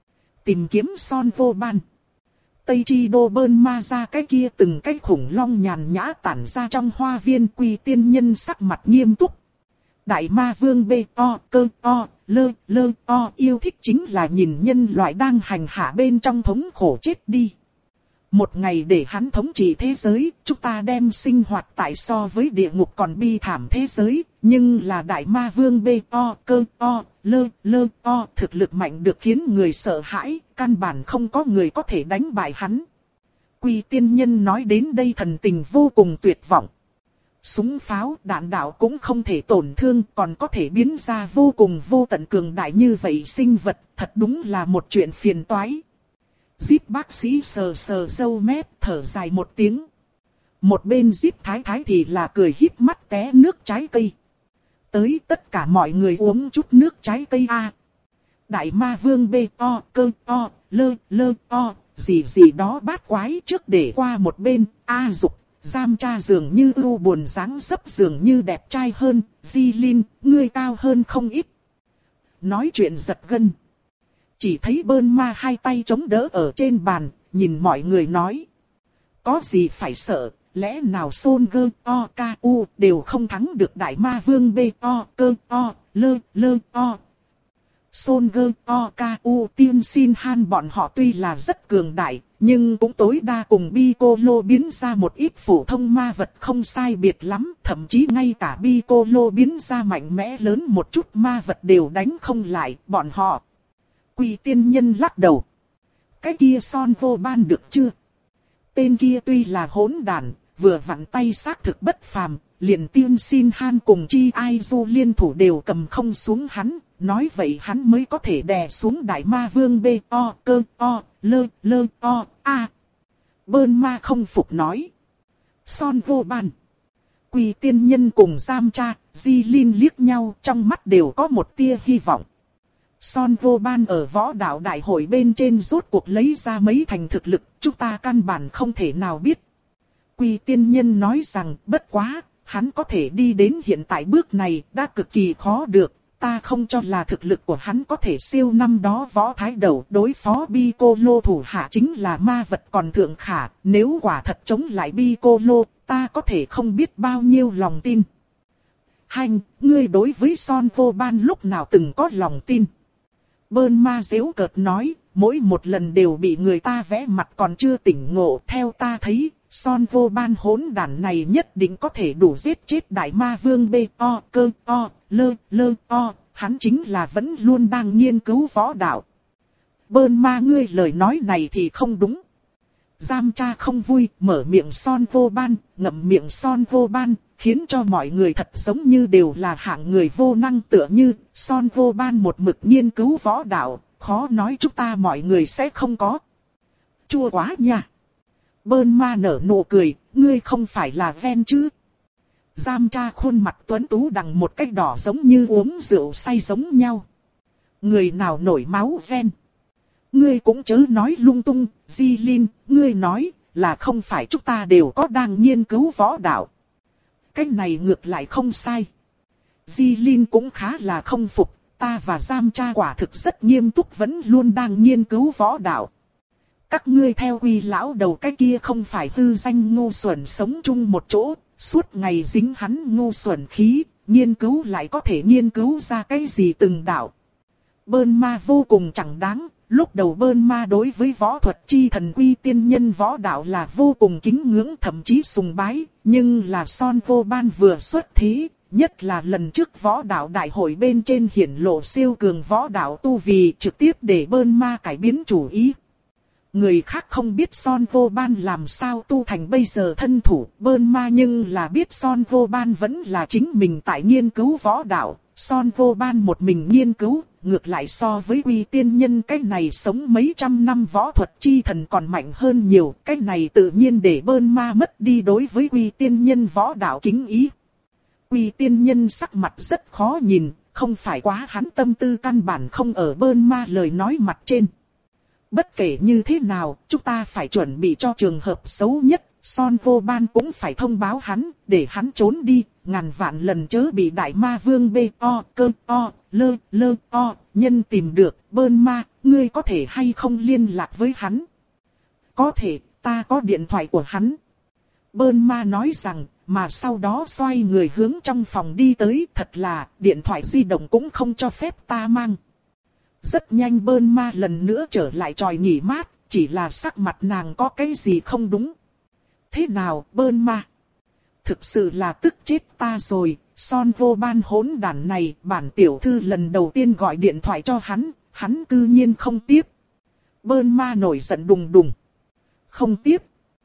Tìm kiếm Son Vô Ban. Tây Chi Đô Bơn Ma ra cái kia từng cái khủng long nhàn nhã tản ra trong hoa viên. Quy Tiên Nhân sắc mặt nghiêm túc. Đại Ma Vương Bê O, Cơ O, Lơ, Lơ O yêu thích chính là nhìn nhân loại đang hành hạ bên trong thống khổ chết đi. Một ngày để hắn thống trị thế giới, chúng ta đem sinh hoạt tại so với địa ngục còn bi thảm thế giới, nhưng là Đại Ma Vương Bê O, Cơ O, Lơ, Lơ O thực lực mạnh được khiến người sợ hãi, căn bản không có người có thể đánh bại hắn. Quy Tiên Nhân nói đến đây thần tình vô cùng tuyệt vọng. Súng pháo, đạn đạo cũng không thể tổn thương, còn có thể biến ra vô cùng vô tận cường đại như vậy sinh vật, thật đúng là một chuyện phiền toái. Zip bác sĩ sờ sờ râu mép, thở dài một tiếng. Một bên Zip thái thái thì là cười híp mắt té nước trái cây. Tới tất cả mọi người uống chút nước trái cây a. Đại Ma Vương Bê O, Cơ O, Lơ, Lơ O, gì gì đó bát quái trước để qua một bên, A Dục. Giam Tra dường như ưu buồn dáng dấp dường như đẹp trai hơn, Di Linh, ngươi cao hơn không ít. Nói chuyện giật gân. Chỉ thấy Bơn Ma hai tay chống đỡ ở trên bàn, nhìn mọi người nói. Có gì phải sợ, lẽ nào Son Gơ O K U đều không thắng được Đại Ma Vương Bê O Cơ O Lơ Lơ O. Son Gơ O K U Tiên Xin Han bọn họ tuy là rất cường đại, nhưng cũng tối đa cùng Piccolo biến ra một ít phổ thông ma vật không sai biệt lắm, thậm chí ngay cả Piccolo biến ra mạnh mẽ lớn một chút ma vật đều đánh không lại bọn họ. Quỷ tiên nhân lắc đầu. Cái kia Son Vô Ban được chưa? Tên kia tuy là hỗn đản, vừa vặn tay xác thực bất phàm, liền Tiên Xin Han cùng Chi Ai Du liên thủ đều cầm không xuống hắn, nói vậy hắn mới có thể đè xuống đại ma vương B O cơ O lơ lơ O A. Bơn ma không phục nói. Son Vô Ban. Quỷ tiên nhân cùng Giam Cha, Di Linh liếc nhau, trong mắt đều có một tia hy vọng. Son Vô Ban ở võ đạo đại hội bên trên rốt cuộc lấy ra mấy thành thực lực, chúng ta căn bản không thể nào biết. Quỷ tiên nhân nói rằng, bất quá, hắn có thể đi đến hiện tại bước này đã cực kỳ khó được, ta không cho là thực lực của hắn có thể siêu năm đó võ thái đầu, đối phó Piccolo thủ hạ chính là ma vật còn thượng khả, nếu quả thật chống lại Piccolo, ta có thể không biết bao nhiêu lòng tin. Hành, ngươi đối với Son Vô Ban lúc nào từng có lòng tin? Bơn ma giễu cợt nói, mỗi một lần đều bị người ta vẽ mặt còn chưa tỉnh ngộ. Theo ta thấy, Son Vô Ban hỗn đản này nhất định có thể đủ giết chết đại ma vương B O cơ O lơ lơ O. Hắn chính là vẫn luôn đang nghiên cứu võ đạo. Bơn ma ngươi lời nói này thì không đúng. Giam Cha không vui, mở miệng Son Vô Ban, ngậm miệng Son Vô Ban, khiến cho mọi người thật giống như đều là hạng người vô năng, tựa như Son Vô Ban một mực nghiên cứu võ đạo, khó nói chúng ta mọi người sẽ không có. Chua quá nha. Bơn ma nở nụ cười, ngươi không phải là ven chứ? Giam Cha khuôn mặt tuấn tú đằng một cách đỏ giống như uống rượu say giống nhau. Người nào nổi máu ven? Ngươi cũng chớ nói lung tung, Di Linh, ngươi nói là không phải chúng ta đều có đang nghiên cứu võ đạo. Cái này ngược lại không sai. Di Linh cũng khá là không phục, ta và Giam Cha quả thực rất nghiêm túc vẫn luôn đang nghiên cứu võ đạo. Các ngươi theo Quy lão đầu cái kia không phải hư danh ngu xuẩn sống chung một chỗ, suốt ngày dính hắn ngu xuẩn khí, nghiên cứu lại có thể nghiên cứu ra cái gì từng đạo. Bơn ma vô cùng chẳng đáng. Lúc đầu Bơn ma đối với võ thuật chi thần Quy tiên nhân võ đạo là vô cùng kính ngưỡng thậm chí sùng bái, nhưng là Son Vô Ban vừa xuất thế, nhất là lần trước võ đạo đại hội bên trên hiển lộ siêu cường võ đạo tu vì trực tiếp để Bơn ma cải biến chủ ý. Người khác không biết Son Vô Ban làm sao tu thành bây giờ thân thủ, Bơn ma nhưng là biết Son Vô Ban vẫn là chính mình tại nghiên cứu võ đạo, Son Vô Ban một mình nghiên cứu. Ngược lại so với Quy tiên nhân cái này sống mấy trăm năm võ thuật chi thần còn mạnh hơn nhiều. Cái này tự nhiên để Bơn ma mất đi đối với Quy tiên nhân võ đạo kính ý. Quy tiên nhân sắc mặt rất khó nhìn, không phải quá hắn tâm tư căn bản không ở Bơn ma lời nói mặt trên. Bất kể như thế nào, chúng ta phải chuẩn bị cho trường hợp xấu nhất. Son Vô Ban cũng phải thông báo hắn, để hắn trốn đi, ngàn vạn lần chớ bị đại ma vương B O cơ O lơ lơ O nhân tìm được. Bơn ma, ngươi có thể hay không liên lạc với hắn? Có thể, ta có điện thoại của hắn. Bơn ma nói rằng, mà sau đó xoay người hướng trong phòng đi tới. Thật là, điện thoại di động cũng không cho phép ta mang. Rất nhanh Bơn ma lần nữa trở lại tròi nghỉ mát, chỉ là sắc mặt nàng có cái gì không đúng. Thế nào, Bơn ma? Thực sự là tức chết ta rồi, Son Vô Ban hỗn đản này, bản tiểu thư lần đầu tiên gọi điện thoại cho hắn, hắn cư nhiên không tiếp. Bơn ma nổi giận đùng đùng. Không tiếp.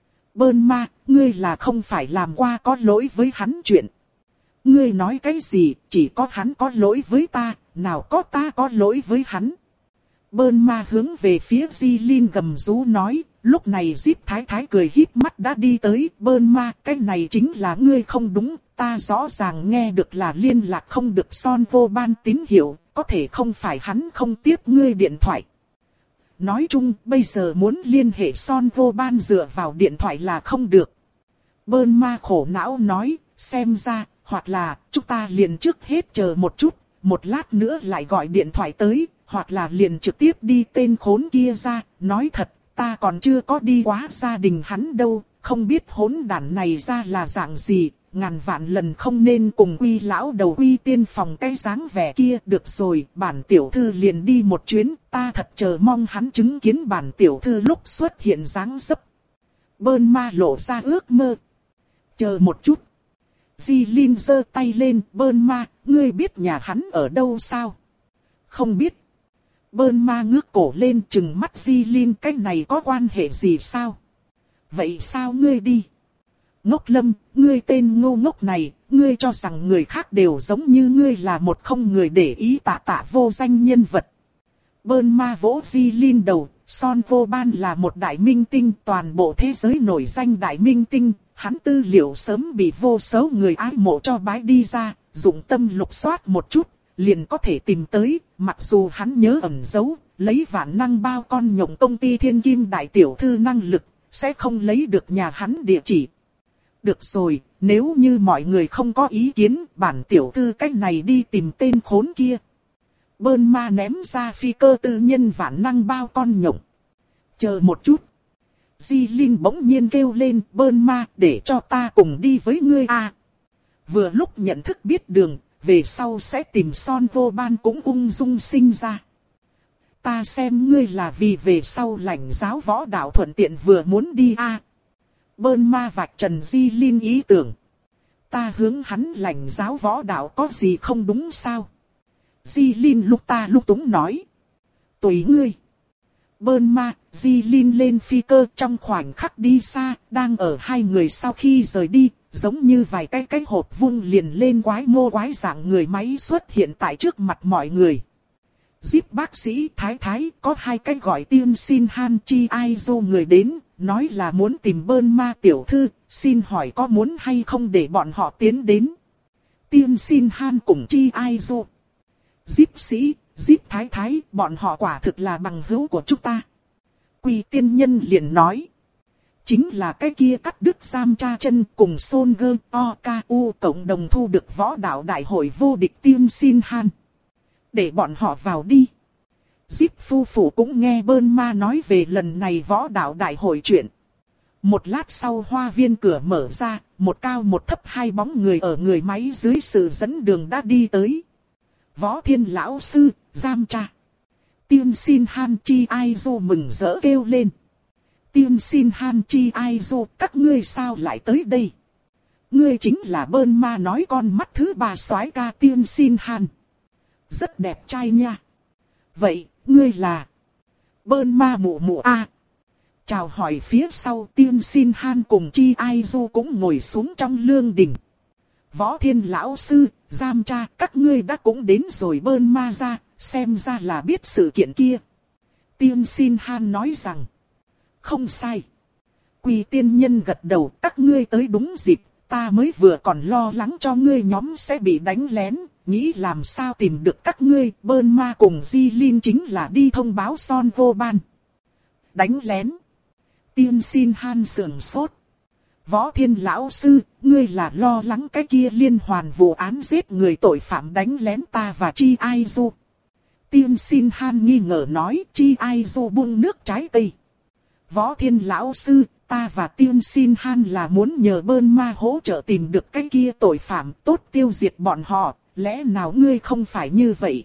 Bơn ma, ngươi là không phải làm qua có lỗi với hắn chuyện. Ngươi nói cái gì, chỉ có hắn có lỗi với ta, nào có ta có lỗi với hắn. Bơn ma hướng về phía Di Linh gầm rú nói, lúc này Diếp Thái Thái cười híp mắt đã đi tới. Bơn ma, cái này chính là ngươi không đúng, ta rõ ràng nghe được là liên lạc không được Son Vô Ban tín hiệu, có thể không phải hắn không tiếp ngươi điện thoại. Nói chung, bây giờ muốn liên hệ Son Vô Ban dựa vào điện thoại là không được. Bơn ma khổ não nói, xem ra, hoặc là, chúng ta liền trước hết chờ một chút, một lát nữa lại gọi điện thoại tới, hoặc là liền trực tiếp đi tên khốn kia ra. Nói thật, ta còn chưa có đi quá gia đình hắn đâu, không biết hỗn đản này ra là dạng gì, ngàn vạn lần không nên cùng Quy lão đầu Quy tiên phòng cái dáng vẻ kia. Được rồi, bản tiểu thư liền đi một chuyến, ta thật chờ mong hắn chứng kiến bản tiểu thư lúc xuất hiện dáng dấp. Bơn ma lộ ra ước mơ. Chờ một chút. Di Linh giơ tay lên, Bơn ma, ngươi biết nhà hắn ở đâu sao? Không biết. Bơn ma ngước cổ lên trừng mắt Di Linh, cái này có quan hệ gì sao? Vậy sao ngươi đi? Ngốc Lâm, ngươi tên ngu ngốc này, ngươi cho rằng người khác đều giống như ngươi là một không người để ý tạ tạ vô danh nhân vật. Bơn ma vỗ Di Linh đầu, Son Vô Ban là một đại minh tinh, toàn bộ thế giới nổi danh đại minh tinh, hắn tư liệu sớm bị vô số người ái mộ cho bái đi ra, dụng tâm lục soát một chút, liền có thể tìm tới, mặc dù hắn nhớ ẩn giấu, lấy vạn năng bao con nhộng công ty thiên kim đại tiểu thư năng lực, sẽ không lấy được nhà hắn địa chỉ. Được rồi, nếu như mọi người không có ý kiến, bản tiểu thư cách này đi tìm tên khốn kia. Bơn ma ném ra phi cơ tư nhân vạn năng bao con nhộng. Chờ một chút. Di Linh bỗng nhiên kêu lên, Bơn ma, để cho ta cùng đi với ngươi à. Vừa lúc nhận thức biết đường, về sau sẽ tìm Son Vô Ban cũng ung dung sinh ra. Ta xem ngươi là vì về sau lãnh giáo võ đạo thuận tiện vừa muốn đi à. Bơn ma vạch trần Di Linh ý tưởng. Ta hướng hắn lãnh giáo võ đạo có gì không đúng sao? Di Linh lúc ta lúc túng nói. Tùy ngươi. Bơn ma, Di Linh lên phi cơ trong khoảnh khắc đi xa, đang ở hai người sau khi rời đi, giống như vài cái cái hộp vung liền lên quái mô quái dạng người máy xuất hiện tại trước mặt mọi người. Zip bác sĩ Thái Thái có hai cái gọi Tiên Sin Han Chi Ai Du người đến, nói là muốn tìm Bơn ma tiểu thư, xin hỏi có muốn hay không để bọn họ tiến đến. Tiên Sin Han cùng Chi Ai Du. Zip sĩ, Zip Thái Thái, bọn họ quả thực là bằng hữu của chúng ta. Quỳ tiên nhân liền nói. Chính là cái kia cắt đứt giam cha chân cùng Son Gơ O K U cộng đồng thu được võ đạo đại hội vô địch Tiên Sin Han. Để bọn họ vào đi. Zip phu phụ cũng nghe Bơn ma nói về lần này võ đạo đại hội chuyện. Một lát sau hoa viên cửa mở ra, một cao một thấp hai bóng người ở người máy dưới sự dẫn đường đã đi tới. Võ Thiên lão sư, giam cha. Tiên Sin Han Chi Ai Du mừng rỡ kêu lên. Tiên Sin Han Chi Ai Du, các ngươi sao lại tới đây? Ngươi chính là Bơn ma nói con mắt thứ ba soái ca Tiên Sin Han. Rất đẹp trai nha. Vậy, ngươi là? Bơn ma mụ mụ a. Chào hỏi phía sau Tiên Sin Han cùng Chi Ai Du cũng ngồi xuống trong lương đình. Võ Thiên lão sư, giam cha, các ngươi đã cũng đến rồi. Bơn ma ra, xem ra là biết sự kiện kia. Tiên Sin Han nói rằng, không sai. Quỳ tiên nhân gật đầu, các ngươi tới đúng dịp, ta mới vừa còn lo lắng cho ngươi nhóm sẽ bị đánh lén, nghĩ làm sao tìm được các ngươi. Bơn ma cùng Di Linh chính là đi thông báo Son Vô Ban. Đánh lén. Tiên Sin Han sườn sốt. Võ Thiên lão sư, ngươi là lo lắng cái kia liên hoàn vụ án giết người tội phạm đánh lén ta và Chi Ai Du. Tiên Sin Han nghi ngờ nói. Chi Ai Du buông nước trái cây. Võ Thiên lão sư, ta và Tiên Sin Han là muốn nhờ Bơn ma hỗ trợ tìm được cái kia tội phạm, tốt tiêu diệt bọn họ, lẽ nào ngươi không phải như vậy?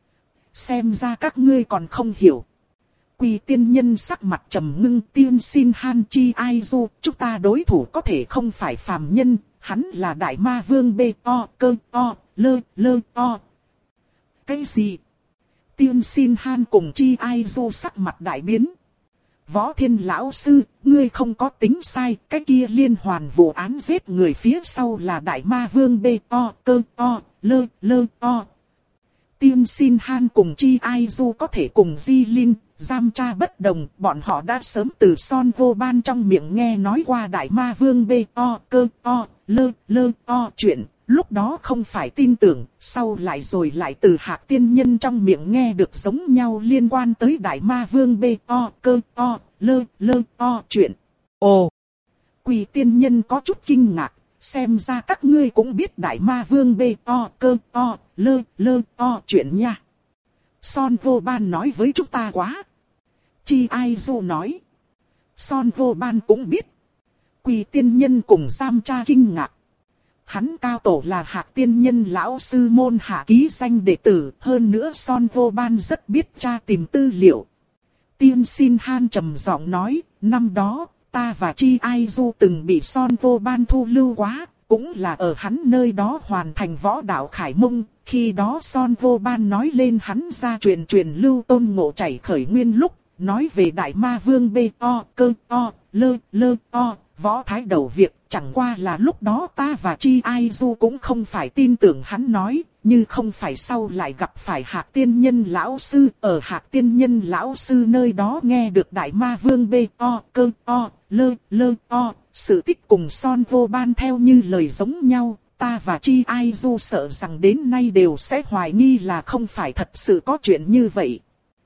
Xem ra các ngươi còn không hiểu. Quỳ tiên nhân sắc mặt trầm ngưng. Tiên Sin Han Chi Ai Du, chúng ta đối thủ có thể không phải phàm nhân, hắn là đại ma vương bê o cơ o lơ lơ o. Cái gì? Tiên Sin Han cùng Chi Ai Du sắc mặt đại biến. Võ Thiên lão sư, ngươi không có tính sai, cái kia liên hoàn vụ án giết người phía sau là đại ma vương bê o cơ o lơ lơ o. Tiên Sin Han cùng Chi Ai Du có thể cùng Di Linh, giam cha bất đồng, bọn họ đã sớm từ Son Vô Ban trong miệng nghe nói qua đại ma vương bê o cơ o lơ lơ o chuyện, lúc đó không phải tin tưởng, sau lại rồi lại từ Hạc tiên nhân trong miệng nghe được giống nhau liên quan tới đại ma vương bê o cơ o lơ lơ o chuyện. Ồ! Quỳ tiên nhân có chút kinh ngạc, xem ra các ngươi cũng biết đại ma vương bê o cơ o lơ lơ o chuyện nha. Son Vô Ban nói với chúng ta quá. Chi Ai Du nói. Son Vô Ban cũng biết. Quỳ tiên nhân cùng giam cha kinh ngạc. hắn cao tổ là Hạc tiên nhân lão sư môn hạ ký danh đệ tử, hơn nữa Son Vô Ban rất biết tra tìm tư liệu. Tiên Sin Han trầm giọng nói, năm đó, ta và Chi Ai Du từng bị Son Vô Ban thu lưu quá, cũng là ở hắn nơi đó hoàn thành võ đạo Khải Mông. Khi đó Son Vô Ban nói lên hắn ra truyền truyền lưu Tôn Ngộ chảy khởi nguyên lúc, nói về Đại Ma Vương B O cơ o lơ lơ o võ thái đầu việc, chẳng qua là lúc đó ta và Chi Ai Du cũng không phải tin tưởng hắn nói, như không phải sau lại gặp phải Hạc tiên nhân lão sư, ở Hạc tiên nhân lão sư nơi đó nghe được Đại Ma Vương B O cơ o lơ lơ o, sự tích cùng Son Vô Ban theo như lời giống nhau, ta và Chi Ai Du sợ rằng đến nay đều sẽ hoài nghi là không phải thật sự có chuyện như vậy.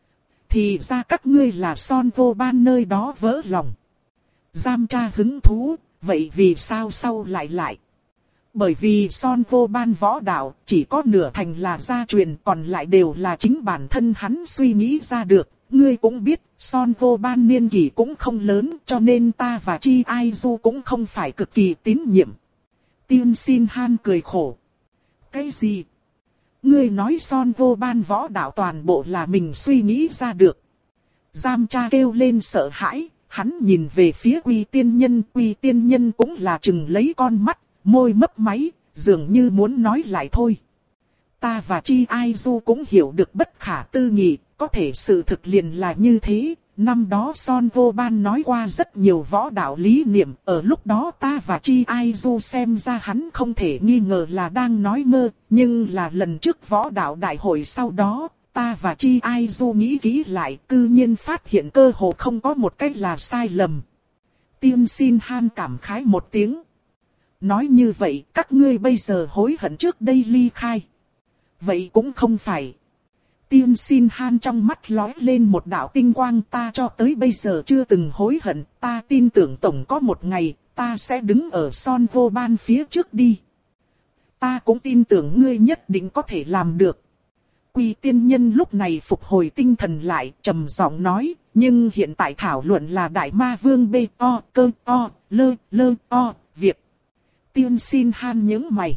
Thì ra các ngươi là Son Vô Ban nơi đó vỡ lòng. Giam tra hứng thú, vậy vì sao sau lại lại? Bởi vì Son Vô Ban võ đạo chỉ có nửa thành là gia truyền, còn lại đều là chính bản thân hắn suy nghĩ ra được. Ngươi cũng biết, Son Vô Ban niên kỷ cũng không lớn, cho nên ta và Chi Ai Du cũng không phải cực kỳ tín nhiệm. Tiên Sin Han cười khổ. Cái gì? Ngươi nói Son Vô Ban võ đạo toàn bộ là mình suy nghĩ ra được. Giam tra kêu lên sợ hãi, hắn nhìn về phía Quy Tiên Nhân, Quy Tiên Nhân cũng là chừng lấy con mắt, môi mấp máy, dường như muốn nói lại thôi. Ta và Chi Ai Du cũng hiểu được bất khả tư nghị, có thể sự thực liền là như thế. Năm đó Son Vô Ban nói qua rất nhiều võ đạo lý niệm, ở lúc đó ta và Chi Ai Du xem ra hắn không thể nghi ngờ là đang nói mơ, nhưng là lần trước võ đạo đại hội sau đó, ta và Chi Ai Du nghĩ kỹ lại, cư nhiên phát hiện cơ hồ không có một cách là sai lầm. Tiên Sin Han cảm khái một tiếng. Nói như vậy, các ngươi bây giờ hối hận trước đây ly khai. Vậy cũng không phải. Tiên Sin Han trong mắt lóe lên một đạo tinh quang, ta cho tới bây giờ chưa từng hối hận, ta tin tưởng tổng có một ngày, ta sẽ đứng ở Son Vô Ban phía trước đi. Ta cũng tin tưởng ngươi nhất định có thể làm được. Quy Tiên Nhân lúc này phục hồi tinh thần lại, trầm giọng nói, nhưng hiện tại thảo luận là Đại Ma Vương B O cơ o lơ lơ o việc. Tiên Sin Han nhướng mày.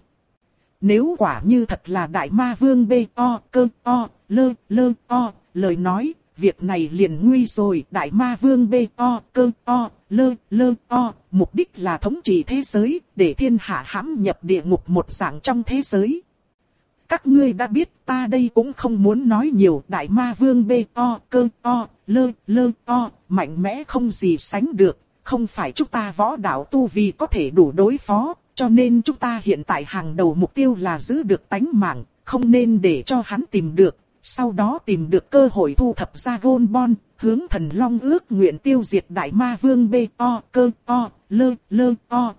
Nếu quả như thật là Đại Ma Vương B O cơ o lơ lơ o, lời nói, việc này liền nguy rồi. Đại Ma Vương B O cơ o lơ lơ o, mục đích là thống trị thế giới, để thiên hạ hãm nhập địa ngục một dạng trong thế giới. Các ngươi đã biết, ta đây cũng không muốn nói nhiều. Đại Ma Vương B O cơ o lơ lơ o, mạnh mẽ không gì sánh được, không phải chúng ta võ đạo tu vi có thể đủ đối phó, cho nên chúng ta hiện tại hàng đầu mục tiêu là giữ được tánh mạng, không nên để cho hắn tìm được, sau đó tìm được cơ hội thu thập ra Gôn Bon, hướng Thần Long ước nguyện tiêu diệt Đại Ma Vương B O cơ o lơ lơ o.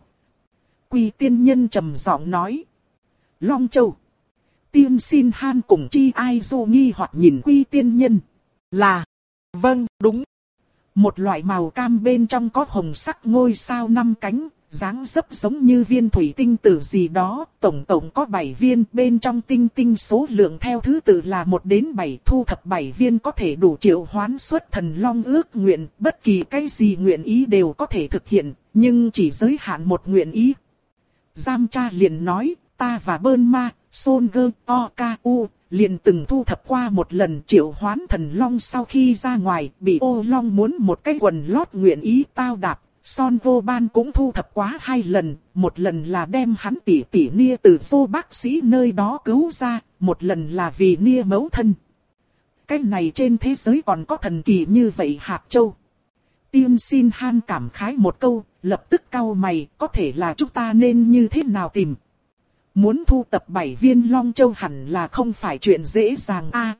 Quy Tiên Nhân trầm giọng nói. Long Châu. Tiên Sin Han cùng Chi Ai Du nghi hoặc nhìn Quy Tiên Nhân. Là. Vâng, đúng. Một loại màu cam bên trong có hồng sắc ngôi sao năm cánh, dáng dấp giống như viên thủy tinh tử gì đó, tổng tổng có bảy viên, bên trong tinh tinh số lượng theo thứ tự là một đến bảy, thu thập bảy viên có thể đủ triệu hoán xuất Thần Long ước nguyện, bất kỳ cái gì nguyện ý đều có thể thực hiện, nhưng chỉ giới hạn một nguyện ý. Giam tra liền nói, ta và Bơn Ma, Son Gơ, O K U, liền từng thu thập qua một lần triệu hoán Thần Long sau khi ra ngoài, bị ô long muốn một cái quần lót nguyện ý tao đạp. Son Vô Ban cũng thu thập quá hai lần, một lần là đem hắn tỷ tỷ Nia từ Vô bác sĩ nơi đó cứu ra, một lần là vì Nia mẫu thân. Cái này trên thế giới còn có thần kỳ như vậy Hạc Châu. Tiên Sin Han cảm khái một câu, lập tức cau mày, có thể là chúng ta nên như thế nào tìm. Muốn thu tập bảy viên Long Châu hẳn là không phải chuyện dễ dàng a.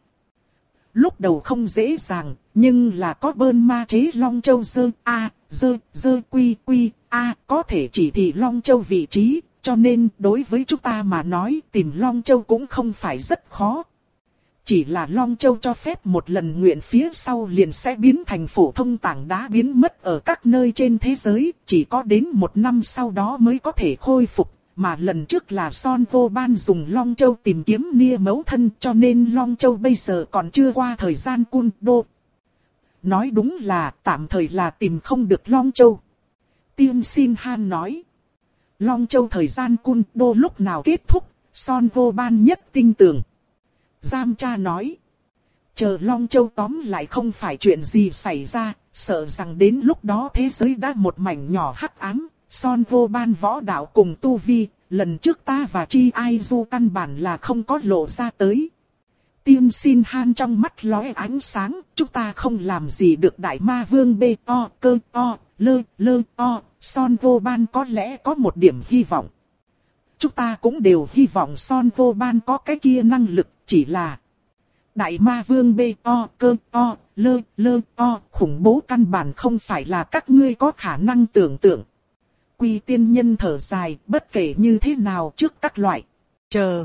Lúc đầu không dễ dàng, nhưng là có Bơn Ma chế Long Châu dơ a, dơ, dơ quy quy, a, có thể chỉ thị Long Châu vị trí, cho nên đối với chúng ta mà nói tìm Long Châu cũng không phải rất khó. Chỉ là Long Châu cho phép một lần nguyện phía sau liền sẽ biến thành phổ thông tảng đá biến mất ở các nơi trên thế giới, chỉ có đến một năm sau đó mới có thể khôi phục. Mà lần trước là Son Vô Ban dùng Long Châu tìm kiếm Nia mẫu thân, cho nên Long Châu bây giờ còn chưa qua thời gian cun đô. Nói đúng là tạm thời là tìm không được Long Châu. Tiên Sin Han nói. Long Châu thời gian cun đô lúc nào kết thúc, Son vô ban nhất tinh tường. Giam cha nói. Chờ Long Châu tóm lại không phải chuyện gì xảy ra, sợ rằng đến lúc đó thế giới đã một mảnh nhỏ hắc ám. Son vô ban võ đạo cùng tu vi, lần trước ta và Chi Ai Du căn bản là không có lộ ra tới. Tiêm xin han trong mắt lóe ánh sáng, chúng ta không làm gì được đại ma vương bê o, cơ o, lơ, lơ o, Son vô ban có lẽ có một điểm hy vọng. Chúng ta cũng đều hy vọng Son vô ban có cái kia năng lực, chỉ là đại ma vương bê o, cơ o, lơ, lơ o, khủng bố căn bản không phải là các ngươi có khả năng tưởng tượng. Quy tiên nhân thở dài, bất kể như thế nào trước các loại. Chờ.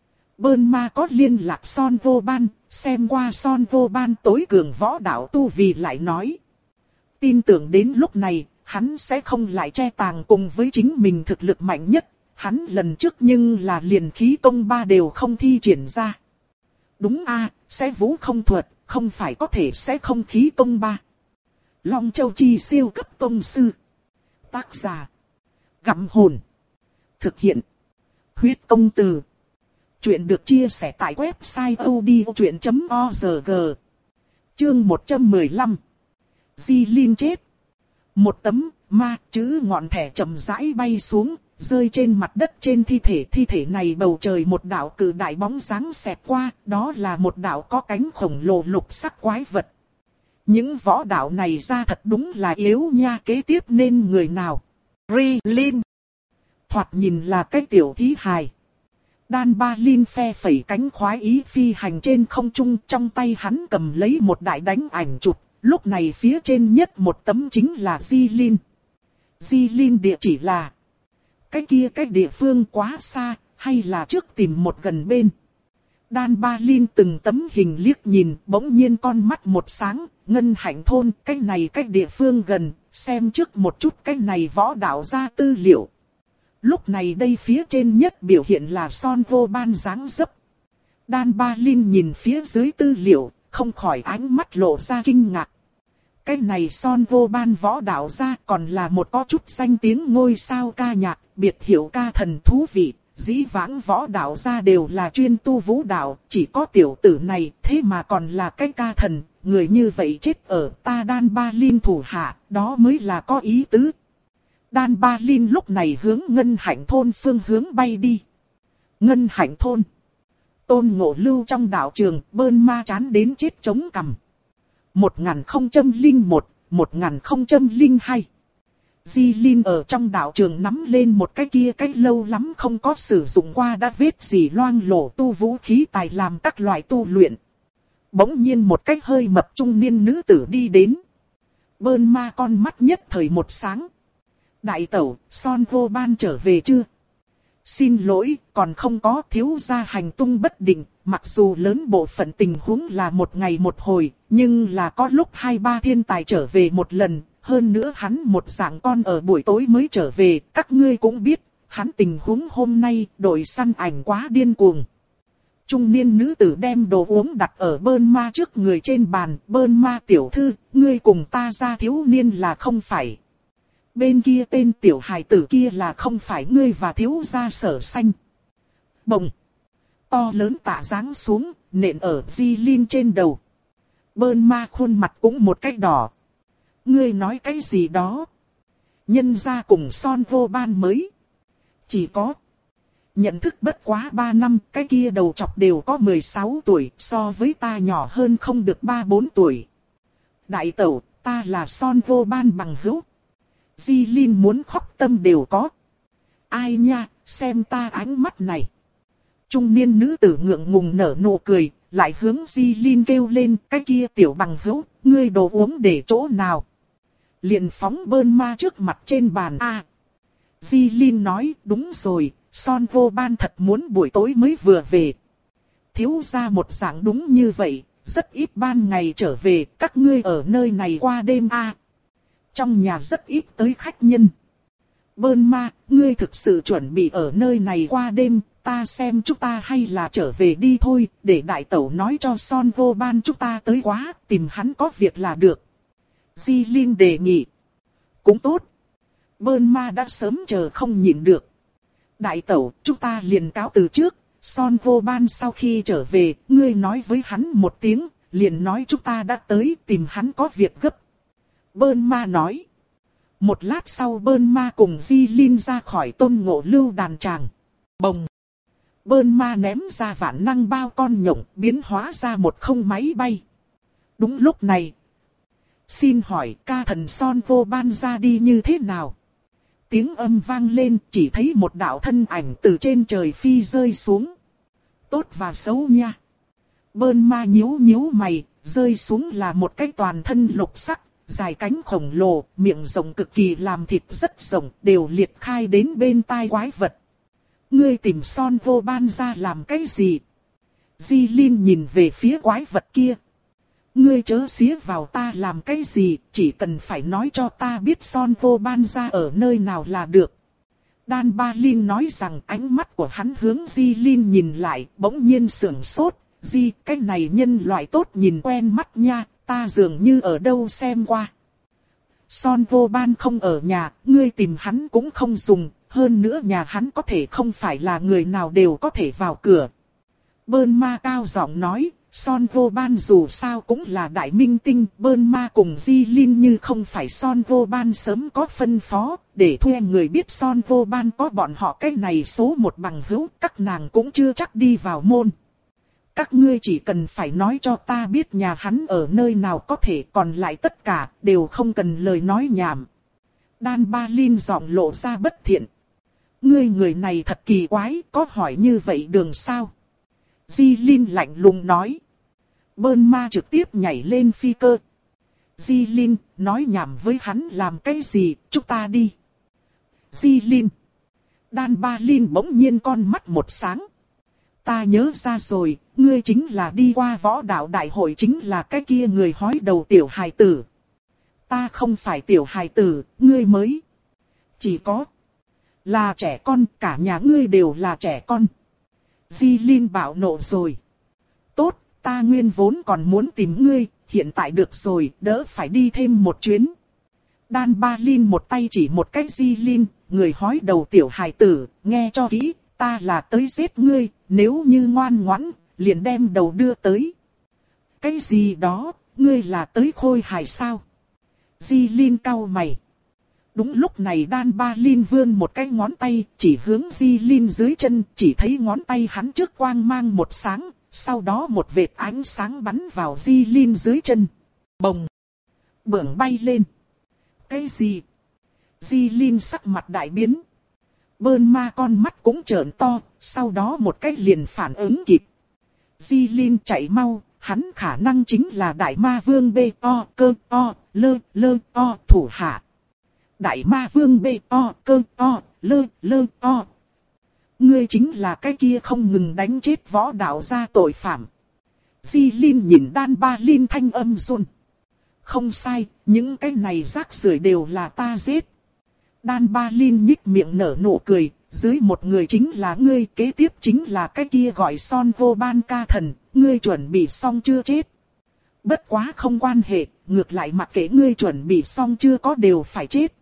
Bơn ma có liên lạc Son vô ban, xem qua Son vô ban tối cường võ đạo tu vì lại nói. Tin tưởng đến lúc này, hắn sẽ không lại che tàng cùng với chính mình thực lực mạnh nhất. Hắn lần trước nhưng là liền khí công ba đều không thi triển ra. Đúng a, sẽ vũ không thuật, không phải có thể sẽ không khí công ba. Long Châu chi siêu cấp tông sư. Tác giả. Gặm hồn. Thực hiện. Huyết công từ. Chuyện được chia sẻ tại website odchuyện chấm org. Chương một trăm mười lăm. Di Linh chết. Một tấm ma chữ ngọn thẻ chậm rãi bay xuống, rơi trên mặt đất trên thi thể. Thi thể này bầu trời một đạo cự đại bóng dáng xẹt qua, đó là một đạo có cánh khổng lồ lục sắc quái vật. Những võ đạo này ra thật đúng là yếu nha, kế tiếp nên người nào? Ri Linh. Thoạt nhìn là cái tiểu thí hài. Đan Ba Linh phe phẩy cánh khoái ý phi hành trên không trung, trong tay hắn cầm lấy một đại đánh ảnh chụp, lúc này phía trên nhất một tấm chính là Di Linh. Di Linh địa chỉ là cái kia cái địa phương quá xa, hay là trước tìm một gần bên. Đan Ba Linh từng tấm hình liếc nhìn, bỗng nhiên con mắt một sáng, Ngân Hạnh thôn, cái này cái địa phương gần, xem trước một chút cái này võ đạo ra tư liệu. Lúc này đây phía trên nhất biểu hiện là Son vô ban dáng dấp. Đan Ba Linh nhìn phía dưới tư liệu, không khỏi ánh mắt lộ ra kinh ngạc. Cái này Son vô ban võ đạo ra còn là một có chút danh tiếng ngôi sao ca nhạc, biệt hiệu ca thần thú vị. Dĩ vãng võ đạo ra đều là chuyên tu vũ đạo, chỉ có tiểu tử này thế mà còn là cái ca thần. Người như vậy chết ở ta Đan Ba Linh thủ hạ, đó mới là có ý tứ. Đan Ba Linh lúc này hướng Ngân Hạnh thôn phương hướng bay đi. Ngân Hạnh thôn. Tôn Ngộ lưu trong đạo trường, bơn ma chán đến chết chống cằm. một nghìn không trăm lẻ một, một nghìn không trăm lẻ hai. Di Linh ở trong đạo trường nắm lên một cái kia cái lâu lắm không có sử dụng qua đã vết gì loang lổ tu vũ khí tài làm các loại tu luyện. Bỗng nhiên một cái hơi mập trung niên nữ tử đi đến. Bơn ma con mắt nhất thời một sáng. Đại tẩu, Son vô ban trở về chưa? Xin lỗi, còn không có, thiếu gia hành tung bất định, mặc dù lớn bộ phận tình huống là một ngày một hồi, nhưng là có lúc hai ba thiên tài trở về một lần, hơn nữa hắn một dạng con ở buổi tối mới trở về, các ngươi cũng biết, hắn tình huống hôm nay đội săn ảnh quá điên cuồng. Trung niên nữ tử đem đồ uống đặt ở bơn ma trước người trên bàn, bơn ma tiểu thư, ngươi cùng ta ra thiếu niên là không phải. Bên kia tên tiểu hài tử kia là không phải ngươi và thiếu gia Sở Xanh. Bồng. To lớn tạ giáng xuống, nện ở Di Linh trên đầu. Bơn ma khuôn mặt cũng một cách đỏ. Ngươi nói cái gì đó? Nhân gia cùng Son vô ban mới. Chỉ có. Nhận thức bất quá ba năm, cái kia đầu chọc đều có mười sáu tuổi, so với ta nhỏ hơn không được ba bốn tuổi. Đại tẩu, ta là Son vô ban bằng hữu. Di Linh muốn khóc tâm đều có. Ai nha, xem ta ánh mắt này. Trung niên nữ tử ngượng ngùng nở nụ cười, lại hướng Di Linh kêu lên, cái kia tiểu bằng hữu, ngươi đồ uống để chỗ nào? Liền phóng bơn ma trước mặt trên bàn a. À, Di Linh nói, đúng rồi, Son vô ban thật muốn buổi tối mới vừa về. Thiếu gia một dạng đúng như vậy, rất ít ban ngày trở về, các ngươi ở nơi này qua đêm a. À, trong nhà rất ít tới khách nhân. Bơn ma, ngươi thực sự chuẩn bị ở nơi này qua đêm, ta xem chúng ta hay là trở về đi thôi, để đại tẩu nói cho Son vô ban chúng ta tới quá, tìm hắn có việc là được. Di Linh đề nghị. Cũng tốt. Bơn ma đã sớm chờ không nhịn được. Đại tẩu, chúng ta liền cáo từ trước. Son vô ban sau khi trở về, ngươi nói với hắn một tiếng, liền nói chúng ta đã tới tìm hắn có việc gấp. Bơn ma nói. Một lát sau Bơn ma cùng Di Linh ra khỏi Tôn Ngộ Lưu đàn tràng. Bồng. Bơn ma ném ra vạn năng bao con nhộng, biến hóa ra một không máy bay. Đúng lúc này. Xin hỏi ca thần Son vô ban ra đi như thế nào? Tiếng âm vang lên, chỉ thấy một đạo thân ảnh từ trên trời phi rơi xuống. Tốt và xấu nha. Bơn ma nhíu nhíu mày, rơi xuống là một cái toàn thân lục sắc, dài cánh khổng lồ, miệng rộng cực kỳ làm thịt rất rộng, đều liệt khai đến bên tai quái vật. Ngươi tìm Son vô ban ra làm cái gì? Di Linh nhìn về phía quái vật kia. Ngươi chớ xía vào ta làm cái gì, chỉ cần phải nói cho ta biết Son vô ban ra ở nơi nào là được. Đan Ba Linh nói rằng ánh mắt của hắn hướng Di Linh nhìn lại, bỗng nhiên sưởng sốt. Di, cái này nhân loại tốt nhìn quen mắt nha, ta dường như ở đâu xem qua. Son vô ban không ở nhà, ngươi tìm hắn cũng không dùng, hơn nữa nhà hắn có thể không phải là người nào đều có thể vào cửa. Bơn ma cao giọng nói. Son vô ban dù sao cũng là đại minh tinh, Bơn ma cùng Di Linh như không phải Son vô ban sớm có phân phó, để thuê người biết Son vô ban có bọn họ cái này số một bằng hữu, các nàng cũng chưa chắc đi vào môn. Các ngươi chỉ cần phải nói cho ta biết nhà hắn ở nơi nào có thể, còn lại tất cả đều không cần lời nói nhảm. Đan Ba Linh giọng lộ ra bất thiện. Ngươi người này thật kỳ quái, có hỏi như vậy đường sao? Di Linh lạnh lùng nói. Bơn ma trực tiếp nhảy lên phi cơ. Di Linh nói nhảm với hắn làm cái gì, chúng ta đi. Di Linh. Đan Ba Linh bỗng nhiên con mắt một sáng. Ta nhớ ra rồi, ngươi chính là đi qua võ đạo đại hội, chính là cái kia người hói đầu tiểu hài tử. Ta không phải tiểu hài tử, ngươi mới. Chỉ có là trẻ con, cả nhà ngươi đều là trẻ con. Di Linh bạo nộ rồi. Tốt, ta nguyên vốn còn muốn tìm ngươi, hiện tại được rồi, đỡ phải đi thêm một chuyến. Đan Ba Linh một tay chỉ một cái Di Linh, người hói đầu tiểu hài tử, nghe cho kỹ, ta là tới giết ngươi, nếu như ngoan ngoãn, liền đem đầu đưa tới. Cái gì đó, ngươi là tới khôi hài sao? Di Linh cau mày. Đúng lúc này Đan Ba Linh vươn một cái ngón tay, chỉ hướng Di Linh dưới chân, chỉ thấy ngón tay hắn trước quang mang một sáng, sau đó một vệt ánh sáng bắn vào Di Linh dưới chân. Bồng! Bưởng bay lên. Cái gì? Di Linh sắc mặt đại biến. Bơn ma con mắt cũng trợn to, sau đó một cái liền phản ứng kịp. Di Linh chạy mau, hắn khả năng chính là đại ma vương bê o cơ o lơ lơ o thủ hạ. Đại ma vương bê o cơ o lơ lơ o. Ngươi chính là cái kia không ngừng đánh chết võ đạo gia tội phạm. Di Linh nhìn Đan Ba Linh thanh âm run. Không sai, những cái này rác rưởi đều là ta giết. Đan Ba Linh nhích miệng nở nụ cười, dưới một người chính là ngươi, kế tiếp chính là cái kia gọi Son vô ban ca thần, ngươi chuẩn bị xong chưa chết. Bất quá không quan hệ, ngược lại mặc kệ ngươi chuẩn bị xong chưa có đều phải chết.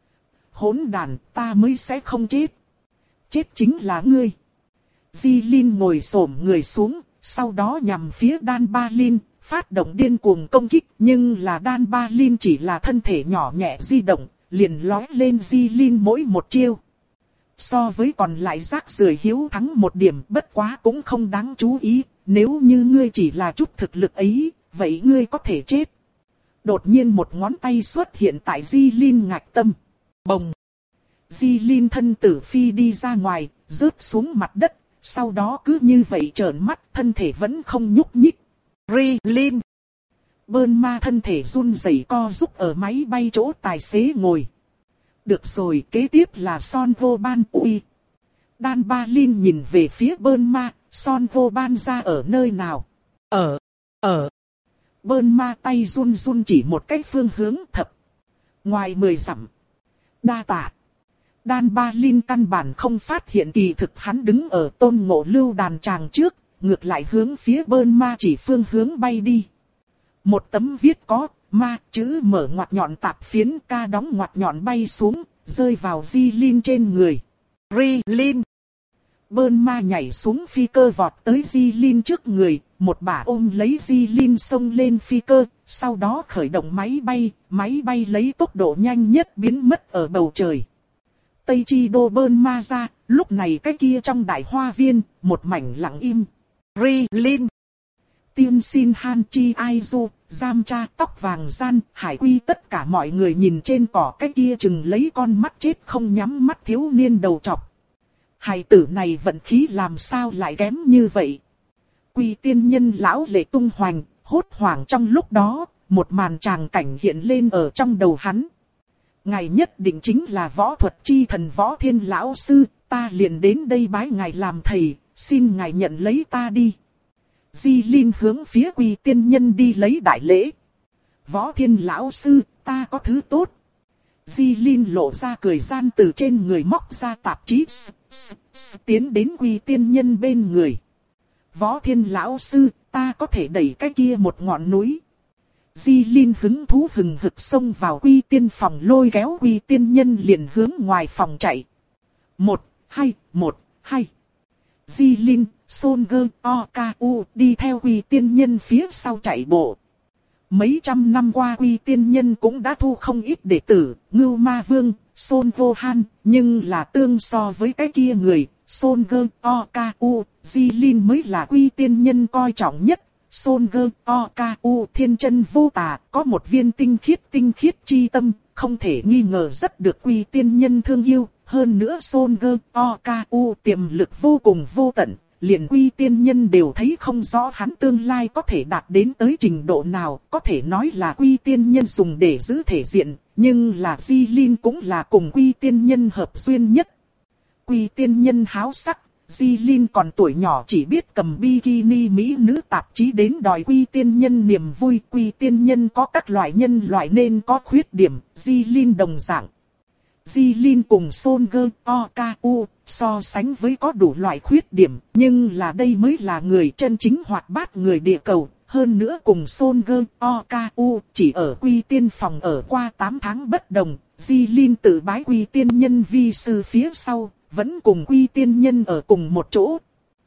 Hỗn đàn, ta mới sẽ không chết. Chết chính là ngươi. Di Linh ngồi xổm người xuống, sau đó nhằm phía Đan Ba Linh, phát động điên cuồng công kích, nhưng là Đan Ba Linh chỉ là thân thể nhỏ nhẹ di động, liền lói lên Di Linh mỗi một chiêu. So với còn lại rác rưởi hiếu thắng một điểm, bất quá cũng không đáng chú ý, nếu như ngươi chỉ là chút thực lực ấy, vậy ngươi có thể chết. Đột nhiên một ngón tay xuất hiện tại Di Linh ngạch tâm. Bồng! Di Linh thân tử phi đi ra ngoài, rớt xuống mặt đất, sau đó cứ như vậy trợn mắt, thân thể vẫn không nhúc nhích. Ri Linh! Bơn ma thân thể run rẩy co rúc ở máy bay chỗ tài xế ngồi. Được rồi, kế tiếp là Son vô ban uy. Đan Ba Linh nhìn về phía Bơn ma, Son vô ban ra ở nơi nào? Ở, ở. Bơn ma tay run run chỉ một cái phương hướng thập. Ngoài mười dặm. Đa tạ. Đan Ba Linh căn bản không phát hiện kỳ thực hắn đứng ở Tôn Ngộ Lưu đàn tràng trước, ngược lại hướng phía Bơn ma chỉ phương hướng bay đi. Một tấm viết có ma chữ mở ngoặt nhọn tạp phiến ca đóng ngoặt nhọn bay xuống, rơi vào Di Linh trên người. Ri Linh! Bơn ma nhảy xuống phi cơ vọt tới Di Linh trước người, một bả ôm lấy Di Linh xông lên phi cơ, sau đó khởi động máy bay, máy bay lấy tốc độ nhanh nhất biến mất ở bầu trời. Tây Chi Đô bơn ma ra, lúc này cái kia trong đại hoa viên, một mảnh lặng im. Ri Linh! Tiên xin Han Chi Ai Du, Giam Cha tóc vàng gian, Hải Quy tất cả mọi người nhìn trên cỏ cái kia chừng lấy con mắt chết không nhắm mắt thiếu niên đầu trọc. Hài tử này vận khí làm sao lại kém như vậy. Quy tiên nhân lão lệ tung hoành, hốt hoảng trong lúc đó, một màn tràng cảnh hiện lên ở trong đầu hắn. Ngài nhất định chính là võ thuật chi thần Võ Thiên lão sư, ta liền đến đây bái ngài làm thầy, xin ngài nhận lấy ta đi. Di Linh hướng phía Quy tiên nhân đi lấy đại lễ. Võ Thiên lão sư, ta có thứ tốt. Di Linh lộ ra cười gian từ trên người móc ra tạp chí, tiến đến Quy tiên nhân bên người. Võ Thiên lão sư, ta có thể đẩy cái kia một ngọn núi. Di Linh hứng thú hừng hực xông vào Quy tiên phòng lôi kéo Quy tiên nhân liền hướng ngoài phòng chạy. Một, hai, một, hai. Di Linh, Son Gơ, O K U đi theo Quy tiên nhân phía sau chạy bộ. Mấy trăm năm qua Quy tiên nhân cũng đã thu không ít đệ tử, Ngưu Ma Vương, Son Vô Han, nhưng là tương so với cái kia người, Son Gơ, O K U, Di Linh mới là Quy tiên nhân coi trọng nhất. Son Gơ, O K U thiên chân vô tà, có một viên tinh khiết tinh khiết chi tâm, không thể nghi ngờ rất được Quy tiên nhân thương yêu. Hơn nữa Son Gơ, O K U tiềm lực vô cùng vô tận, liền Quy tiên nhân đều thấy không rõ hắn tương lai có thể đạt đến tới trình độ nào, có thể nói là Quy tiên nhân dùng để giữ thể diện, nhưng là Di Linh cũng là cùng Quy tiên nhân hợp duyên nhất. Quy tiên nhân háo sắc, Di Linh còn tuổi nhỏ chỉ biết cầm bikini mỹ nữ tạp chí đến đòi Quy tiên nhân niềm vui. Quy tiên nhân có các loại nhân loại nên có khuyết điểm, Di Linh đồng dạng. Di Linh cùng Son Gơ, O K U so sánh với có đủ loại khuyết điểm, nhưng là đây mới là người chân chính hoạt bát người địa cầu. Hơn nữa cùng Son Gơ, O K U chỉ ở Quy tiên phòng ở qua tám tháng bất đồng, Di Linh tự bái Quy tiên nhân vi sư phía sau, vẫn cùng Quy tiên nhân ở cùng một chỗ.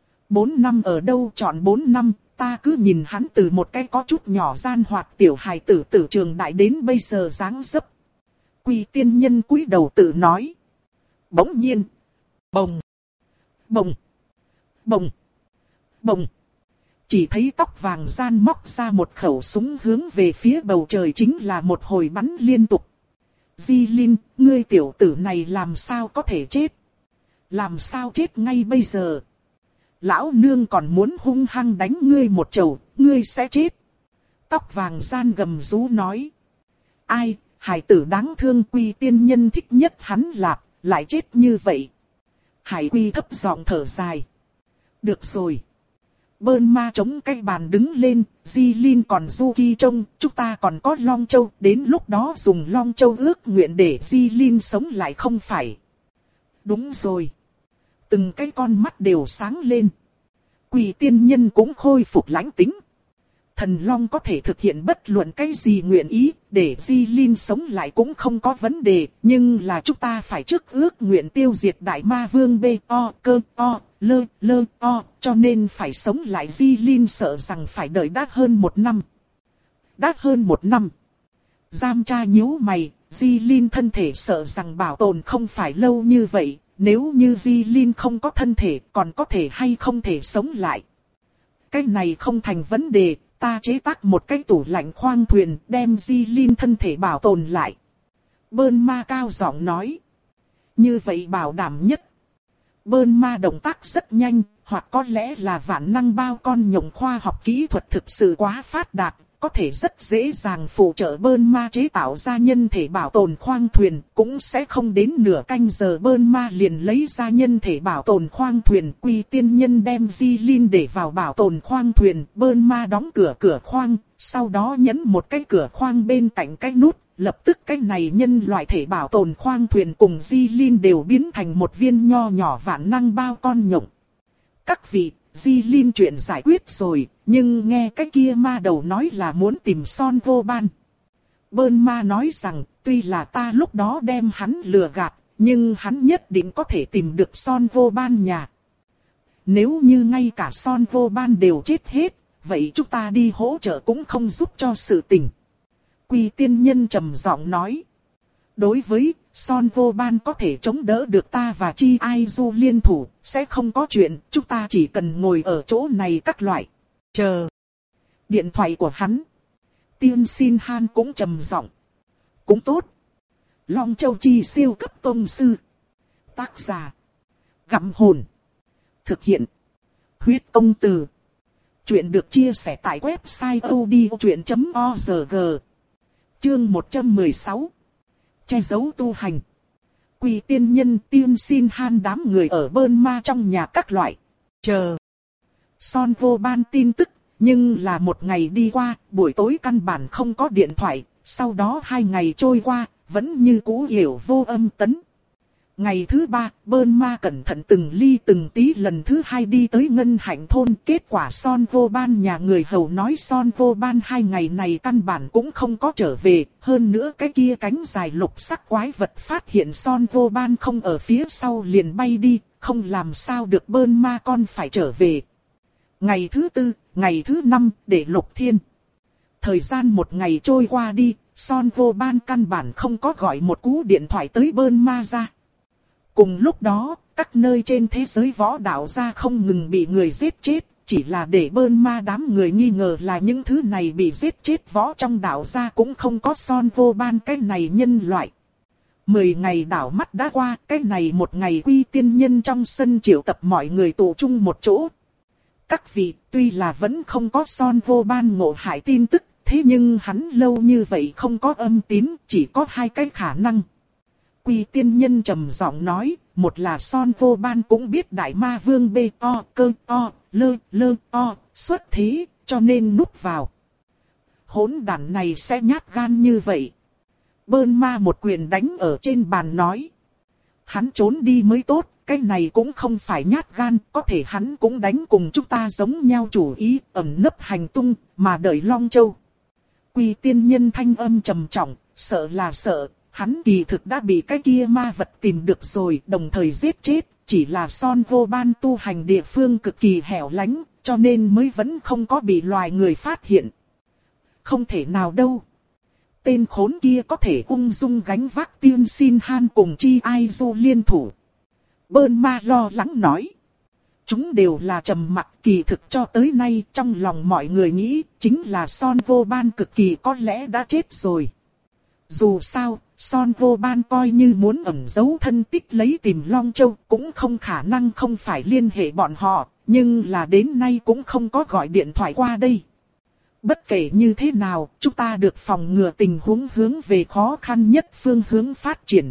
Bốn năm ở đâu chọn bốn năm, ta cứ nhìn hắn từ một cái có chút nhỏ gian hoạt tiểu hài tử tử trường đại đến bây giờ dáng dấp. Quy tiên nhân cúi đầu tự nói. Bỗng nhiên. Bồng. Bồng. Bồng. Bồng. Chỉ thấy tóc vàng gian móc ra một khẩu súng hướng về phía bầu trời chính là một hồi bắn liên tục. Di Linh, ngươi tiểu tử này làm sao có thể chết? Làm sao chết ngay bây giờ? Lão nương còn muốn hung hăng đánh ngươi một chầu, ngươi sẽ chết. Tóc vàng gian gầm rú nói. Ai? Hải tử đáng thương Quy tiên nhân thích nhất hắn lạp, lại chết như vậy. Hải Quy thấp giọng thở dài. Được rồi. Bơn ma chống cái bàn đứng lên, Di Linh còn Du Ki trông, chúng ta còn có Long Châu, đến lúc đó dùng Long Châu ước nguyện để Di Linh sống lại không phải. Đúng rồi. Từng cái con mắt đều sáng lên. Quy tiên nhân cũng khôi phục lãnh tính. Thần Long có thể thực hiện bất luận cái gì nguyện ý, để Di Linh sống lại cũng không có vấn đề, nhưng là chúng ta phải trước ước nguyện tiêu diệt Đại Ma Vương B O cơ O lơ lơ O, cho nên phải sống lại. Di Linh sợ rằng phải đợi đã hơn một năm. Đã hơn một năm. Giam Cha nhíu mày, Di Linh thân thể sợ rằng bảo tồn không phải lâu như vậy, nếu như Di Linh không có thân thể còn có thể hay không thể sống lại. Cái này không thành vấn đề. Ta chế tác một cái tủ lạnh khoang thuyền đem Di Linh thân thể bảo tồn lại. Bơn ma cao giọng nói. Như vậy bảo đảm nhất. Bơn ma động tác rất nhanh, hoặc có lẽ là vạn năng bao con nhộng khoa học kỹ thuật thực sự quá phát đạt, có thể rất dễ dàng phụ trợ Bơn ma chế tạo ra nhân thể bảo tồn khoang thuyền, cũng sẽ không đến nửa canh giờ Bơn ma liền lấy ra nhân thể bảo tồn khoang thuyền. Quy tiên nhân đem Di Linh để vào bảo tồn khoang thuyền, Bơn ma đóng cửa cửa khoang, sau đó nhấn một cái cửa khoang bên cạnh cái nút, lập tức cái này nhân loại thể bảo tồn khoang thuyền cùng Di Linh đều biến thành một viên nho nhỏ vạn năng bao con nhộng. Các vị, Di Linh chuyện giải quyết rồi, nhưng nghe cái kia ma đầu nói là muốn tìm Son Vô Ban. Bơn ma nói rằng, tuy là ta lúc đó đem hắn lừa gạt, nhưng hắn nhất định có thể tìm được Son Vô Ban nhà. Nếu như ngay cả Son Vô Ban đều chết hết, vậy chúng ta đi hỗ trợ cũng không giúp cho sự tình. Quy tiên nhân trầm giọng nói. Đối với Son Vô Ban có thể chống đỡ được ta và Chi Ai Du liên thủ, sẽ không có chuyện, chúng ta chỉ cần ngồi ở chỗ này các loại. Chờ. Điện thoại của hắn. Tiên Xin Han cũng trầm giọng. Cũng tốt. Long Châu Chi siêu cấp tông sư. Tác giả. Gặm hồn. Thực hiện. Huyết công từ. Chuyện được chia sẻ tại website odchuyện chấm org. Chương một trăm mười sáu. Che giấu tu hành. Quỳ tiên nhân Tiên Xin Han đám người ở Bơn Ma trong nhà các loại. Chờ. Son Vô Ban tin tức, nhưng là một ngày đi qua, buổi tối căn bản không có điện thoại, sau đó hai ngày trôi qua, vẫn như cũ hiểu vô âm tấn. Ngày thứ ba, Bơn Ma cẩn thận từng ly từng tí lần thứ hai đi tới Ngân Hạnh thôn. Kết quả Son Vô Ban nhà người hầu nói Son Vô Ban hai ngày này căn bản cũng không có trở về. Hơn nữa cái kia cánh dài lục sắc quái vật phát hiện Son Vô Ban không ở phía sau liền bay đi, không làm sao được Bơn Ma con phải trở về. Ngày thứ tư, ngày thứ năm, để Lục Thiên. Thời gian một ngày trôi qua đi, Son Vô Ban căn bản không có gọi một cú điện thoại tới Bơn Ma ra. Cùng lúc đó, các nơi trên thế giới võ đạo gia không ngừng bị người giết chết, chỉ là để Bơn Ma đám người nghi ngờ là những thứ này bị giết chết võ trong đạo gia cũng không có Son Vô Ban cái này nhân loại. Mười ngày đảo mắt đã qua, cái này một ngày Quy tiên nhân trong sân triệu tập mọi người tụ chung một chỗ. Các vị, tuy là vẫn không có Son Vô Ban ngộ hại tin tức, thế nhưng hắn lâu như vậy không có âm tín, chỉ có hai cái khả năng. Quy tiên nhân trầm giọng nói, một là Son Vô Ban cũng biết Đại Ma Vương bê o cơ o lơ lơ o xuất thế, cho nên núp vào. Hỗn đản này sẽ nhát gan như vậy. Bơn Ma một quyền đánh ở trên bàn nói. Hắn trốn đi mới tốt, cái này cũng không phải nhát gan, có thể hắn cũng đánh cùng chúng ta giống nhau chủ ý, ẩn nấp hành tung, mà đợi Long Châu. Quy tiên nhân thanh âm trầm trọng, sợ là sợ. Hắn kỳ thực đã bị cái kia ma vật tìm được rồi, đồng thời giết chết, chỉ là Son Vô Ban tu hành địa phương cực kỳ hẻo lánh, cho nên mới vẫn không có bị loài người phát hiện. Không thể nào đâu. Tên khốn kia có thể ung dung gánh vác Tiên Xin Han cùng Chi Ai Du liên thủ. Bơn Ma lo lắng nói. Chúng đều là trầm mặc, kỳ thực cho tới nay trong lòng mọi người nghĩ chính là Son Vô Ban cực kỳ có lẽ đã chết rồi. Dù sao, Son Vô Ban coi như muốn ẩn giấu thân tích lấy tìm Long Châu cũng không khả năng không phải liên hệ bọn họ, nhưng là đến nay cũng không có gọi điện thoại qua đây. Bất kể như thế nào, chúng ta được phòng ngừa tình huống hướng về khó khăn nhất phương hướng phát triển.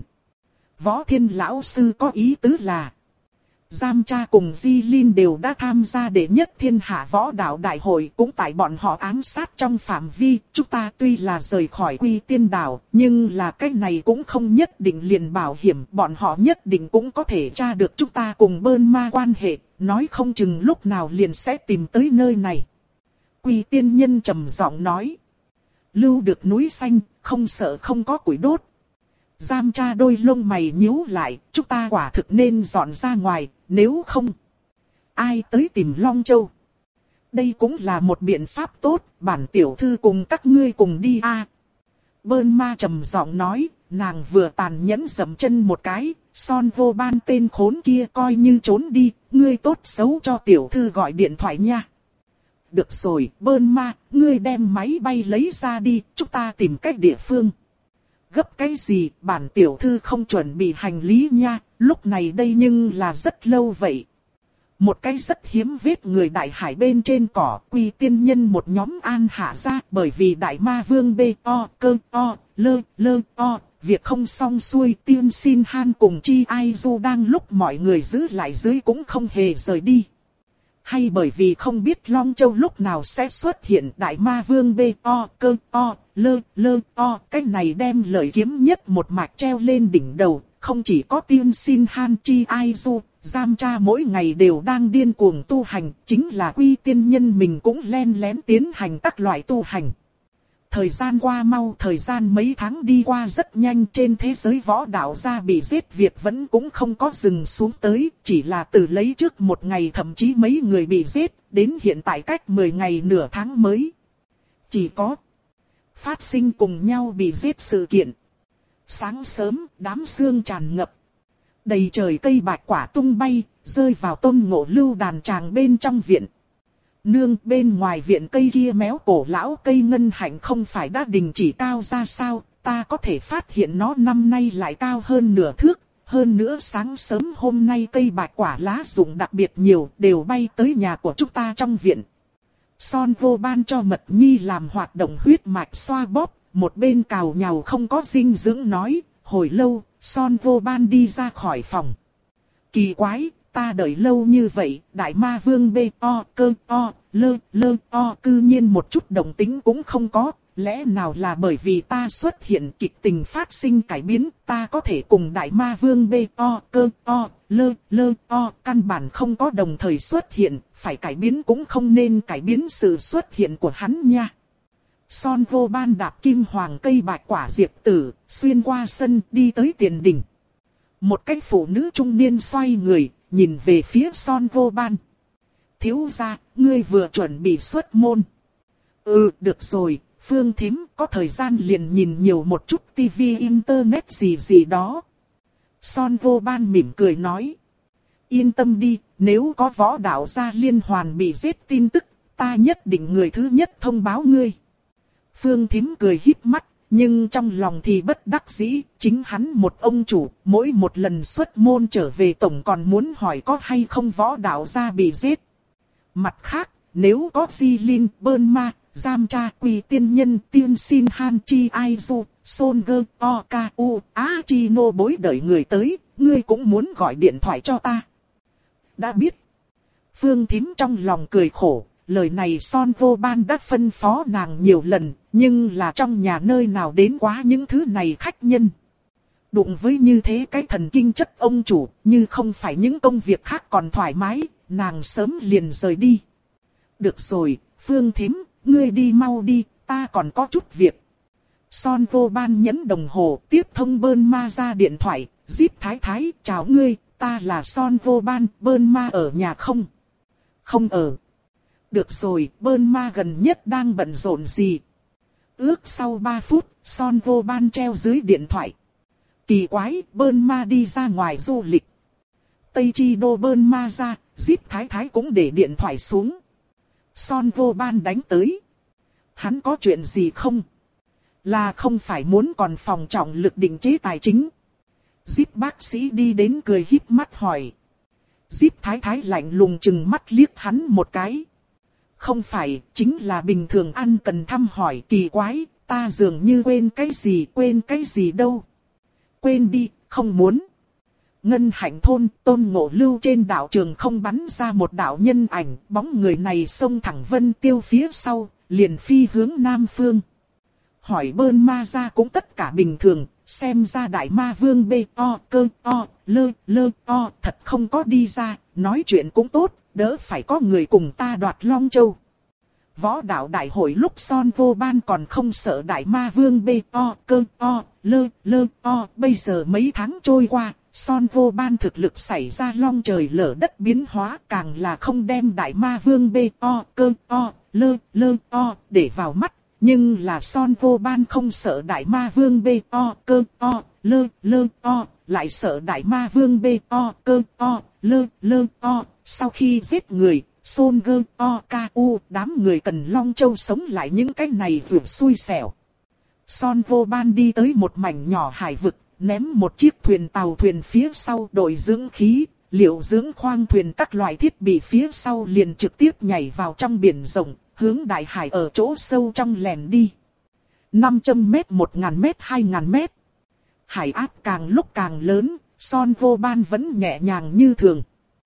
Võ Thiên Lão Sư có ý tứ là Giam Cha cùng Di Linh đều đã tham gia đệ nhất thiên hạ võ đạo đại hội, cũng tại bọn họ ám sát trong phạm vi. Chúng ta tuy là rời khỏi Quy Tiên đảo, nhưng là cái này cũng không nhất định liền bảo hiểm. Bọn họ nhất định cũng có thể tra được chúng ta cùng Bơn Ma quan hệ, nói không chừng lúc nào liền sẽ tìm tới nơi này. Quy tiên nhân trầm giọng nói. Lưu được núi xanh, không sợ không có củi đốt. Giam Cha đôi lông mày nhíu lại, chúng ta quả thực nên dọn ra ngoài, nếu không ai tới tìm Long Châu. Đây cũng là một biện pháp tốt, bản tiểu thư cùng các ngươi cùng đi a. À. Bơn Ma trầm giọng nói, nàng vừa tàn nhẫn dậm chân một cái, Son Vô Ban tên khốn kia coi như trốn đi, ngươi tốt xấu cho tiểu thư gọi điện thoại nha. Được rồi, Bơn Ma, ngươi đem máy bay lấy ra đi, chúng ta tìm cách địa phương. Gấp cái gì, bản tiểu thư không chuẩn bị hành lý nha, lúc này đây nhưng là rất lâu vậy. Một cái rất hiếm vết người đại hải bên trên cỏ, Quy tiên nhân một nhóm an hạ ra, bởi vì Đại Ma Vương bê o cơ o lơ lơ o, việc không xong xuôi. Tiên Xin Han cùng Chi Ai Du đang lúc mọi người giữ lại dưới cũng không hề rời đi. Hay bởi vì không biết Long Châu lúc nào sẽ xuất hiện, Đại Ma Vương bê o cơ o lơ lơ o, cái này đem lợi kiếm nhất một mạch treo lên đỉnh đầu. Không chỉ có Tiên Xin Han, Chi Ai Du, Giam Cha mỗi ngày đều đang điên cuồng tu hành, chính là Quy tiên nhân mình cũng len lén tiến hành các loại tu hành. Thời gian qua mau, thời gian mấy tháng đi qua rất nhanh, trên thế giới võ đạo gia bị giết việc vẫn cũng không có dừng xuống tới, chỉ là từ lấy trước một ngày thậm chí mấy người bị giết, đến hiện tại cách mười ngày nửa tháng mới. Chỉ có phát sinh cùng nhau bị giết sự kiện. Sáng sớm, đám sương tràn ngập. Đầy trời cây bạch quả tung bay, rơi vào Tôn Ngộ Lưu đàn tràng bên trong viện. Nương, bên ngoài viện cây kia méo cổ lão cây ngân hạnh không phải đã đình chỉ cao ra sao, ta có thể phát hiện nó năm nay lại cao hơn nửa thước. Hơn nữa sáng sớm hôm nay cây bạch quả lá rụng đặc biệt nhiều, đều bay tới nhà của chúng ta trong viện. Son vô ban cho Mật Nhi làm hoạt động huyết mạch xoa bóp, một bên cào nhào không có dinh dưỡng nói, hồi lâu, Son vô ban đi ra khỏi phòng. Kỳ quái, ta đợi lâu như vậy, đại ma vương bê o cơ o, lơ lơ o cư nhiên một chút động tính cũng không có, lẽ nào là bởi vì ta xuất hiện kịch tình phát sinh cải biến, ta có thể cùng đại ma vương bê o cơ o, lơ lơ o căn bản không có đồng thời xuất hiện, phải cải biến cũng không nên cải biến sự xuất hiện của hắn nha. Son vô ban đạp kim hoàng cây bạch quả diệp tử, xuyên qua sân đi tới tiền đình. Một cái phụ nữ trung niên xoay người, nhìn về phía Son vô ban. Thiếu gia, ngươi vừa chuẩn bị xuất môn. Ừ, được rồi, Phương thím, có thời gian liền nhìn nhiều một chút tivi internet gì gì đó. Son vô ban mỉm cười nói. Yên tâm đi, nếu có võ đạo gia liên hoàn bị giết tin tức, ta nhất định người thứ nhất thông báo ngươi. Phương thím cười híp mắt, nhưng trong lòng thì bất đắc dĩ, chính hắn một ông chủ, mỗi một lần xuất môn trở về tổng còn muốn hỏi có hay không võ đạo gia bị giết. Mặt khác, nếu có Di Linh, Bơn Ma, Giam Cha, Quỳ Tiên Nhân, Tiên Xin Han Chi Ai Du, Son Gơ, O Ka U, Á Chi Nô bối đợi người tới, ngươi cũng muốn gọi điện thoại cho ta. Đã biết. Phương thím trong lòng cười khổ. Lời này Son vô ban đã phân phó nàng nhiều lần, nhưng là trong nhà nơi nào đến quá những thứ này khách nhân. Đụng với như thế cái thần kinh chất ông chủ, như không phải những công việc khác còn thoải mái, nàng sớm liền rời đi. Được rồi, Phương thím, ngươi đi mau đi, ta còn có chút việc. Son vô ban nhấn đồng hồ, tiếp thông Bơn Ma ra điện thoại, Díp thái thái, chào ngươi, ta là Son vô ban, Bơn Ma ở nhà không? Không ở. Được rồi, Bơn Ma gần nhất đang bận rộn gì? Ước sau ba phút, Son vô ban treo dưới điện thoại. Kỳ quái, Bơn Ma đi ra ngoài du lịch. Tây Chi Đô Bơn Ma ra, Díp thái thái cũng để điện thoại xuống. Son vô ban đánh tới. Hắn có chuyện gì không? Là không phải muốn còn phòng trọng lực định chế tài chính. Díp bác sĩ đi đến cười híp mắt hỏi. Díp thái thái lạnh lùng chừng mắt liếc hắn một cái. Không phải, chính là bình thường ăn cần thăm hỏi. Kỳ quái, ta dường như quên cái gì, quên cái gì đâu. Quên đi, không muốn. Ngân Hạnh thôn, Tôn Ngộ Lưu trên đảo trường không bắn ra một đạo nhân ảnh, bóng người này xông thẳng Vân Tiêu phía sau, liền phi hướng Nam Phương. Hỏi Bơn Ma ra cũng tất cả bình thường, xem ra đại ma vương bê o cơ o, lơ lơ o thật không có đi ra, nói chuyện cũng tốt, đỡ phải có người cùng ta đoạt Long Châu. Võ đạo đại hội lúc Son vô ban còn không sợ đại ma vương bê o cơ o, lơ lơ o, bây giờ mấy tháng trôi qua. Son vô ban thực lực xảy ra long trời lở đất biến hóa, càng là không đem đại ma vương bê o cơ o, lơ lơ o để vào mắt. Nhưng là Son vô ban không sợ đại ma vương bê o cơ o, lơ lơ o, lại sợ đại ma vương bê o cơ o, lơ lơ o. Sau khi giết người, Son Gơ o ka u, đám người cần Long Châu sống lại những cái này vừa xui xẻo. Son vô ban đi tới một mảnh nhỏ hải vực. Ném một chiếc thuyền tàu thuyền phía sau đội dưỡng khí, liệu dưỡng khoang thuyền các loại thiết bị phía sau liền trực tiếp nhảy vào trong biển rộng, hướng đại hải ở chỗ sâu trong lèn đi. năm trăm mét, một nghìn mét, hai nghìn mét. Hải áp càng lúc càng lớn, Son vô ban vẫn nhẹ nhàng như thường.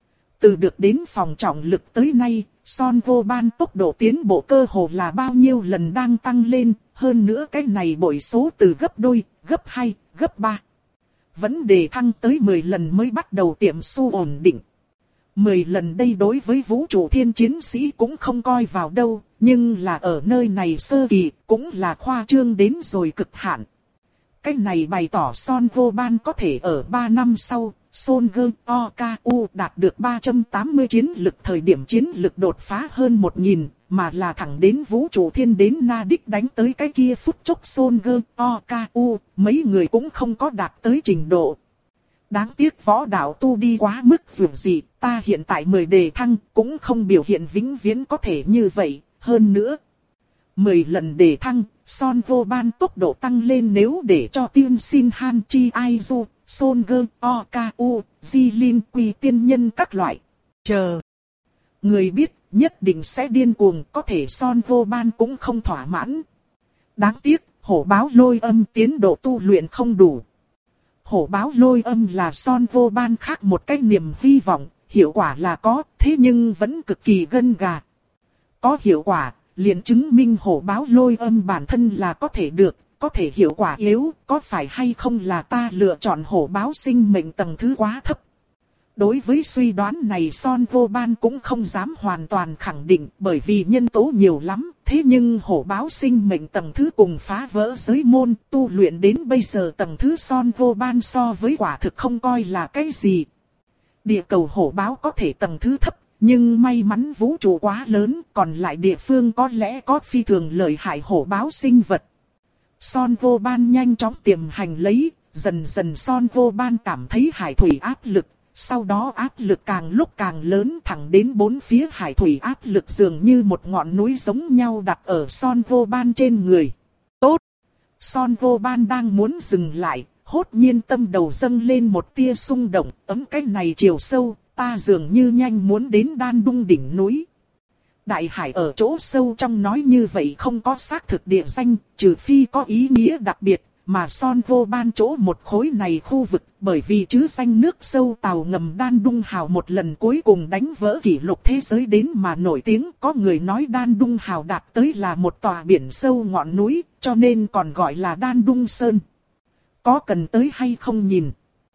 Từ được đến phòng trọng lực tới nay, Son vô ban tốc độ tiến bộ cơ hồ là bao nhiêu lần đang tăng lên, hơn nữa cái này bội số từ gấp đôi, gấp hai, gấp ba. Vấn đề thăng tới mười lần mới bắt đầu tiệm su ổn định. Mười lần đây đối với vũ trụ thiên chiến sĩ cũng không coi vào đâu, nhưng là ở nơi này sơ kỳ cũng là khoa trương đến rồi cực hạn. Cái này bày tỏ Son Goban có thể ở ba năm sau, Son Goku đạt được ba trăm tám mươi chiến lực thời điểm chiến lực đột phá hơn một nghìn, mà là thẳng đến vũ trụ thiên đến Na Đích đánh tới cái kia phút chốc Son Goku, mấy người cũng không có đạt tới trình độ. Đáng tiếc võ đạo tu đi quá mức dù gì, ta hiện tại mười đề thăng cũng không biểu hiện vĩnh viễn có thể như vậy, hơn nữa. mười lần đề thăng, Son Goban tốc độ tăng lên nếu để cho tiên xin Han Chi Aizu, Son Goku, Jilin Quy tiên nhân các loại. Chờ. Người biết nhất định sẽ điên cuồng, có thể Son Goban cũng không thỏa mãn. Đáng tiếc, hổ báo lôi âm tiến độ tu luyện không đủ. Hổ báo lôi âm là Son Goban khác một cái niềm hy vọng, hiệu quả là có, thế nhưng vẫn cực kỳ gân gà. Có hiệu quả, liền chứng minh hổ báo lôi âm bản thân là có thể được, có thể hiệu quả yếu, có phải hay không là ta lựa chọn hổ báo sinh mệnh tầng thứ quá thấp. Đối với suy đoán này Son Goban cũng không dám hoàn toàn khẳng định bởi vì nhân tố nhiều lắm. Thế nhưng hổ báo sinh mệnh tầng thứ cùng phá vỡ giới môn tu luyện đến bây giờ tầng thứ Son Goban so với quả thực không coi là cái gì. Địa cầu hổ báo có thể tầng thứ thấp, nhưng may mắn vũ trụ quá lớn, còn lại địa phương có lẽ có phi thường lợi hại hổ báo sinh vật. Son Goban nhanh chóng tiềm hành lấy, dần dần Son Goban cảm thấy hải thủy áp lực. Sau đó áp lực càng lúc càng lớn thẳng đến bốn phía hải thủy áp lực dường như một ngọn núi giống nhau đặt ở Son Goban trên người. Tốt! Son Goban đang muốn dừng lại, hốt nhiên tâm đầu dâng lên một tia xung động, ấm cái này chiều sâu, ta dường như nhanh muốn đến đan đung đỉnh núi. Đại hải ở chỗ sâu trong nói như vậy không có xác thực địa danh, trừ phi có ý nghĩa đặc biệt. Mà Son Goban chỗ một khối này khu vực bởi vì chứ danh nước sâu tàu ngầm Đan Đung Hào một lần cuối cùng đánh vỡ kỷ lục thế giới đến mà nổi tiếng. Có người nói Đan Đung Hào đạt tới là một tòa biển sâu ngọn núi, cho nên còn gọi là Đan Đung Sơn. Có cần tới hay không nhìn?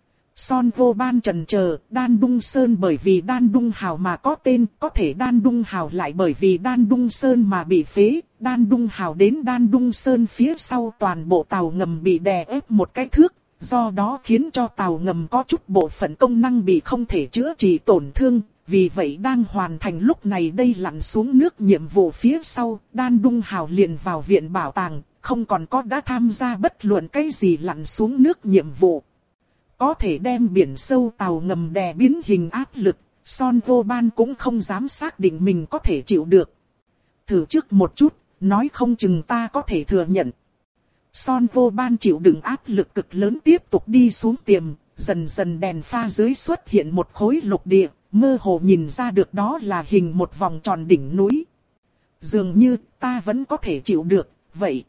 Son Goban chần chờ, Đan Đung Sơn bởi vì Đan Đung Hào mà có tên, có thể Đan Đung Hào lại bởi vì Đan Đung Sơn mà bị phế. Đan Đung Hào đến Đan Đung Sơn phía sau toàn bộ tàu ngầm bị đè ép một cái thước, do đó khiến cho tàu ngầm có chút bộ phận công năng bị không thể chữa trị tổn thương. Vì vậy đang hoàn thành lúc này đây lặn xuống nước nhiệm vụ phía sau, Đan Đung Hào liền vào viện bảo tàng, không còn có đã tham gia bất luận cái gì lặn xuống nước nhiệm vụ. Có thể đem biển sâu tàu ngầm đè biến hình áp lực, Son Goban cũng không dám xác định mình có thể chịu được. Thử trước một chút, nói không chừng ta có thể thừa nhận. Son Goban chịu đựng áp lực cực lớn tiếp tục đi xuống tiềm, dần dần đèn pha dưới xuất hiện một khối lục địa, mơ hồ nhìn ra được đó là hình một vòng tròn đỉnh núi. Dường như ta vẫn có thể chịu được, vậy.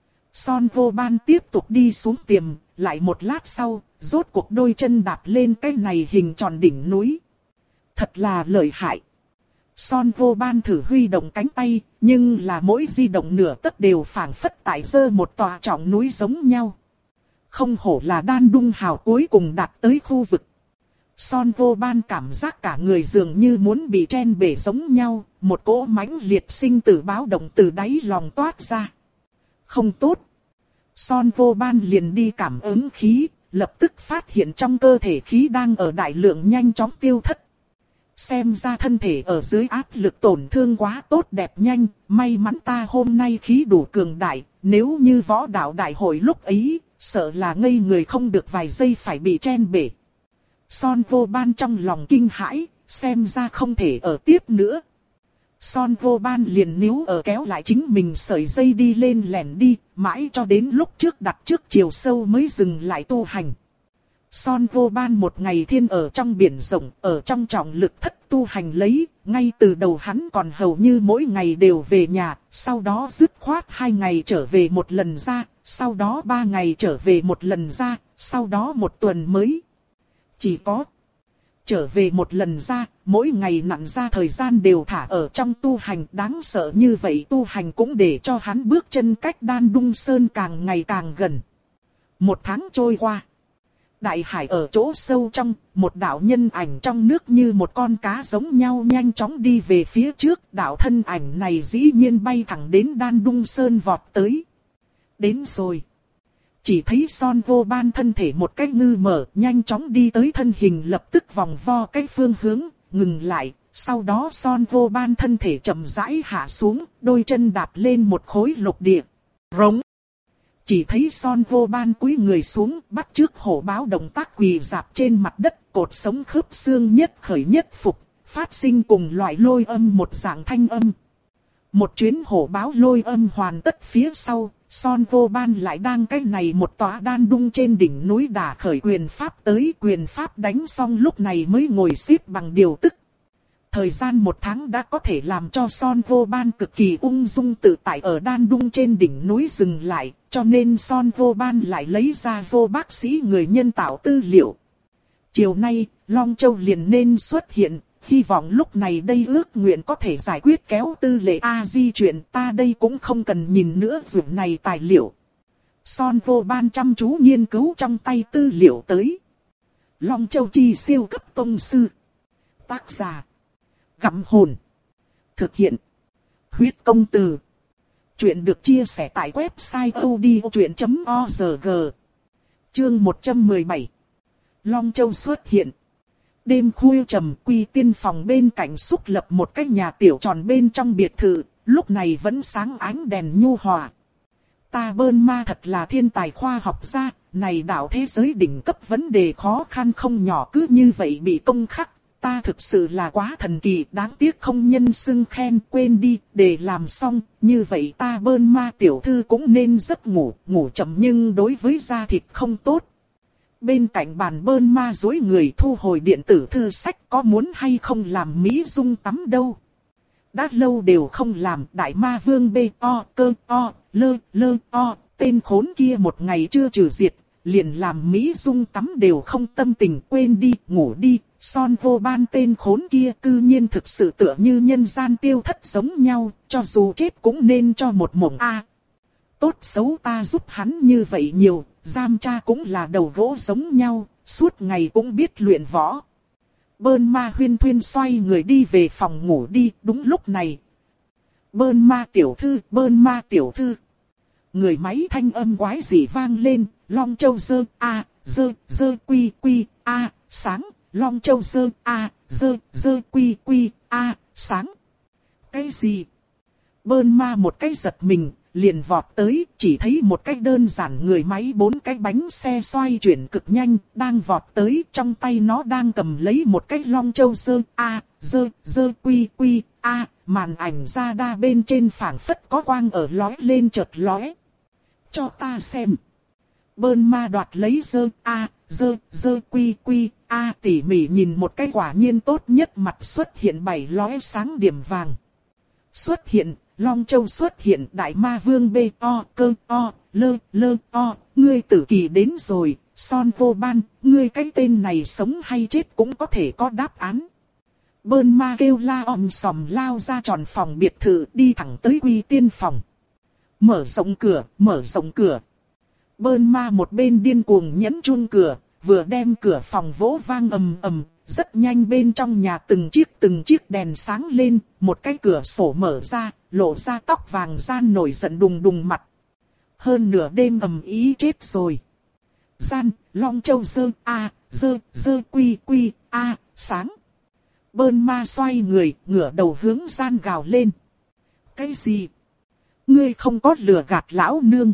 Son Goban tiếp tục đi xuống tiềm, lại một lát sau, rốt cuộc đôi chân đạp lên cái này hình tròn đỉnh núi. Thật là lợi hại. Son Goban thử huy động cánh tay, nhưng là mỗi di động nửa tấc đều phảng phất tại giơ một tòa trọng núi giống nhau. Không hổ là Đan Đung Hào cuối cùng đạt tới khu vực. Son Goban cảm giác cả người dường như muốn bị chen bể giống nhau, một cỗ mãnh liệt sinh tử báo động từ đáy lòng toát ra. Không tốt. Son Goban liền đi cảm ứng khí, lập tức phát hiện trong cơ thể khí đang ở đại lượng nhanh chóng tiêu thất. Xem ra thân thể ở dưới áp lực tổn thương quá tốt đẹp nhanh, may mắn ta hôm nay khí đủ cường đại, nếu như võ đạo đại hội lúc ấy, sợ là ngây người không được vài giây phải bị chen bể. Son Goban trong lòng kinh hãi, xem ra không thể ở tiếp nữa. Son Goban liền níu ở kéo lại chính mình sợi dây đi lên lẻn đi, mãi cho đến lúc trước đặt trước chiều sâu mới dừng lại tu hành. Son Goban một ngày thiên ở trong biển rộng, ở trong trọng lực thất tu hành lấy, ngay từ đầu hắn còn hầu như mỗi ngày đều về nhà, sau đó dứt khoát hai ngày trở về một lần ra, sau đó ba ngày trở về một lần ra, sau đó một tuần mới. Chỉ có trở về một lần ra, mỗi ngày nặn ra thời gian đều thả ở trong tu hành, đáng sợ như vậy tu hành cũng để cho hắn bước chân cách Đan Đung Sơn càng ngày càng gần. Một tháng trôi qua. Đại hải ở chỗ sâu trong, một đạo nhân ảnh trong nước như một con cá giống nhau nhanh chóng đi về phía trước. Đạo thân ảnh này dĩ nhiên bay thẳng đến Đan Đung Sơn vọt tới. Đến rồi. Chỉ thấy Son Vô Ban thân thể một cách ngư mở, nhanh chóng đi tới, thân hình lập tức vòng vo cái phương hướng, ngừng lại. Sau đó Son Vô Ban thân thể chậm rãi hạ xuống, đôi chân đạp lên một khối lục địa. Rống. Chỉ thấy Son Vô Ban cúi người xuống, bắt chước hổ báo động tác quỳ rạp trên mặt đất, cột sống khớp xương nhất khởi nhất phục, phát sinh cùng loại lôi âm một dạng thanh âm. Một chuyến hổ báo lôi âm hoàn tất phía sau, Son Vô Ban lại đang cái này một tòa đan đung trên đỉnh núi đả khởi quyền pháp tới, quyền pháp đánh xong lúc này mới ngồi xếp bằng điều tức. Thời gian một tháng đã có thể làm cho Son Vô Ban cực kỳ ung dung tự tại ở đan đung trên đỉnh núi dừng lại, cho nên Son Vô Ban lại lấy ra vô bác sĩ người nhân tạo tư liệu. Chiều nay, Long Châu liền nên xuất hiện, hy vọng lúc này đây ước nguyện có thể giải quyết kéo tư lệ A-di chuyện, ta đây cũng không cần nhìn nữa dụng này tài liệu. Son Vô Ban chăm chú nghiên cứu trong tay tư liệu tới. Long Châu chi siêu cấp tông sư. Tác giả. Gặm hồn. Thực hiện. Huyết công từ. Chuyện được chia sẻ tại website odchuyện chấm org. Chương một trăm mười bảy. Long Châu xuất hiện. Đêm khuya trầm, Quy Tiên phòng bên cạnh xúc lập một cái nhà tiểu tròn bên trong biệt thự, lúc này vẫn sáng ánh đèn nhu hòa. Ta Bơn Ma thật là thiên tài khoa học gia, này đảo thế giới đỉnh cấp vấn đề khó khăn không nhỏ cứ như vậy bị công khắc. Ta thực sự là quá thần kỳ, đáng tiếc không nhân xưng khen, quên đi, để làm xong, như vậy ta Bơn Ma tiểu thư cũng nên giấc ngủ, ngủ chậm nhưng đối với da thịt không tốt. Bên cạnh bàn Bơn Ma dối người thu hồi điện tử thư sách, có muốn hay không làm Mỹ Dung tắm đâu. Đã lâu đều không làm, đại ma vương bê o cơ o lơ lơ o, tên khốn kia một ngày chưa trừ diệt, liền làm Mỹ Dung tắm đều không tâm tình, quên đi, ngủ đi. Son Vô Ban tên khốn kia cư nhiên thực sự tựa như nhân gian tiêu thất giống nhau, cho dù chết cũng nên cho một mộng a. À, tốt xấu ta giúp hắn như vậy nhiều, giam cha cũng là đầu gỗ giống nhau, suốt ngày cũng biết luyện võ. Bơn Ma huyên thuyên xoay người đi về phòng ngủ đi, đúng lúc này. Bơn Ma tiểu thư, Bơn Ma tiểu thư. Người máy thanh âm quái dị vang lên, Long Châu dơ a, dơ, dơ quy quy a, sáng. Long Châu dơ a, dơ, dơ quy quy a, sáng. Cái gì? Bơn Ma một cái giật mình, liền vọt tới, chỉ thấy một cái đơn giản người máy bốn cái bánh xe xoay chuyển cực nhanh, đang vọt tới, trong tay nó đang cầm lấy một cái Long Châu dơ a, dơ, dơ quy quy a, màn ảnh ra đa bên trên phảng phất có quang ở lóe lên chợt lóe. Cho ta xem. Bơn Ma đoạt lấy dơ a, dơ, dơ quy quy a, tỉ mỉ nhìn một cái, quả nhiên tốt nhất mặt xuất hiện bảy lóe sáng điểm vàng. Xuất hiện, Long Châu xuất hiện, đại ma vương bê o cơ o lơ lơ o, ngươi tử kỳ đến rồi. Son Vô Ban, ngươi cái tên này sống hay chết cũng có thể có đáp án. Bơn Ma kêu la om sòm lao ra tròn phòng biệt thự, đi thẳng tới Quy Tiên phòng. Mở rộng cửa, mở rộng cửa. Bơn Ma một bên điên cuồng nhấn chuông cửa, vừa đem cửa phòng vỗ vang ầm ầm, rất nhanh bên trong nhà từng chiếc từng chiếc đèn sáng lên, một cái cửa sổ mở ra, lộ ra tóc vàng Gian nổi giận đùng đùng mặt. Hơn nửa đêm ầm ý chết rồi. Gian, Long Châu dơ a, dơ, dơ quy quy a, sáng. Bơn Ma xoay người, ngửa đầu hướng Gian gào lên. Cái gì? Ngươi không có lừa gạt lão nương.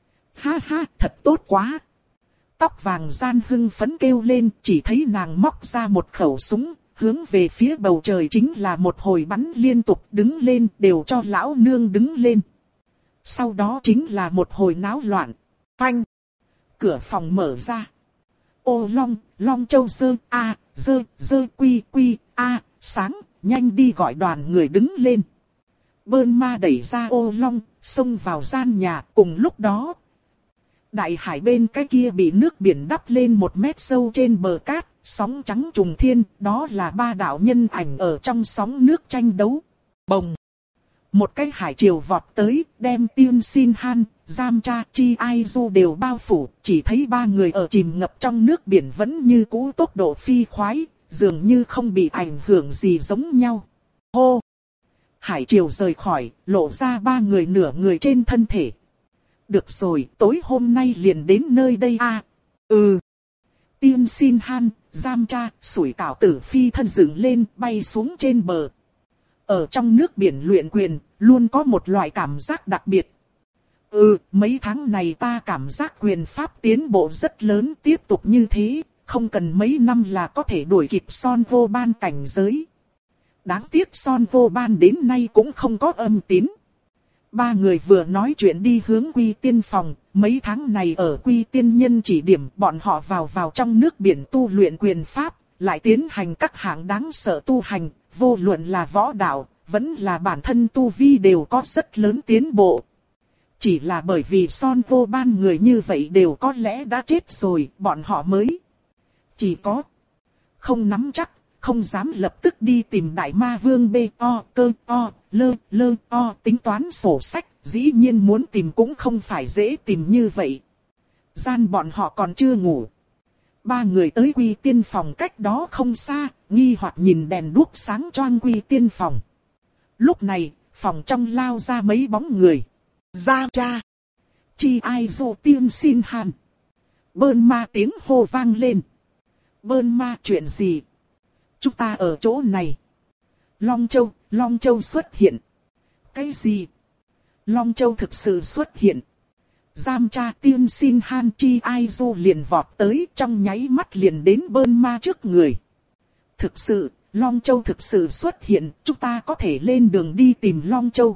Ha ha, thật tốt quá. Tóc vàng Gian hưng phấn kêu lên, chỉ thấy nàng móc ra một khẩu súng, hướng về phía bầu trời chính là một hồi bắn liên tục, đứng lên, đều cho lão nương đứng lên. Sau đó chính là một hồi náo loạn. Phanh. Cửa phòng mở ra. Ô Long, Long Châu dơ a, dơ, dơ quy quy a, sáng, nhanh đi gọi đoàn người đứng lên. Bơn Ma đẩy ra Ô Long, xông vào gian nhà, cùng lúc đó. Đại hải bên cái kia bị nước biển đắp lên một mét sâu trên bờ cát, sóng trắng trùng thiên, đó là ba đạo nhân ảnh ở trong sóng nước tranh đấu. Bồng! Một cái hải triều vọt tới, đem Tiên Xin Han, Giam Cha, Chi Ai Du đều bao phủ, chỉ thấy ba người ở chìm ngập trong nước biển vẫn như cũ tốc độ phi khoái, dường như không bị ảnh hưởng gì giống nhau. Hô! Hải triều rời khỏi, lộ ra ba người nửa người trên thân thể. Được rồi, tối hôm nay liền đến nơi đây a. À, ừ. Tiên Xin Han, Giam Cha, sủi cảo tử phi thân dựng lên, bay xuống trên bờ. Ở trong nước biển luyện quyền, luôn có một loại cảm giác đặc biệt. Ừ, mấy tháng này ta cảm giác quyền pháp tiến bộ rất lớn, tiếp tục như thế, không cần mấy năm là có thể đuổi kịp Son Vô Ban cảnh giới. Đáng tiếc Son Vô Ban đến nay cũng không có âm tín. Ba người vừa nói chuyện đi hướng Quy Tiên phòng, mấy tháng này ở Quy Tiên nhân chỉ điểm bọn họ vào vào trong nước biển tu luyện quyền pháp, lại tiến hành các hạng đáng sợ tu hành, vô luận là võ đạo, vẫn là bản thân tu vi đều có rất lớn tiến bộ. Chỉ là bởi vì Son Vô Ban người như vậy đều có lẽ đã chết rồi, bọn họ mới chỉ có không nắm chắc, không dám lập tức đi tìm Đại Ma Vương bê o cơ o lơ lơ o tính toán sổ sách, dĩ nhiên muốn tìm cũng không phải dễ tìm như vậy. Gian bọn họ còn chưa ngủ. Ba người tới Quy Tiên phòng cách đó không xa, nghi hoặc nhìn đèn đuốc sáng choang Quy Tiên phòng. Lúc này, phòng trong lao ra mấy bóng người. Giam Cha, Chi Ai Du, Tiên Xin Han. Bơn Ma tiếng hô vang lên. Bơn Ma, chuyện gì? Chúng ta ở chỗ này. Long Châu, Long Châu xuất hiện. Cái gì? Long Châu thực sự xuất hiện. Giam Cha, Tiên Xin Han, Chi Ai Du liền vọt tới, trong nháy mắt liền đến Bơn Ma trước người. Thực sự, Long Châu thực sự xuất hiện, chúng ta có thể lên đường đi tìm Long Châu.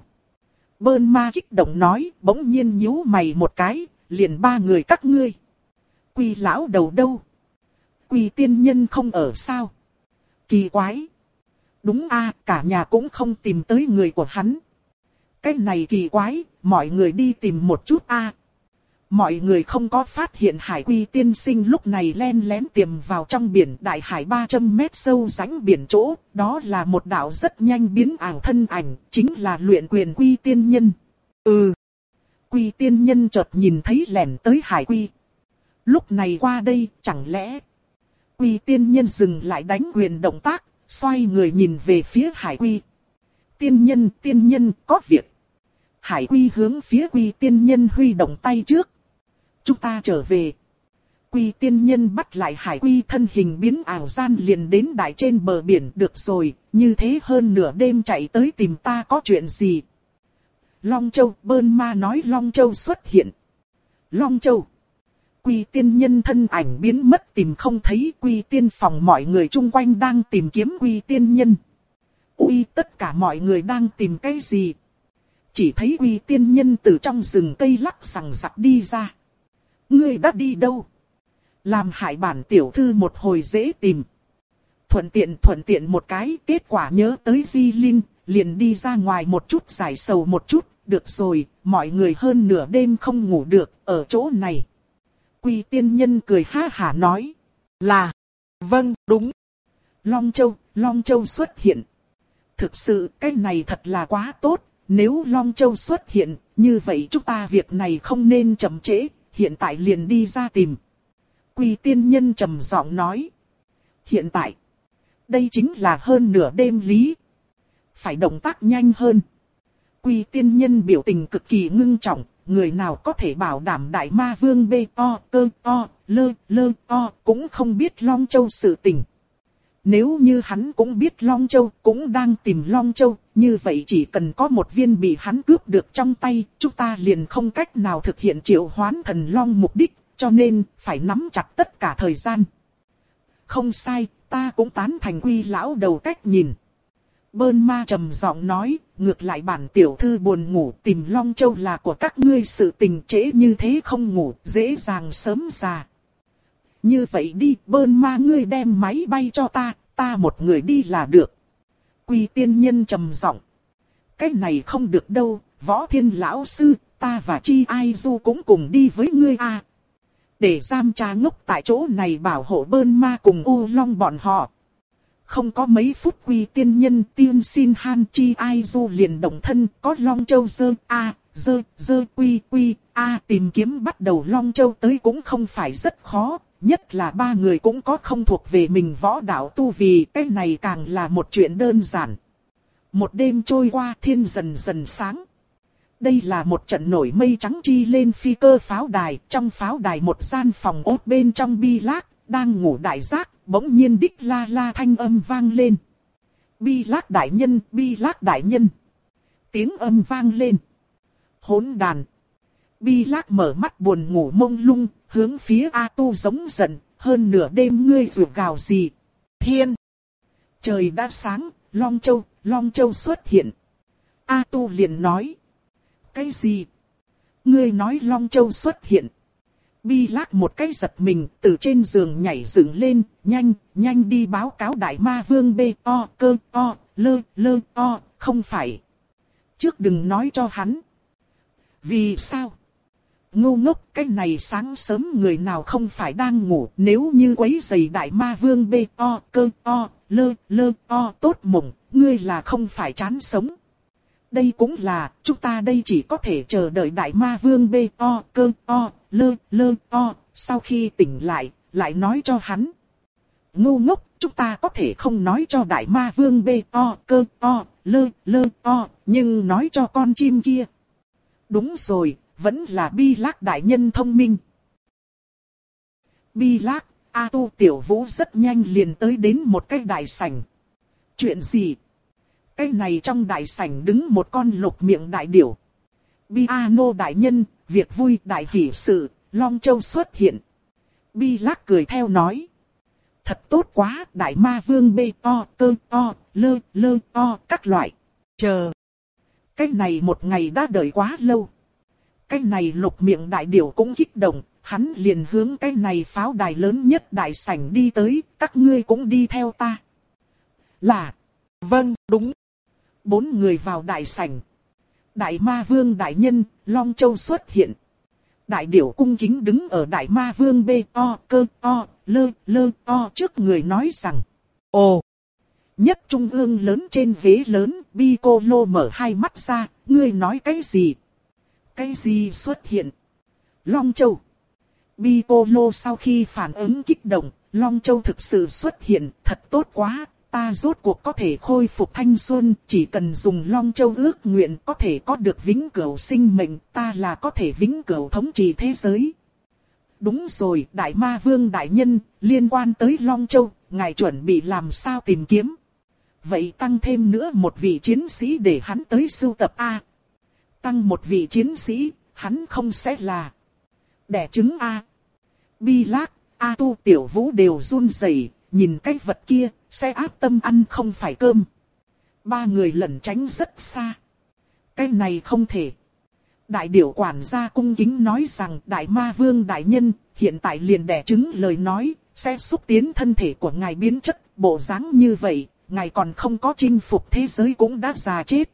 Bơn Ma kích động nói, bỗng nhiên nhíu mày một cái, liền ba người các ngươi. Quy lão đầu đâu? Quy tiên nhân không ở sao? Kỳ quái. Đúng a, cả nhà cũng không tìm tới người của hắn. Cái này kỳ quái, mọi người đi tìm một chút a. Mọi người không có phát hiện Hải Quy tiên sinh lúc này len lén tiềm vào trong biển đại hải ba trăm mét sâu rãnh biển chỗ, đó là một đạo rất nhanh biến ảo thân ảnh, chính là luyện quyền Quy tiên nhân. Ừ. Quy tiên nhân chợt nhìn thấy lẻn tới Hải Quy. Lúc này qua đây, chẳng lẽ... Quy tiên nhân dừng lại đánh quyền động tác, xoay người nhìn về phía Hải Quy. Tiên nhân, tiên nhân, có việc. Hải Quy hướng phía Quy tiên nhân huy động tay trước. Chúng ta trở về. Quy tiên nhân bắt lại Hải Quy thân hình biến ảo gian liền đến đại trên bờ biển. Được rồi, như thế hơn nửa đêm chạy tới tìm ta có chuyện gì? Long Châu, Bơn Ma nói Long Châu xuất hiện. Long Châu. Quy tiên nhân thân ảnh biến mất tìm không thấy. Quy tiên phòng mọi người chung quanh đang tìm kiếm Quy tiên nhân. Ui, tất cả mọi người đang tìm cái gì? Chỉ thấy Quy tiên nhân từ trong rừng cây lắc sằng sặc đi ra. Ngươi đã đi đâu? Làm hại bản tiểu thư một hồi dễ tìm. Thuận tiện thuận tiện một cái, kết quả nhớ tới Di Linh, liền đi ra ngoài một chút giải sầu một chút. Được rồi, mọi người hơn nửa đêm không ngủ được, ở chỗ này. Quy tiên nhân cười ha hả nói. Là, vâng, đúng. Long Châu, Long Châu xuất hiện. Thực sự, cái này thật là quá tốt. Nếu Long Châu xuất hiện, như vậy chúng ta việc này không nên chậm trễ. Hiện tại liền đi ra tìm. Quy tiên nhân trầm giọng nói. Hiện tại, đây chính là hơn nửa đêm lý. Phải động tác nhanh hơn. Quy tiên nhân biểu tình cực kỳ ngưng trọng. Người nào có thể bảo đảm Đại Ma Vương bê o cơ o lơ lơ o cũng không biết Long Châu sự tình. Nếu như hắn cũng biết Long Châu, cũng đang tìm Long Châu, như vậy chỉ cần có một viên bị hắn cướp được trong tay, chúng ta liền không cách nào thực hiện triệu hoán thần Long mục đích, cho nên phải nắm chặt tất cả thời gian. Không sai, ta cũng tán thành Quy lão đầu cách nhìn. Bơn Ma trầm giọng nói, ngược lại bản tiểu thư buồn ngủ, tìm Long Châu là của các ngươi, sự tình trễ như thế không ngủ, dễ dàng sớm già. Như vậy đi, Bơn Ma ngươi đem máy bay cho ta, ta một người đi là được. Quy tiên nhân trầm giọng. Cái này không được đâu, Võ Thiên lão sư, ta và Chi Ai Du cũng cùng đi với ngươi à. Để Giam Cha ngốc tại chỗ này bảo hộ Bơn Ma cùng U Long bọn họ. Không có mấy phút Quy tiên nhân Tiên Xin Han, Chi Ai Du liền động thân, có Long Châu dơ a dơ dơ quy quy A tìm kiếm bắt đầu Long Châu tới cũng không phải rất khó, nhất là ba người cũng có không thuộc về mình võ đạo tu vì cái này càng là một chuyện đơn giản. Một đêm trôi qua thiên dần dần sáng. Đây là một trận nổi mây trắng chi lên phi cơ pháo đài, trong pháo đài một gian phòng ốt bên trong Bi Lác, đang ngủ đại giác, bỗng nhiên đích la la thanh âm vang lên. Bi Lác đại nhân, Bi Lác đại nhân. Tiếng âm vang lên. Hỗn đàn. Bi Lác mở mắt buồn ngủ mông lung, hướng phía A Tu giống giận, hơn nửa đêm ngươi rủa gào gì. Thiên. Trời đã sáng, Long Châu, Long Châu xuất hiện. A Tu liền nói. Cái gì? Ngươi nói Long Châu xuất hiện. Bi Lác một cái giật mình, từ trên giường nhảy dựng lên, nhanh, nhanh đi báo cáo đại ma vương bê o cơ o, lơ, lơ o, không phải. Trước đừng nói cho hắn. Vì sao? Ngu ngốc, cái này sáng sớm người nào không phải đang ngủ, nếu như quấy rầy đại ma vương bê o cơ o, lơ, lơ o tốt mộng, ngươi là không phải chán sống. Đây cũng là, chúng ta đây chỉ có thể chờ đợi đại ma vương bê o cơ o, lơ, lơ o, sau khi tỉnh lại, lại nói cho hắn. Ngu ngốc, chúng ta có thể không nói cho đại ma vương bê o cơ o, lơ, lơ o, nhưng nói cho con chim kia. Đúng rồi, vẫn là Bi Lác đại nhân thông minh. Bi Lác, A Tu Tiểu Vũ rất nhanh liền tới đến một cái đại sảnh. Chuyện gì? Cái này trong đại sảnh đứng một con lục miệng đại điểu. Bi A Nô đại nhân, việc vui đại hỷ sự, Long Châu xuất hiện. Bi Lác cười theo nói. Thật tốt quá, đại ma vương bê o cơ o, lơ, lơ o, các loại. Chờ. Cái này một ngày đã đợi quá lâu. Cái này lục miệng đại điểu cũng kích động, hắn liền hướng cái này pháo đài lớn nhất đại sảnh đi tới, các ngươi cũng đi theo ta. Là. Vâng, đúng. Bốn người vào đại sảnh. Đại ma vương đại nhân, Long Châu xuất hiện. Đại điểu cung kính đứng ở đại ma vương bê o cơ o, lơ, lơ o trước người nói rằng. Ồ! Nhất trung ương lớn trên ghế lớn, Bi Cô Lô mở hai mắt ra, ngươi nói cái gì? Cái gì xuất hiện? Long Châu. Bi Cô Lô sau khi phản ứng kích động, Long Châu thực sự xuất hiện, thật tốt quá, ta rốt cuộc có thể khôi phục thanh xuân, chỉ cần dùng Long Châu ước nguyện có thể có được vĩnh cửu sinh mệnh, ta là có thể vĩnh cửu thống trị thế giới. Đúng rồi, Đại Ma Vương đại nhân, liên quan tới Long Châu, ngài chuẩn bị làm sao tìm kiếm? Vậy tăng thêm nữa một vị chiến sĩ để hắn tới sưu tập A. Tăng một vị chiến sĩ, hắn không sẽ là đẻ trứng A. Bi Lác, A Tu Tiểu Vũ đều run rẩy, nhìn cái vật kia, sẽ áp tâm ăn không phải cơm. Ba người lẩn tránh rất xa. Cái này không thể. Đại điểu quản gia cung kính nói rằng Đại Ma Vương đại nhân, hiện tại liền đẻ trứng lời nói, sẽ xúc tiến thân thể của ngài biến chất, bộ dáng như vậy, ngài còn không có chinh phục thế giới cũng đã già chết.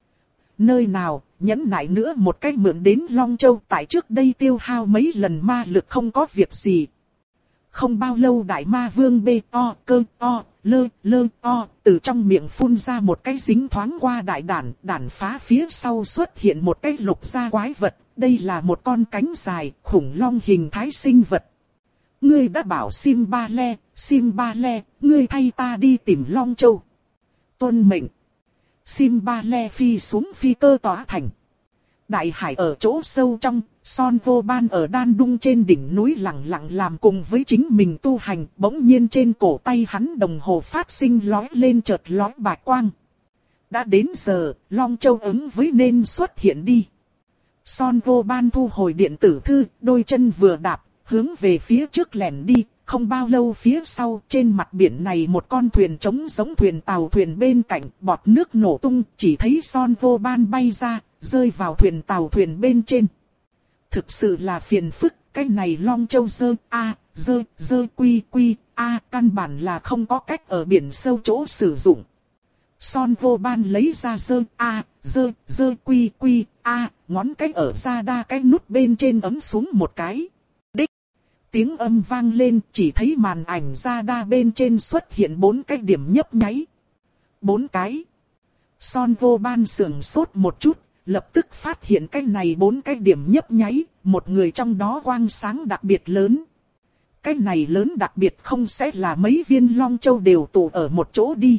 Nơi nào, nhẫn nại nữa một cách mượn đến Long Châu tại trước đây tiêu hao mấy lần ma lực không có việc gì. Không bao lâu Đại Ma Vương bê o cơ o, lơ, lơ o, từ trong miệng phun ra một cái dính thoáng qua đại đản, đản phá phía sau xuất hiện một cái lục gia quái vật, đây là một con cánh dài, khủng long hình thái sinh vật. Ngươi đã bảo Simba-le, Simba-le, ngươi thay ta đi tìm Long Châu. Tuân mệnh. Simba-le phi xuống phi cơ tỏa thành. Đại hải ở chỗ sâu trong, Son Vô Ban ở đan đung trên đỉnh núi lặng lặng làm cùng với chính mình tu hành, bỗng nhiên trên cổ tay hắn đồng hồ phát sinh lói lên chợt lói bạch quang. Đã đến giờ, Long Châu ứng với nên xuất hiện đi. Son Vô Ban thu hồi điện tử thư, đôi chân vừa đạp, hướng về phía trước lẻn đi, không bao lâu phía sau trên mặt biển này một con thuyền trống giống thuyền tàu thuyền bên cạnh, bọt nước nổ tung, chỉ thấy Son Vô Ban bay ra, rơi vào thuyền tàu thuyền bên trên. Thực sự là phiền phức, cái này Long Châu dơ a, dơ, dơ quy quy, a, căn bản là không có cách ở biển sâu chỗ sử dụng. Son Vô Ban lấy ra dơ a, dơ, dơ quy quy, a, ngón cái ở ra đa cái nút bên trên ấm xuống một cái. Đích! Tiếng âm vang lên, chỉ thấy màn ảnh ra đa bên trên xuất hiện bốn cái điểm nhấp nháy. Bốn cái. Son Vô Ban sườn sốt một chút, lập tức phát hiện cái này bốn cái điểm nhấp nháy, một người trong đó quang sáng đặc biệt lớn. Cái này lớn đặc biệt không sẽ là mấy viên Long Châu đều tụ ở một chỗ đi.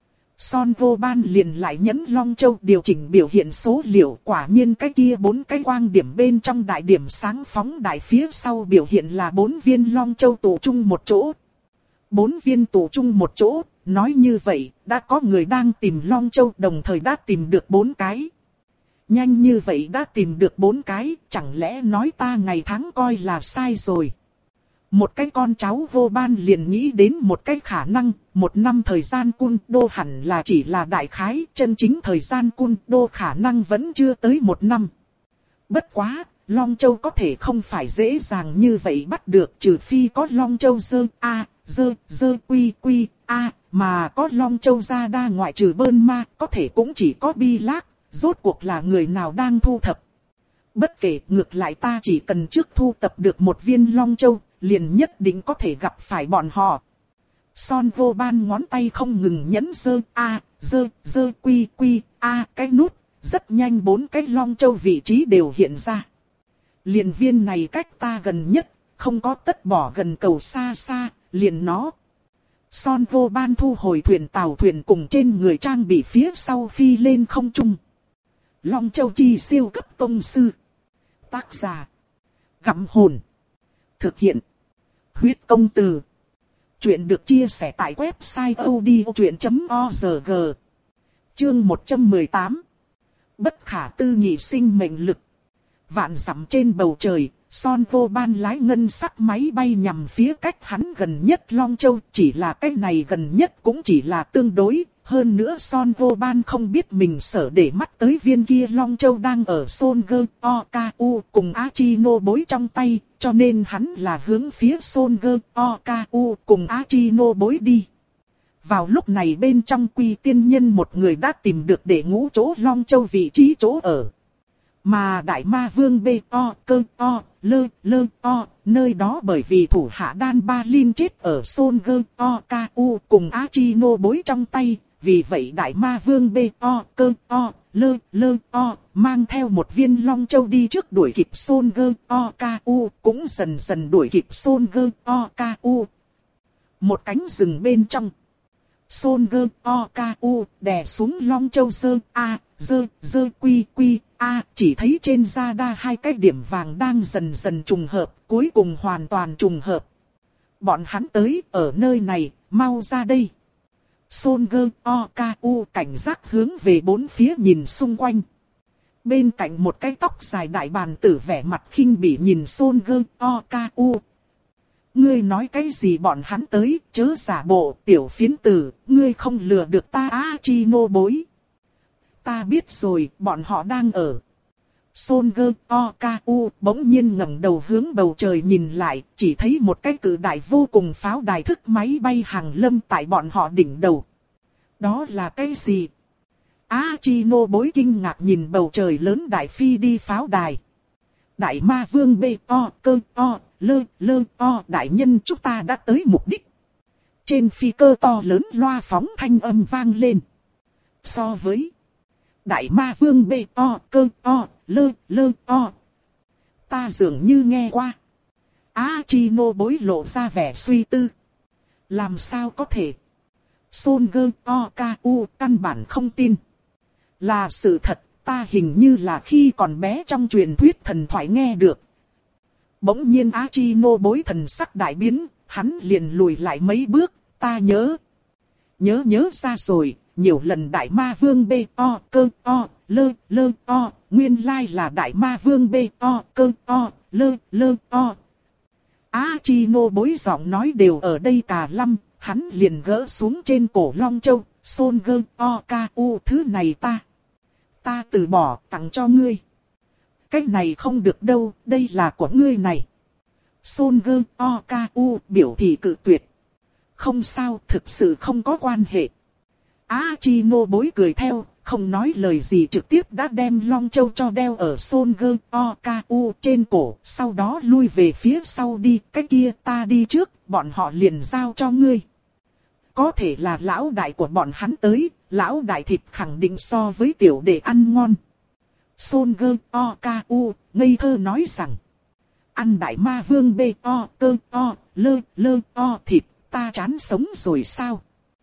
Son vô ban liền lại nhấn Long Châu điều chỉnh biểu hiện số liệu, quả nhiên cái kia bốn cái quang điểm bên trong đại điểm sáng phóng đại phía sau biểu hiện là bốn viên Long Châu tụ chung một chỗ. Bốn viên tụ chung một chỗ, nói như vậy, đã có người đang tìm Long Châu đồng thời đã tìm được bốn cái. Nhanh như vậy đã tìm được bốn cái, chẳng lẽ nói ta ngày tháng coi là sai rồi. Một cái con cháu vô ban liền nghĩ đến một cái khả năng, một năm thời gian cun đô hẳn là chỉ là đại khái, chân chính thời gian cun đô khả năng vẫn chưa tới một năm. Bất quá, Long Châu có thể không phải dễ dàng như vậy bắt được, trừ phi có Long Châu dơ a, dơ, dơ quy quy a, mà có Long Châu ra đa ngoại trừ bơn ma, có thể cũng chỉ có Bi Lác, rốt cuộc là người nào đang thu thập. Bất kể, ngược lại ta chỉ cần trước thu tập được một viên Long Châu, liền nhất định có thể gặp phải bọn họ. Son vô ban ngón tay không ngừng nhấn dơ a, dơ, dơ quy quy a cái nút, rất nhanh bốn cái Long Châu vị trí đều hiện ra. Liền viên này cách ta gần nhất, không có tất bỏ gần cầu xa xa, liền nó. Son vô ban thu hồi thuyền tàu thuyền cùng trên người trang bị phía sau phi lên không trung. Long Châu chi siêu cấp tông sư. Tác giả: Gặm Hồn. Thực hiện: Huyết Công Từ. Chuyện được chia sẻ tại website odchuyện chấm org. Chương một trăm mười tám. Bất khả tư nghị sinh mệnh lực. Vạn dặm trên bầu trời, Son vô ban lái ngân sắc máy bay nhằm phía cách hắn gần nhất Long Châu, chỉ là cái này gần nhất cũng chỉ là tương đối. Hơn nữa Son vô ban không biết mình sở để mắt tới viên kia Long Châu đang ở Son Gơ O K U cùng Achino bối trong tay, cho nên hắn là hướng phía Son Gơ O K U cùng Achino bối đi. Vào lúc này bên trong Quy Tiên Nhân một người đã tìm được để ngũ chỗ Long Châu vị trí chỗ ở. Mà Đại Ma Vương B O Cơ O Lơ Lơ O, nơi đó bởi vì thủ hạ Đan Ba Linh chết ở Son Gơ O K U cùng Achino bối trong tay. Vì vậy Đại Ma Vương B O Cơ O Lơ Lơ O mang theo một viên Long Châu đi trước đuổi kịp Son Gơ O K U, cũng dần dần đuổi kịp Son Gơ O K U. Một cánh rừng bên trong, Son Gơ O K U đè xuống Long Châu dơ a, dơ, dơ quy quy a, chỉ thấy trên da đa hai cái điểm vàng đang dần dần trùng hợp, cuối cùng hoàn toàn trùng hợp. Bọn hắn tới ở nơi này, mau ra đây. Son Gơ O K U cảnh giác hướng về bốn phía nhìn xung quanh. Bên cạnh một cái tóc dài đại bàn tử vẻ mặt khinh bỉ nhìn Son Gơ O K U. Ngươi nói cái gì bọn hắn tới, chớ giả bộ, tiểu phiến tử, ngươi không lừa được ta Achino bối. Ta biết rồi, bọn họ đang ở. Son Gơ O K U bỗng nhiên ngẩng đầu hướng bầu trời nhìn lại, chỉ thấy một cái cự đại vô cùng pháo đài thức máy bay hàng lâm tại bọn họ đỉnh đầu. Đó là cái gì? Achino bối kinh ngạc nhìn bầu trời lớn đại phi đi pháo đài. Đại Ma Vương B O Cơ O Lơ Lơ O đại nhân, chúng ta đã tới mục đích. Trên phi cơ to lớn loa phóng thanh âm vang lên. So với Đại Ma Vương B O Cơ O Lơ Lơ O, ta dường như nghe qua. Achino bối lộ ra vẻ suy tư. Làm sao có thể? Son Gơ O K U căn bản không tin. Là sự thật, ta hình như là khi còn bé trong truyền thuyết thần thoại nghe được. Bỗng nhiên Achino bối thần sắc đại biến, hắn liền lùi lại mấy bước, ta nhớ. Nhớ nhớ ra rồi, nhiều lần Đại Ma Vương B O Cơ O Lơ Lơ O, nguyên lai là Đại Ma Vương B O Cơ O Lơ Lơ O. Achino bối giọng nói đều ở đây cả lâm, hắn liền gỡ xuống trên cổ Long Châu, Son Gơ O K U thứ này ta. Ta từ bỏ tặng cho ngươi. Cái này không được đâu, đây là của ngươi này. Son Gơ O K U biểu thị cự tuyệt. Không sao, thực sự không có quan hệ. Achino bối cười theo, không nói lời gì trực tiếp đã đem Long Châu cho đeo ở Son Gơ O K U trên cổ, sau đó lui về phía sau đi, cái kia ta đi trước, bọn họ liền giao cho ngươi. Có thể là lão đại của bọn hắn tới, lão đại thịt khẳng định so với tiểu đệ ăn ngon. Son Gơ O Ca U ngây thơ nói rằng. Ăn đại ma vương bê o cơ o lơ lơ o thịt, ta chán sống rồi sao?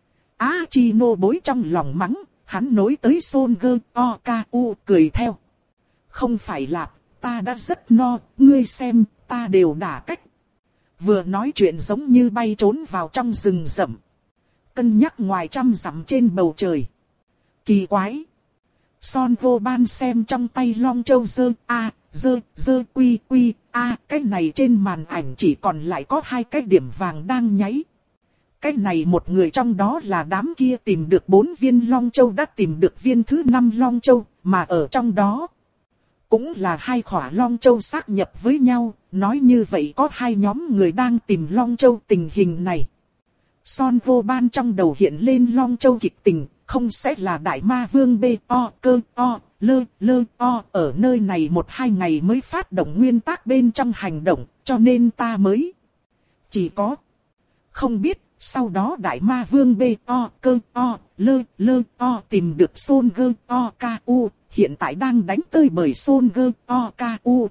Achino bối trong lòng mắng, hắn nối tới Son Gơ O Ca U cười theo. Không phải là, ta đã rất no, ngươi xem, ta đều đả cách. Vừa nói chuyện giống như bay trốn vào trong rừng rậm. Cân nhắc ngoài trăm dặm trên bầu trời. Kỳ quái! Son vô ban xem trong tay long châu dơ a dơ dơ quy quy a cái này trên màn ảnh chỉ còn lại có hai cái điểm vàng đang nháy. Cái này một người trong đó là đám kia tìm được bốn viên long châu đã tìm được viên thứ năm long châu, mà ở trong đó cũng là hai khỏa long châu xác nhập với nhau, nói như vậy có hai nhóm người đang tìm long châu tình hình này. Son vô ban trong đầu hiện lên long châu kịch tình, không sẽ là đại ma vương bê o cơ o lơ lơ o ở nơi này một hai ngày mới phát động nguyên tắc bên trong hành động, cho nên ta mới chỉ có không biết. Sau đó đại ma vương bê o cơ o lơ lơ o tìm được Son Gơ O Ca U, hiện tại đang đánh tơi bởi Son Gơ O Ca U.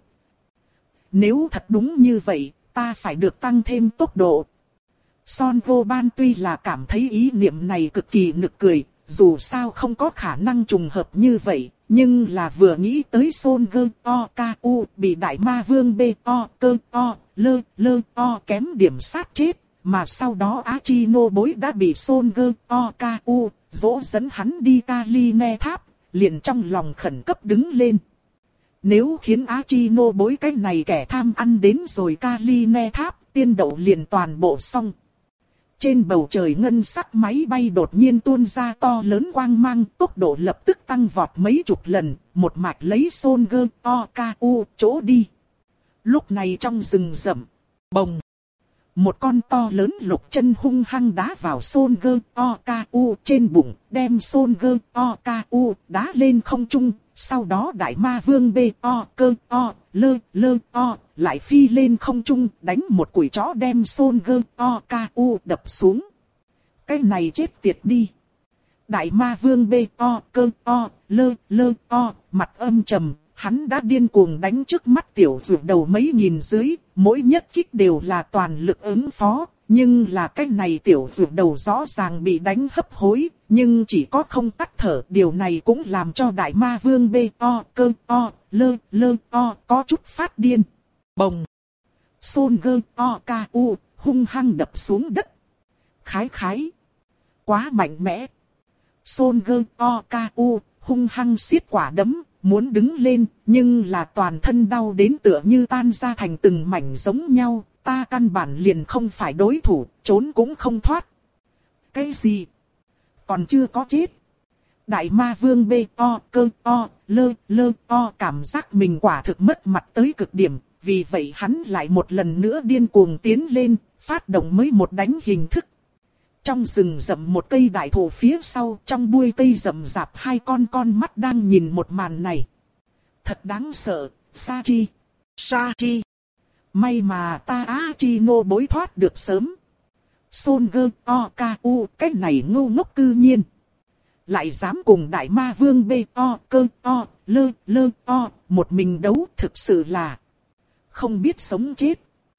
Nếu thật đúng như vậy, ta phải được tăng thêm tốc độ. Son vô ban tuy là cảm thấy ý niệm này cực kỳ nực cười, dù sao không có khả năng trùng hợp như vậy, nhưng là vừa nghĩ tới Son Gơ O Ca U bị đại ma vương bê o cơ o lơ lơ o kém điểm sát chết. Mà sau đó Achino bối đã bị Son Gơ O Ca U dỗ dẫn hắn đi Caline tháp, liền trong lòng khẩn cấp đứng lên. Nếu khiến Achino bối cái này kẻ tham ăn đến rồi Caline tháp, tiên đậu liền toàn bộ xong. Trên bầu trời ngân sắc máy bay đột nhiên tuôn ra to lớn quang mang, tốc độ lập tức tăng vọt mấy chục lần, một mạch lấy Son Gơ O Ca U chỗ đi. Lúc này trong rừng rậm, bồng. Một con to lớn lục chân hung hăng đá vào Son Gơ O Ca U trên bụng, đem Son Gơ O Ca U đá lên không trung. Sau đó đại ma vương bê o cơ o lơ lơ o lại phi lên không trung, đánh một củi chó đem Son Gơ O Ca U đập xuống. Cái này chết tiệt đi. Đại ma vương bê o cơ o lơ lơ o mặt âm trầm. Hắn đã điên cuồng đánh trước mắt tiểu vượt đầu mấy nghìn dưới, mỗi nhất kích đều là toàn lực ứng phó, nhưng là cái này tiểu vượt đầu rõ ràng bị đánh hấp hối, nhưng chỉ có không tắt thở, điều này cũng làm cho đại ma vương bê o cơ o lơ lơ o có chút phát điên. Bồng! Son Gơ O Ca U hung hăng đập xuống đất. Khái khái! Quá mạnh mẽ! Son Gơ O Ca U hung hăng siết quả đấm. Muốn đứng lên, nhưng là toàn thân đau đến tựa như tan ra thành từng mảnh giống nhau, ta căn bản liền không phải đối thủ, trốn cũng không thoát. Cái gì? Còn chưa có chết. Đại ma vương bê o cơ o lơ lơ o cảm giác mình quả thực mất mặt tới cực điểm, vì vậy hắn lại một lần nữa điên cuồng tiến lên, phát động mới một đánh hình thức. Trong rừng rậm một cây đại thụ phía sau, trong bụi cây rậm rạp hai con con mắt đang nhìn một màn này. Thật đáng sợ, Sachi, Sachi. May mà ta Achino bối thoát được sớm. Son Gơ O Ca U, cái này ngu ngốc cư nhiên. Lại dám cùng đại ma vương bê o cơ o lơ lơ o một mình đấu, thực sự là không biết sống chết.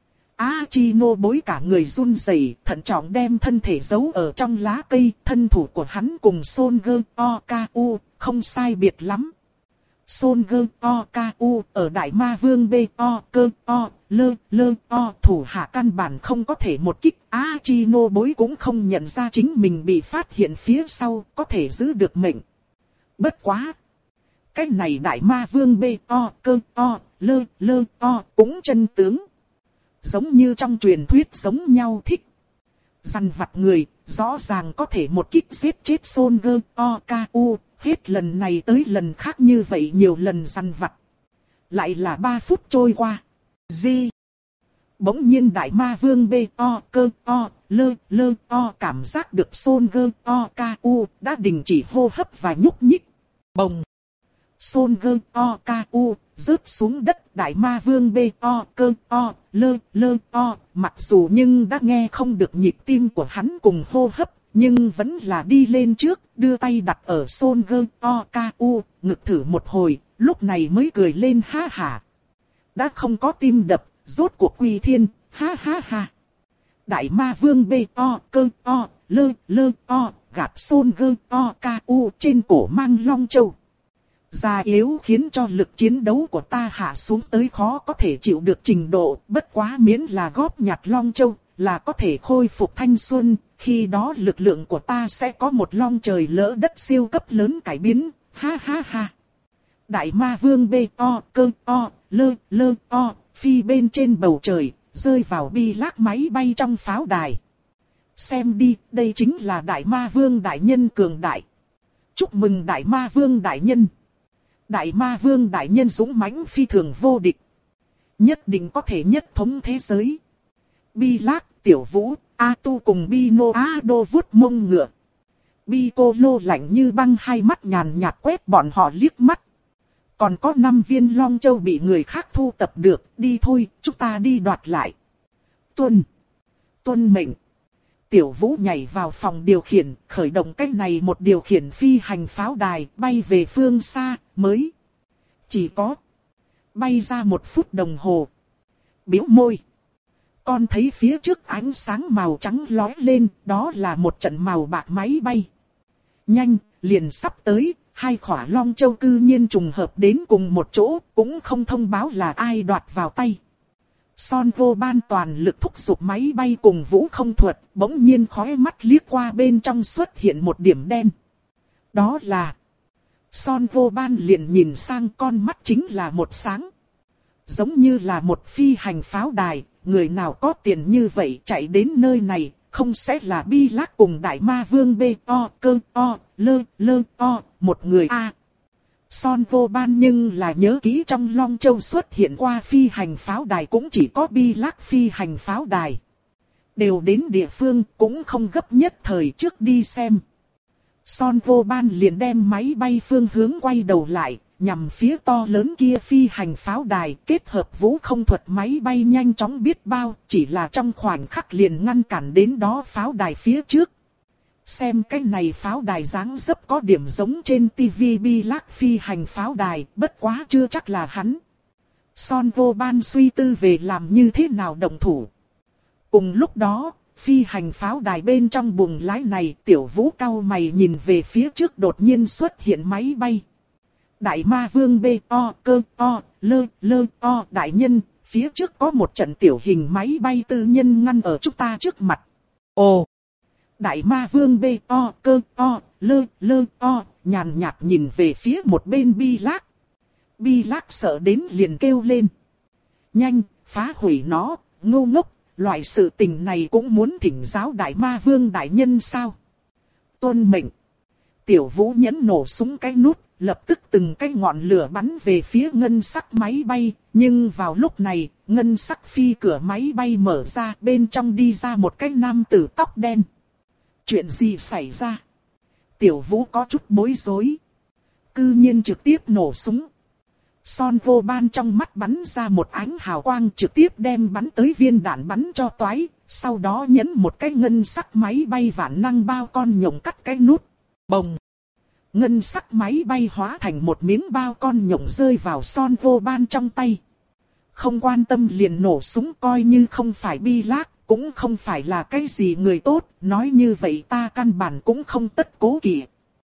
Achino bối cả người run rẩy, thận trọng đem thân thể giấu ở trong lá cây, thân thủ của hắn cùng Son Gơ O Ca U không sai biệt lắm. Son Gơ O Ca U ở đại ma vương bê o cơ o lơ lơ o thủ hạ căn bản không có thể một kích. Achino bối cũng không nhận ra chính mình bị phát hiện phía sau, có thể giữ được mệnh. Bất quá! Cái này đại ma vương bê o cơ o lơ lơ o cũng chân tướng. Giống như trong truyền thuyết giống nhau thích dằn vặt người, rõ ràng có thể một kích giết chết Son Gơ O Ca U, hết lần này tới lần khác như vậy nhiều lần dằn vặt. Lại là ba phút trôi qua. Gì? Bỗng nhiên đại ma vương bê o cơ o lơ lơ o cảm giác được Son Gơ O Ca U đã đình chỉ hô hấp và nhúc nhích. Bồng! Son Gơ O Ca U rớt xuống đất, đại ma vương bê o cơ o lơ lơ o mặc dù nhưng đã nghe không được nhịp tim của hắn cùng hô hấp, nhưng vẫn là đi lên trước, đưa tay đặt ở Son Gơ O Ca U, ngực thử một hồi, lúc này mới cười lên ha hả. Đã không có tim đập, rốt cuộc quy thiên, ha ha ha. Đại ma vương bê to, cơ to, lơ, lơ to, gạt xôn gơ to ca u trên cổ mang long châu. Già yếu khiến cho lực chiến đấu của ta hạ xuống tới khó có thể chịu được trình độ, bất quá miễn là góp nhặt long châu, là có thể khôi phục thanh xuân, khi đó lực lượng của ta sẽ có một long trời lỡ đất siêu cấp lớn cải biến, ha ha ha. Đại ma vương bê to, cơ to, lơ, lơ to, phi bên trên bầu trời, rơi vào bi lác máy bay trong pháo đài. Xem đi, đây chính là đại ma vương đại nhân cường đại. Chúc mừng đại ma vương đại nhân. Đại ma vương đại nhân dũng mãnh phi thường vô địch. Nhất định có thể nhất thống thế giới. Bi lác, tiểu vũ, A tu cùng Bi nô A đô vuốt mông ngựa. Bi cô lô lạnh như băng hai mắt nhàn nhạt quét bọn họ liếc mắt. Còn có năm viên long châu bị người khác thu tập được, đi thôi, chúng ta đi đoạt lại. Tuân, tuân mệnh. Tiểu vũ nhảy vào phòng điều khiển, khởi động cái này một điều khiển phi hành pháo đài, bay về phương xa, mới. Chỉ có bay ra một phút đồng hồ. Biểu môi. Con thấy phía trước ánh sáng màu trắng lóe lên, đó là một trận màu bạc máy bay. Nhanh, liền sắp tới, hai khỏa long châu cư nhiên trùng hợp đến cùng một chỗ, cũng không thông báo là ai đoạt vào tay. Son vô ban toàn lực thúc giục máy bay cùng vũ không thuật, bỗng nhiên khói mắt liếc qua bên trong xuất hiện một điểm đen. Đó là... Son vô ban liền nhìn sang con mắt chính là một sáng. Giống như là một phi hành pháo đài, người nào có tiền như vậy chạy đến nơi này, không sẽ là Bi lác cùng đại ma vương bê to, cơ to, lơ, lơ to, một người a. À, Son vô ban nhưng là nhớ kỹ trong Long Châu xuất hiện qua phi hành pháo đài cũng chỉ có Bi lác phi hành pháo đài. Đều đến địa phương cũng không gấp nhất thời trước đi xem. Son vô ban liền đem máy bay phương hướng quay đầu lại, nhằm phía to lớn kia phi hành pháo đài kết hợp vũ không thuật máy bay nhanh chóng biết bao, chỉ là trong khoảnh khắc liền ngăn cản đến đó pháo đài phía trước. Xem cái này pháo đài dáng dấp có điểm giống trên tivi Bi lác phi hành pháo đài, bất quá chưa chắc là hắn. Son vô ban suy tư về làm như thế nào động thủ. Cùng lúc đó, phi hành pháo đài bên trong buồng lái này, tiểu vũ cau mày nhìn về phía trước đột nhiên xuất hiện máy bay. Đại ma vương bê to, cơ to, lơ, lơ to, đại nhân, phía trước có một trận tiểu hình máy bay tư nhân ngăn ở chúng ta trước mặt. Ồ! Đại ma vương bê to, cơ to, lơ, lơ to, nhàn nhạt nhìn về phía một bên Bi lác. Bi lác sợ đến liền kêu lên. Nhanh, phá hủy nó, ngu ngốc, loại sự tình này cũng muốn thỉnh giáo đại ma vương đại nhân sao? Tuân mệnh. Tiểu vũ nhấn nổ súng cái nút, lập tức từng cái ngọn lửa bắn về phía ngân sắc máy bay, nhưng vào lúc này, ngân sắc phi cửa máy bay mở ra, bên trong đi ra một cái nam tử tóc đen. Chuyện gì xảy ra? Tiểu vũ có chút bối rối. Cư nhiên trực tiếp nổ súng. Son vô ban trong mắt bắn ra một ánh hào quang trực tiếp đem bắn tới viên đạn bắn cho toái, sau đó nhấn một cái ngân sắc máy bay vạn năng bao con nhộng cắt cái nút. Bồng! Ngân sắc máy bay hóa thành một miếng bao con nhộng rơi vào son vô ban trong tay. Không quan tâm liền nổ súng coi như không phải Bi lác, cũng không phải là cái gì người tốt, nói như vậy ta căn bản cũng không tất cố kỵ.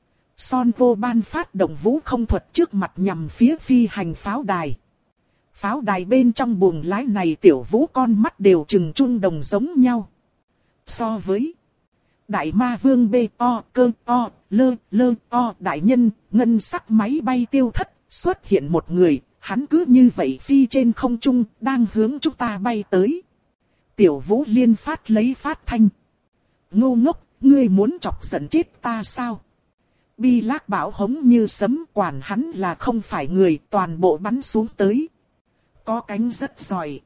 Son vô ban phát động vũ không thuật trước mặt nhằm phía phi hành pháo đài. Pháo đài bên trong buồng lái này tiểu vũ con mắt đều trừng trung đồng giống nhau. So với đại ma vương bê to, cơ to, lơ, lơ to, đại nhân, ngân sắc máy bay tiêu thất, xuất hiện một người, hắn cứ như vậy phi trên không trung, đang hướng chúng ta bay tới. Tiểu vũ liên phát lấy phát thanh. Ngu ngốc, ngươi muốn chọc giận chết ta sao? Bi lác bảo hống như sấm, quản hắn là không phải người, toàn bộ bắn xuống tới. Có cánh rất giỏi.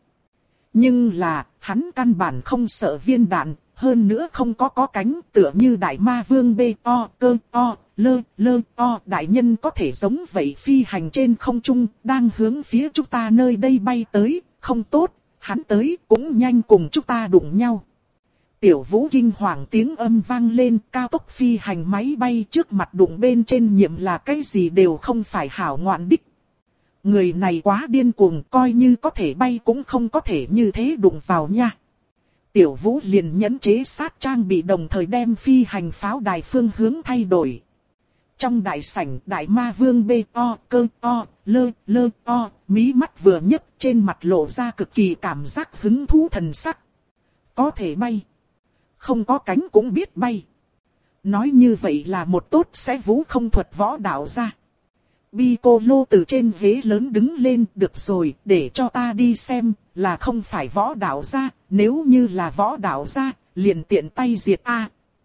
Nhưng là, hắn căn bản không sợ viên đạn, hơn nữa không có có cánh, tựa như đại ma vương bê to, cơ to, lơ, lơ to. Đại nhân có thể giống vậy phi hành trên không trung, đang hướng phía chúng ta nơi đây bay tới, không tốt, hắn tới cũng nhanh cùng chúng ta đụng nhau. Tiểu vũ kinh hoàng tiếng âm vang lên, cao tốc phi hành máy bay trước mặt đụng bên trên nhiệm là cái gì đều không phải hảo ngoạn đích. Người này quá điên cuồng, coi như có thể bay cũng không có thể như thế đụng vào nha. Tiểu Vũ liền nhẫn chế sát trang bị đồng thời đem phi hành pháo đài phương hướng thay đổi. Trong đại sảnh, đại ma vương bê o, cơ o, lơ, lơ o, mí mắt vừa nhấc, trên mặt lộ ra cực kỳ cảm giác hứng thú thần sắc. Có thể bay. Không có cánh cũng biết bay. Nói như vậy là một tốt sẽ vũ không thuật võ đạo ra. Piccolo từ trên ghế lớn đứng lên, được rồi, để cho ta đi xem, là không phải võ đạo ra, nếu như là võ đạo ra, liền tiện tay diệt A.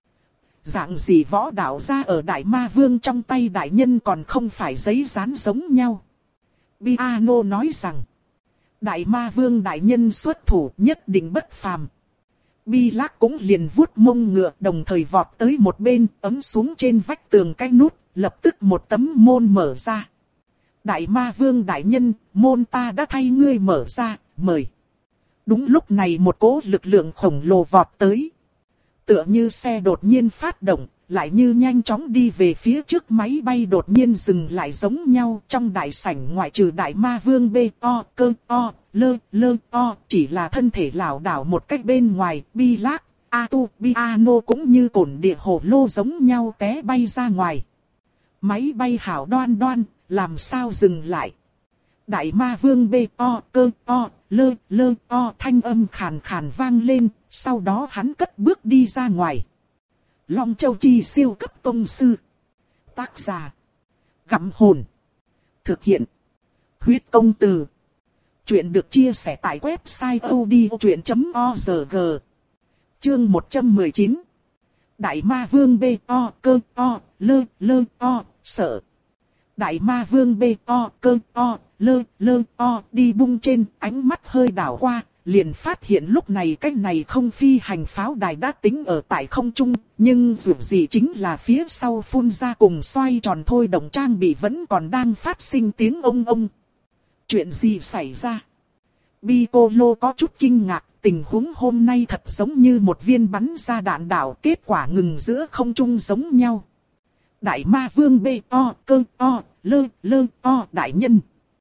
Dạng gì võ đạo ra ở đại ma vương trong tay đại nhân còn không phải giấy dán giống nhau. Piano nói rằng, đại ma vương đại nhân xuất thủ nhất định bất phàm. Bi Lác cũng liền vuốt mông ngựa đồng thời vọt tới một bên, ấm xuống trên vách tường cái nút, lập tức một tấm môn mở ra. Đại ma vương đại nhân, môn ta đã thay ngươi mở ra, mời. Đúng lúc này một cỗ lực lượng khổng lồ vọt tới. Tựa như xe đột nhiên phát động, lại như nhanh chóng đi về phía trước máy bay đột nhiên dừng lại giống nhau. Trong đại sảnh ngoại trừ đại ma vương bê o, cơ o, lơ, lơ o, chỉ là thân thể lảo đảo một cách bên ngoài, Bi Lác, A Tu, Piano cũng như cổn địa hồ lô giống nhau té bay ra ngoài. Máy bay hảo đoan đoan, làm sao dừng lại? Đại ma vương bê o, cơ o, lơ, lơ o thanh âm khàn khàn vang lên, sau đó hắn cất bước đi ra ngoài. Long Châu Chi siêu cấp tông sư. Tác giả. Gặm hồn. Thực hiện. Huyết công từ. Chuyện được chia sẻ tại website odchuyện chấm org. Chương một trăm mười chín. Đại ma vương bê o, cơ o, lơ, lơ o, sợ. Đại ma vương bê o, cơ o, lơ, lơ o đi bung trên, ánh mắt hơi đảo qua, liền phát hiện lúc này cái này không phi hành pháo đài đã tính ở tại không trung, nhưng dù gì chính là phía sau phun ra cùng xoay tròn thôi động trang bị vẫn còn đang phát sinh tiếng ông ông. Chuyện gì xảy ra? Piccolo có chút kinh ngạc, tình huống hôm nay thật giống như một viên bắn ra đạn đạo, kết quả ngừng giữa không trung giống nhau. Đại ma vương bê o, cơ o, lơ, lơ o đại nhân.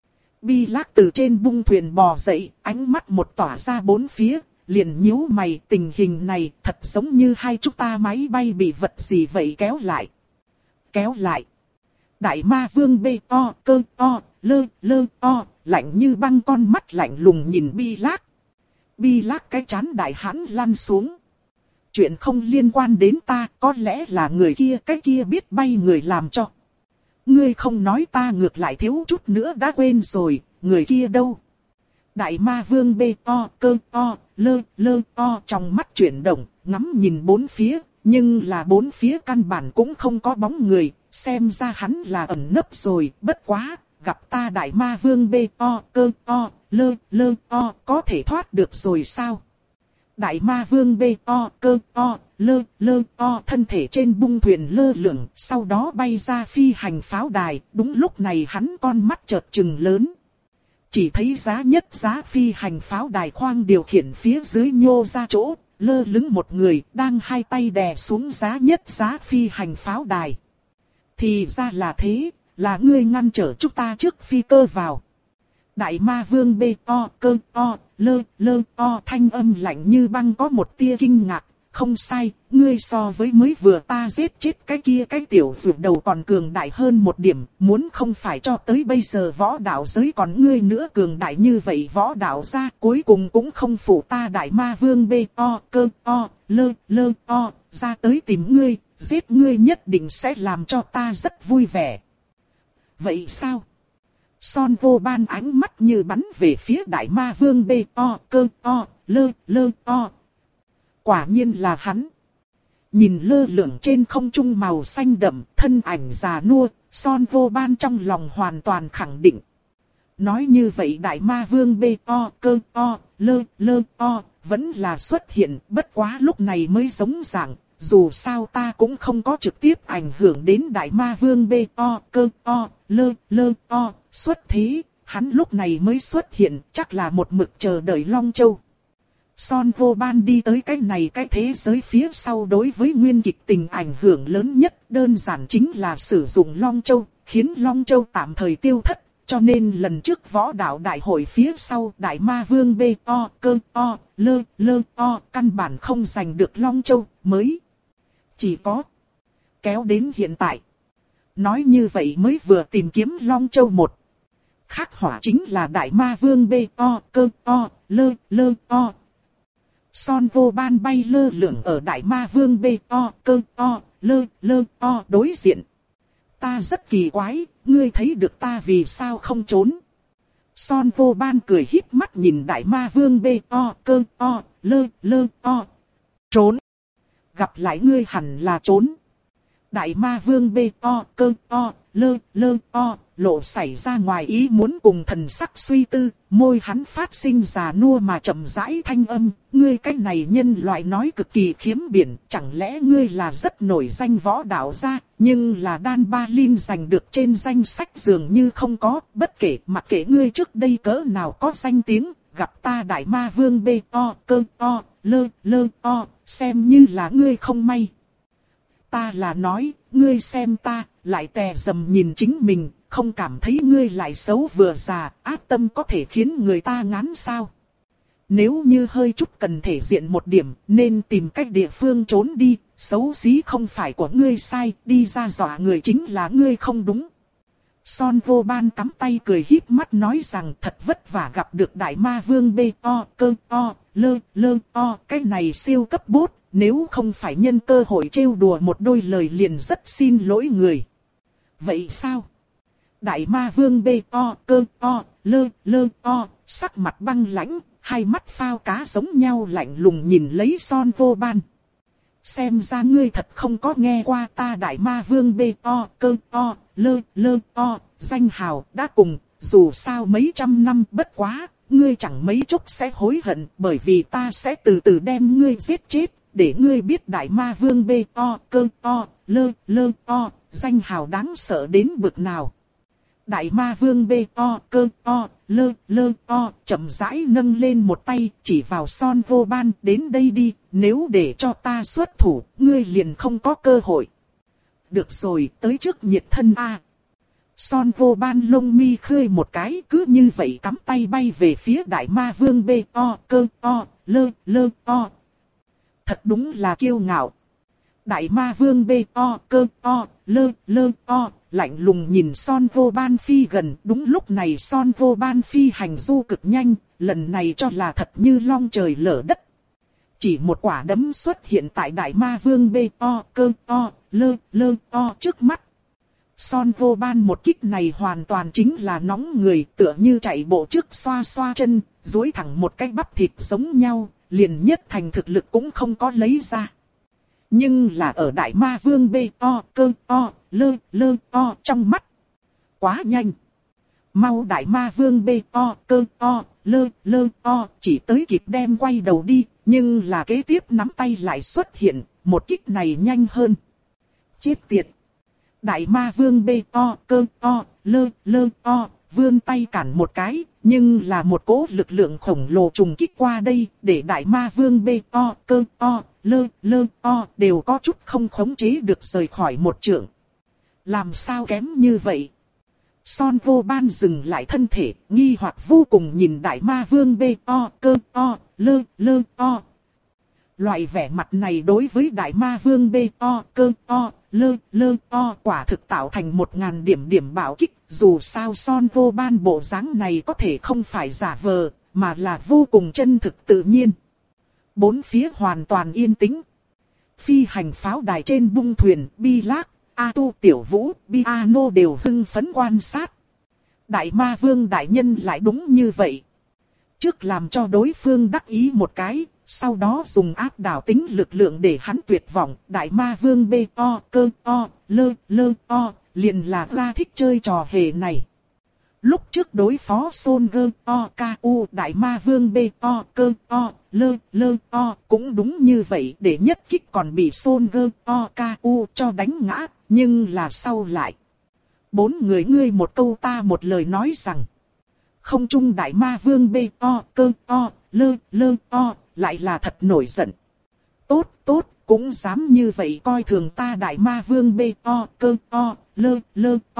Bi Lác từ trên bung thuyền bò dậy, ánh mắt một tỏa ra bốn phía, liền nhíu mày, tình hình này thật giống như hai chúng ta máy bay bị vật gì vậy kéo lại. Kéo lại. Đại ma vương bê o, cơ o, lơ, lơ o, lạnh như băng con mắt lạnh lùng nhìn Bi Lác. Bi Lác cái chán đại hãn lăn xuống. Chuyện không liên quan đến ta, có lẽ là người kia cái kia biết bay người làm cho. Ngươi không nói ta ngược lại thiếu chút nữa đã quên rồi, người kia đâu? Đại ma vương bê o, cơ o, lơ, lơ o trong mắt chuyển động, ngắm nhìn bốn phía, nhưng là bốn phía căn bản cũng không có bóng người, xem ra hắn là ẩn nấp rồi, bất quá, gặp ta đại ma vương bê o, cơ o, lơ, lơ o có thể thoát được rồi sao? Đại ma vương bê o, cơ o, lơ, lơ o thân thể trên bung thuyền lơ lửng, sau đó bay ra phi hành pháo đài, đúng lúc này hắn con mắt chợt trừng lớn. Chỉ thấy giá nhất giá phi hành pháo đài khoang điều khiển phía dưới nhô ra chỗ, lơ lửng một người, đang hai tay đè xuống giá nhất giá phi hành pháo đài. Thì ra là thế, là ngươi ngăn trở chúng ta trước phi cơ vào. Đại ma vương bê o, cơ o, lơ, lơ o thanh âm lạnh như băng có một tia kinh ngạc. Không sai, ngươi so với mới vừa ta giết chết cái kia cái tiểu dược đầu còn cường đại hơn một điểm. Muốn không phải cho tới bây giờ võ đạo giới còn ngươi nữa cường đại như vậy võ đạo ra cuối cùng cũng không phụ ta đại ma vương bê o, cơ o, lơ, lơ o, ra tới tìm ngươi, giết ngươi nhất định sẽ làm cho ta rất vui vẻ. Vậy sao? Son vô ban ánh mắt như bắn về phía đại ma vương bê o, cơ o, lơ, lơ o. Quả nhiên là hắn. Nhìn lơ lửng trên không trung màu xanh đậm, thân ảnh già nua, Son vô ban trong lòng hoàn toàn khẳng định. Nói như vậy đại ma vương bê o, cơ o, lơ, lơ o, vẫn là xuất hiện, bất quá lúc này mới giống dạng. Dù sao ta cũng không có trực tiếp ảnh hưởng đến đại ma vương bê o, cơ o, lơ, lơ o, xuất thế, hắn lúc này mới xuất hiện, chắc là một mực chờ đợi Long Châu. Son vô ban đi tới cái này cái thế giới phía sau đối với nguyên kịch tình ảnh hưởng lớn nhất đơn giản chính là sử dụng Long Châu, khiến Long Châu tạm thời tiêu thất, cho nên lần trước võ đạo đại hội phía sau đại ma vương bê to cơ to lơ lơ to căn bản không giành được Long Châu mới. Chỉ có kéo đến hiện tại. Nói như vậy mới vừa tìm kiếm Long Châu một. Khắc họa chính là đại ma vương bê to cơ to lơ lơ to. Son vô ban bay lơ lửng ở đại ma vương bê to cơ to lơ lơ to đối diện. Ta rất kỳ quái, ngươi thấy được ta vì sao không trốn? Son vô ban cười híp mắt nhìn đại ma vương bê to cơ to lơ lơ to. Trốn. Gặp lại ngươi hẳn là trốn. Đại ma vương bê to cơ to lơ lơ to lộ xảy ra ngoài ý muốn cùng thần sắc suy tư, môi hắn phát sinh già nua mà chậm rãi thanh âm, ngươi cái này nhân loại nói cực kỳ khiếm biển, chẳng lẽ ngươi là rất nổi danh võ đạo gia, nhưng là đan ba linh giành được trên danh sách dường như không có, bất kể mặc kệ ngươi trước đây cỡ nào có danh tiếng, gặp ta đại ma vương bê to cơ to lơ lơ to, xem như là ngươi không may. Ta là nói, ngươi xem ta, lại tè dầm nhìn chính mình, không cảm thấy ngươi lại xấu vừa già, ác tâm có thể khiến người ta ngán sao. Nếu như hơi chút cần thể diện một điểm, nên tìm cách địa phương trốn đi, xấu xí không phải của ngươi sai, đi ra dọa người chính là ngươi không đúng. Son vô ban cắm tay cười híp mắt nói rằng thật vất vả gặp được đại ma vương bê to cơ to, lơ lơ to, cái này siêu cấp bốt, nếu không phải nhân cơ hội trêu đùa một đôi lời liền rất xin lỗi người. Vậy sao? Đại ma vương bê to cơ to, lơ lơ to, sắc mặt băng lãnh, hai mắt phao cá giống nhau lạnh lùng nhìn lấy Son vô ban. Xem ra ngươi thật không có nghe qua ta đại ma vương bê to cơ to, lơ lơ to, danh hào đã cùng, dù sao mấy trăm năm bất quá, ngươi chẳng mấy chốc sẽ hối hận bởi vì ta sẽ từ từ đem ngươi giết chết, để ngươi biết đại ma vương bê to cơ to, lơ lơ to, danh hào đáng sợ đến bực nào. Đại ma vương bê to cơ to, lơ lơ to, chậm rãi nâng lên một tay, chỉ vào Son vô ban, đến đây đi, nếu để cho ta xuất thủ, ngươi liền không có cơ hội. Được rồi, tới trước nhiệt thân a. Son vô ban lông mi khơi một cái, cứ như vậy cắm tay bay về phía đại ma vương bê to cơ to, lơ lơ to. Thật đúng là kiêu ngạo. Đại ma vương bê to cơ to, lơ lơ to, lạnh lùng nhìn Son vô ban phi gần. Đúng lúc này Son vô ban phi hành du cực nhanh, lần này cho là thật như long trời lở đất. Chỉ một quả đấm xuất hiện tại đại ma vương bê to cơ to, lơ lơ to trước mắt. Son vô ban một kích này hoàn toàn chính là nóng người, tựa như chạy bộ trước xoa xoa chân, duỗi thẳng một cái bắp thịt giống nhau, liền nhất thành thực lực cũng không có lấy ra. Nhưng là ở đại ma vương bê to cơ to, lơ lơ to trong mắt. Quá nhanh. Mau đại ma vương bê to cơ to, lơ lơ to, chỉ tới kịp đem quay đầu đi, nhưng là kế tiếp nắm tay lại xuất hiện, một kích này nhanh hơn. Chết tiệt. Đại ma vương bê to cơ to, lơ lơ to, vươn tay cản một cái, nhưng là một cỗ lực lượng khổng lồ trùng kích qua đây, để đại ma vương bê to cơ to, lơ lơ to, đều có chút không khống chế được rời khỏi một trượng. Làm sao kém như vậy? Son vô ban dừng lại thân thể, nghi hoặc vô cùng nhìn đại ma vương bê to cơ to, lơ lơ to. Loại vẻ mặt này đối với đại ma vương bê to cơ to, lơ lơ to quả thực tạo thành một ngàn điểm điểm bạo kích. Dù sao Son vô ban bộ dáng này có thể không phải giả vờ, mà là vô cùng chân thực tự nhiên. Bốn phía hoàn toàn yên tĩnh. Phi hành pháo đài trên bung thuyền, Bi Lác, A Tu Tiểu Vũ, Piano đều hưng phấn quan sát. Đại ma vương đại nhân lại đúng như vậy. Trước làm cho đối phương đắc ý một cái, sau đó dùng áp đảo tính lực lượng để hắn tuyệt vọng. Đại ma vương bê to cơ to, lơ lơ to, liền là ra thích chơi trò hề này. Lúc trước đối phó Son Gơ to ca u, đại ma vương bê to cơ to, lơ lơ to, cũng đúng như vậy, để nhất kích còn bị Son Gơ to ca u cho đánh ngã, nhưng là sau lại. Bốn người ngươi một câu ta một lời nói rằng, không chung đại ma vương bê to cơ to, lơ lơ to, lại là thật nổi giận. Tốt tốt, cũng dám như vậy coi thường ta đại ma vương bê to cơ to, lơ lơ to,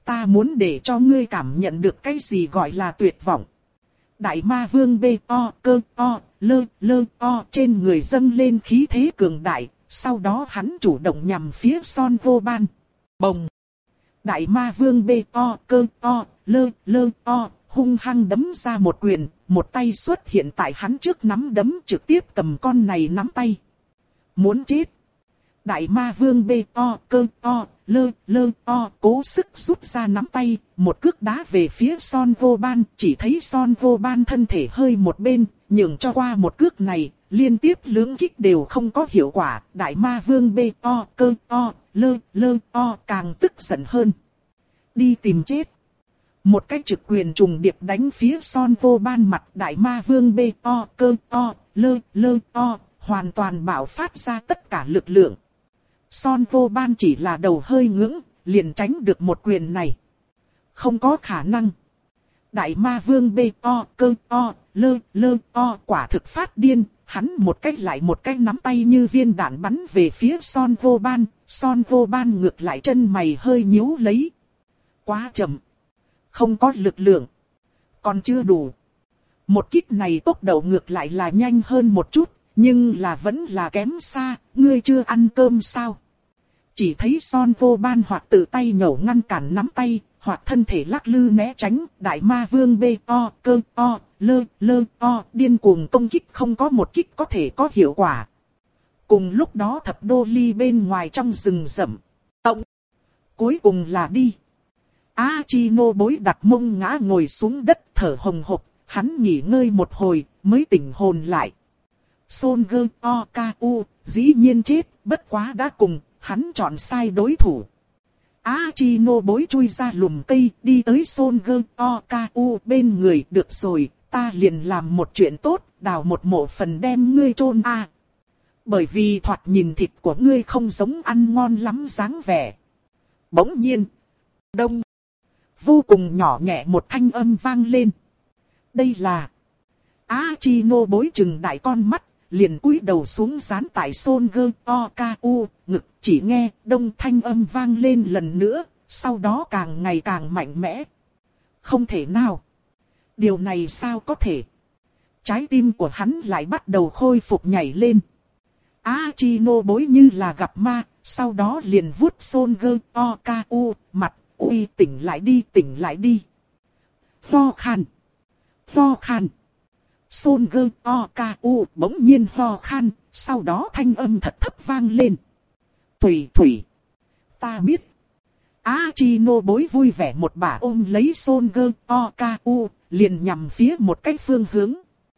ta muốn để cho ngươi cảm nhận được cái gì gọi là tuyệt vọng. Đại ma vương bê to cơ to, lơ lơ to trên người dâng lên khí thế cường đại, sau đó hắn chủ động nhằm phía Son Vô Ban. Bồng! Đại ma vương bê to cơ to, lơ lơ to, hung hăng đấm ra một quyền, một tay xuất hiện tại hắn trước nắm đấm trực tiếp cầm con này nắm tay. Muốn chết! Đại ma vương bê to cơ to, lơ lơ to, cố sức rút ra nắm tay, một cước đá về phía Son Vô Ban, chỉ thấy Son Vô Ban thân thể hơi một bên, nhường cho qua một cước này, liên tiếp lưỡng kích đều không có hiệu quả, đại ma vương bê to cơ to, lơ lơ to càng tức giận hơn. Đi tìm chết! Một cái trực quyền trùng điệp đánh phía Son Vô Ban mặt, đại ma vương bê to cơ to, lơ lơ to, hoàn toàn bạo phát ra tất cả lực lượng. Son Vô Ban chỉ là đầu hơi ngưỡng, liền tránh được một quyền này. Không có khả năng. Đại ma vương bê to cơ to, lơ lơ to quả thực phát điên, hắn một cách lại một cách nắm tay như viên đạn bắn về phía Son Vô Ban, Son Vô Ban ngược lại chân mày hơi nhíu lấy. Quá chậm. Không có lực lượng. Còn chưa đủ. Một kích này tốc độ ngược lại là nhanh hơn một chút, nhưng là vẫn là kém xa, ngươi chưa ăn cơm sao? Chỉ thấy Son Vô Ban hoặc tự tay nhổ ngăn cản nắm tay, hoặc thân thể lắc lư né tránh, đại ma vương bê to, cơ to, lơ, lơ to, điên cuồng công kích không có một kích có thể có hiệu quả. Cùng lúc đó thập đô ly bên ngoài trong rừng rậm. Động! Cuối cùng là đi. Achino bối đặt mông ngã ngồi xuống đất thở hồng hộc, hắn nghỉ ngơi một hồi, mới tỉnh hồn lại. Son Gơ To Ca U, dĩ nhiên chết, bất quá đã cùng, hắn chọn sai đối thủ. Achino bối chui ra lùm cây, đi tới Son Gơ To Ca U bên người, được rồi, ta liền làm một chuyện tốt, đào một mộ phần đem ngươi chôn a. À. Bởi vì thoạt nhìn thịt của ngươi không giống ăn ngon lắm dáng vẻ. Bỗng nhiên, đông, vô cùng nhỏ nhẹ một thanh âm vang lên. Đây là... Achino bối chừng đại con mắt, liền cúi đầu xuống dán tại Son Gơ To Ca U, ngực chỉ nghe đông thanh âm vang lên lần nữa, sau đó càng ngày càng mạnh mẽ. Không thể nào. Điều này sao có thể? Trái tim của hắn lại bắt đầu khôi phục nhảy lên. Achino bối như là gặp ma, sau đó liền vuốt Son Gơ To Ca U, mặt, ui tỉnh lại đi tỉnh lại đi. Ho khan. Ho khan. Son Gơ To Ca U bỗng nhiên ho khan, sau đó thanh âm thật thấp vang lên. Thủy thủy. Ta biết. Achino bối vui vẻ một bả ôm lấy Son Gơ To Ca U, liền nhằm phía một cái phương hướng.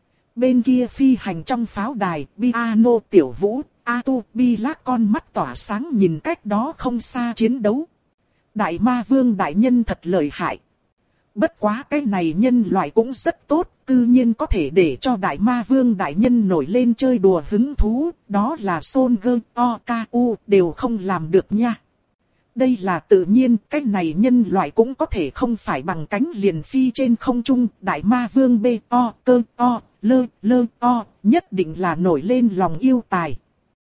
Bên kia phi hành trong pháo đài, piano tiểu vũ, Atu Bi lác con mắt tỏa sáng nhìn cách đó không xa chiến đấu. Đại ma vương đại nhân thật lợi hại. Bất quá cái này nhân loại cũng rất tốt, cư nhiên có thể để cho đại ma vương đại nhân nổi lên chơi đùa hứng thú, đó là Son Gơ To Ca U đều không làm được nha. Đây là tự nhiên, cái này nhân loại cũng có thể không phải bằng cánh liền phi trên không trung, đại ma vương bê to, cơ to, lơ, lơ to, nhất định là nổi lên lòng yêu tài.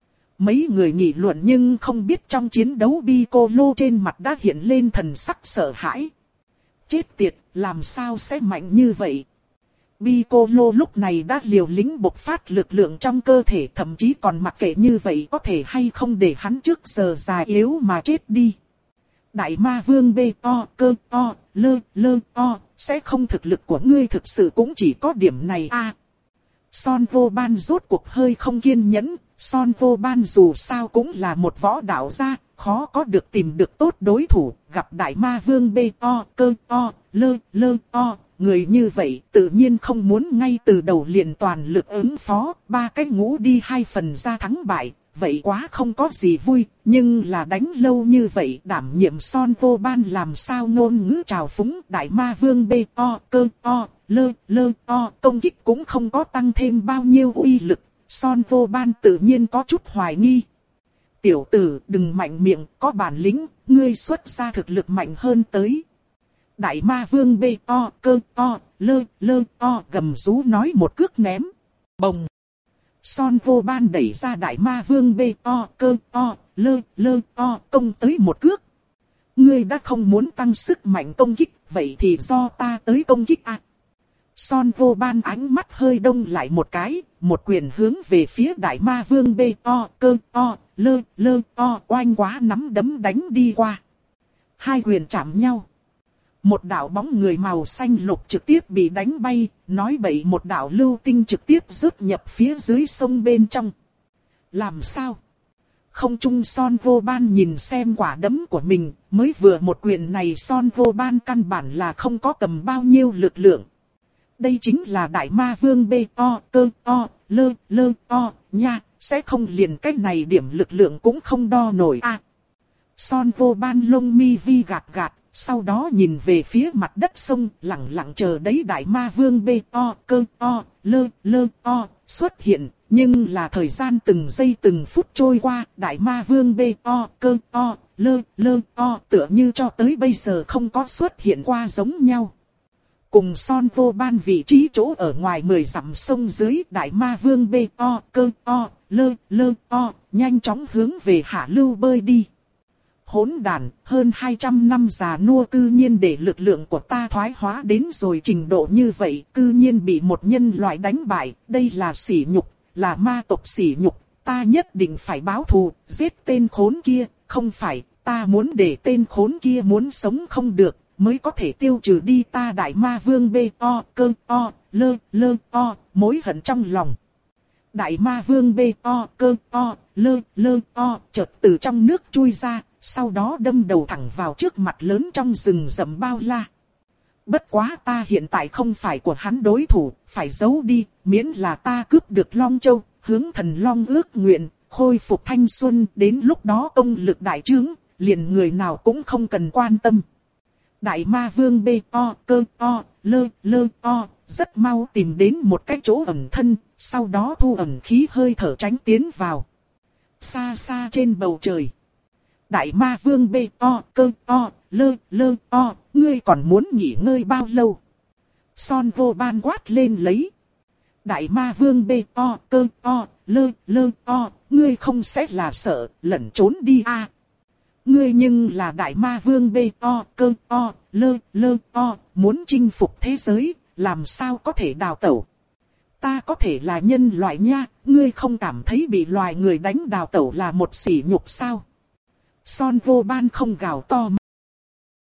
Mấy người nghị luận nhưng không biết trong chiến đấu Piccolo trên mặt đã hiện lên thần sắc sợ hãi. Chết tiệt, làm sao sẽ mạnh như vậy? Piccolo lúc này đã liều lĩnh bộc phát lực lượng trong cơ thể, thậm chí còn mặc kệ như vậy có thể hay không để hắn trước giờ già yếu mà chết đi. Đại ma vương bê to, cơ to, lơ, lơ to, sẽ không thực lực của ngươi thực sự cũng chỉ có điểm này a. À, Son Vô Ban rốt cuộc hơi không kiên nhẫn, Son Vô Ban dù sao cũng là một võ đạo gia, khó có được tìm được tốt đối thủ, gặp đại ma vương bê to, cơ to, lơ, lơ to, người như vậy tự nhiên không muốn ngay từ đầu liền toàn lực ứng phó, ba cái ngũ đi hai phần ra thắng bại, vậy quá không có gì vui, nhưng là đánh lâu như vậy đảm nhiệm Son Vô Ban làm sao ngôn ngữ trào phúng, đại ma vương bê to, cơ to, lơ, lơ to, công kích cũng không có tăng thêm bao nhiêu uy lực, Son Vô Ban tự nhiên có chút hoài nghi. Tiểu tử đừng mạnh miệng, có bản lĩnh, ngươi xuất ra thực lực mạnh hơn tới. Đại ma vương bê to, cơ to, lơ, lơ to, gầm rú nói một cước ném. Bồng. Son Vô Ban đẩy ra đại ma vương bê to, cơ to, lơ, lơ to, công tới một cước. Ngươi đã không muốn tăng sức mạnh công kích, vậy thì do ta tới công kích à. Son vô ban ánh mắt hơi đông lại một cái, một quyền hướng về phía đại ma vương bê to, cơ to, lơ, lơ to, oanh quá nắm đấm đánh đi qua. Hai quyền chạm nhau. Một đạo bóng người màu xanh lục trực tiếp bị đánh bay, nói bậy một đạo lưu tinh trực tiếp rớt nhập phía dưới sông bên trong. Làm sao? Không trung Son vô ban nhìn xem quả đấm của mình, mới vừa một quyền này Son vô ban căn bản là không có cầm bao nhiêu lực lượng. Đây chính là đại ma vương bê to, cơ to, lơ, lơ to, nha, sẽ không liền cách này điểm lực lượng cũng không đo nổi a. À, Son vô ban lông mi vi gạt gạt, sau đó nhìn về phía mặt đất sông, lặng lặng chờ đấy đại ma vương bê to, cơ to, lơ, lơ to, xuất hiện. Nhưng là thời gian từng giây từng phút trôi qua, đại ma vương bê to, cơ to, lơ, lơ to, tựa như cho tới bây giờ không có xuất hiện qua giống nhau. Cùng Son vô ban vị trí chỗ ở ngoài mười dặm sông dưới, đại ma vương bê to, cơ to, lơ, lơ to, nhanh chóng hướng về hạ lưu bơi đi. Hỗn đàn, hơn hai trăm năm già nua cư nhiên để lực lượng của ta thoái hóa đến rồi trình độ như vậy, cư nhiên bị một nhân loại đánh bại, đây là sỉ nhục, là ma tộc sỉ nhục, ta nhất định phải báo thù, giết tên khốn kia, không phải, ta muốn để tên khốn kia muốn sống không được, mới có thể tiêu trừ đi ta đại ma vương bê to, cơ to, lơ, lơ to, mối hận trong lòng. Đại ma vương bê to, cơ to, lơ, lơ to, chợt từ trong nước chui ra, sau đó đâm đầu thẳng vào trước mặt lớn trong rừng rậm bao la. Bất quá ta hiện tại không phải của hắn đối thủ, phải giấu đi, miễn là ta cướp được Long Châu, hướng thần Long ước nguyện, khôi phục thanh xuân, đến lúc đó công lực đại trướng, liền người nào cũng không cần quan tâm. Đại ma vương bê to, cơ to, lơ, lơ to, rất mau tìm đến một cái chỗ ẩn thân, sau đó thu ẩn khí hơi thở tránh tiến vào. Xa xa trên bầu trời. Đại ma vương bê to, cơ to, lơ, lơ to, ngươi còn muốn nghỉ ngơi bao lâu? Son vô ban quát lên lấy. Đại ma vương bê to, cơ to, lơ, lơ to, ngươi không sẽ là sợ, lẩn trốn đi à? Ngươi nhưng là đại ma vương bê to, cơ to, lơ, lơ to, muốn chinh phục thế giới, làm sao có thể đào tẩu? Ta có thể là nhân loại nha, ngươi không cảm thấy bị loài người đánh đào tẩu là một sỉ nhục sao? Son vô ban không gào to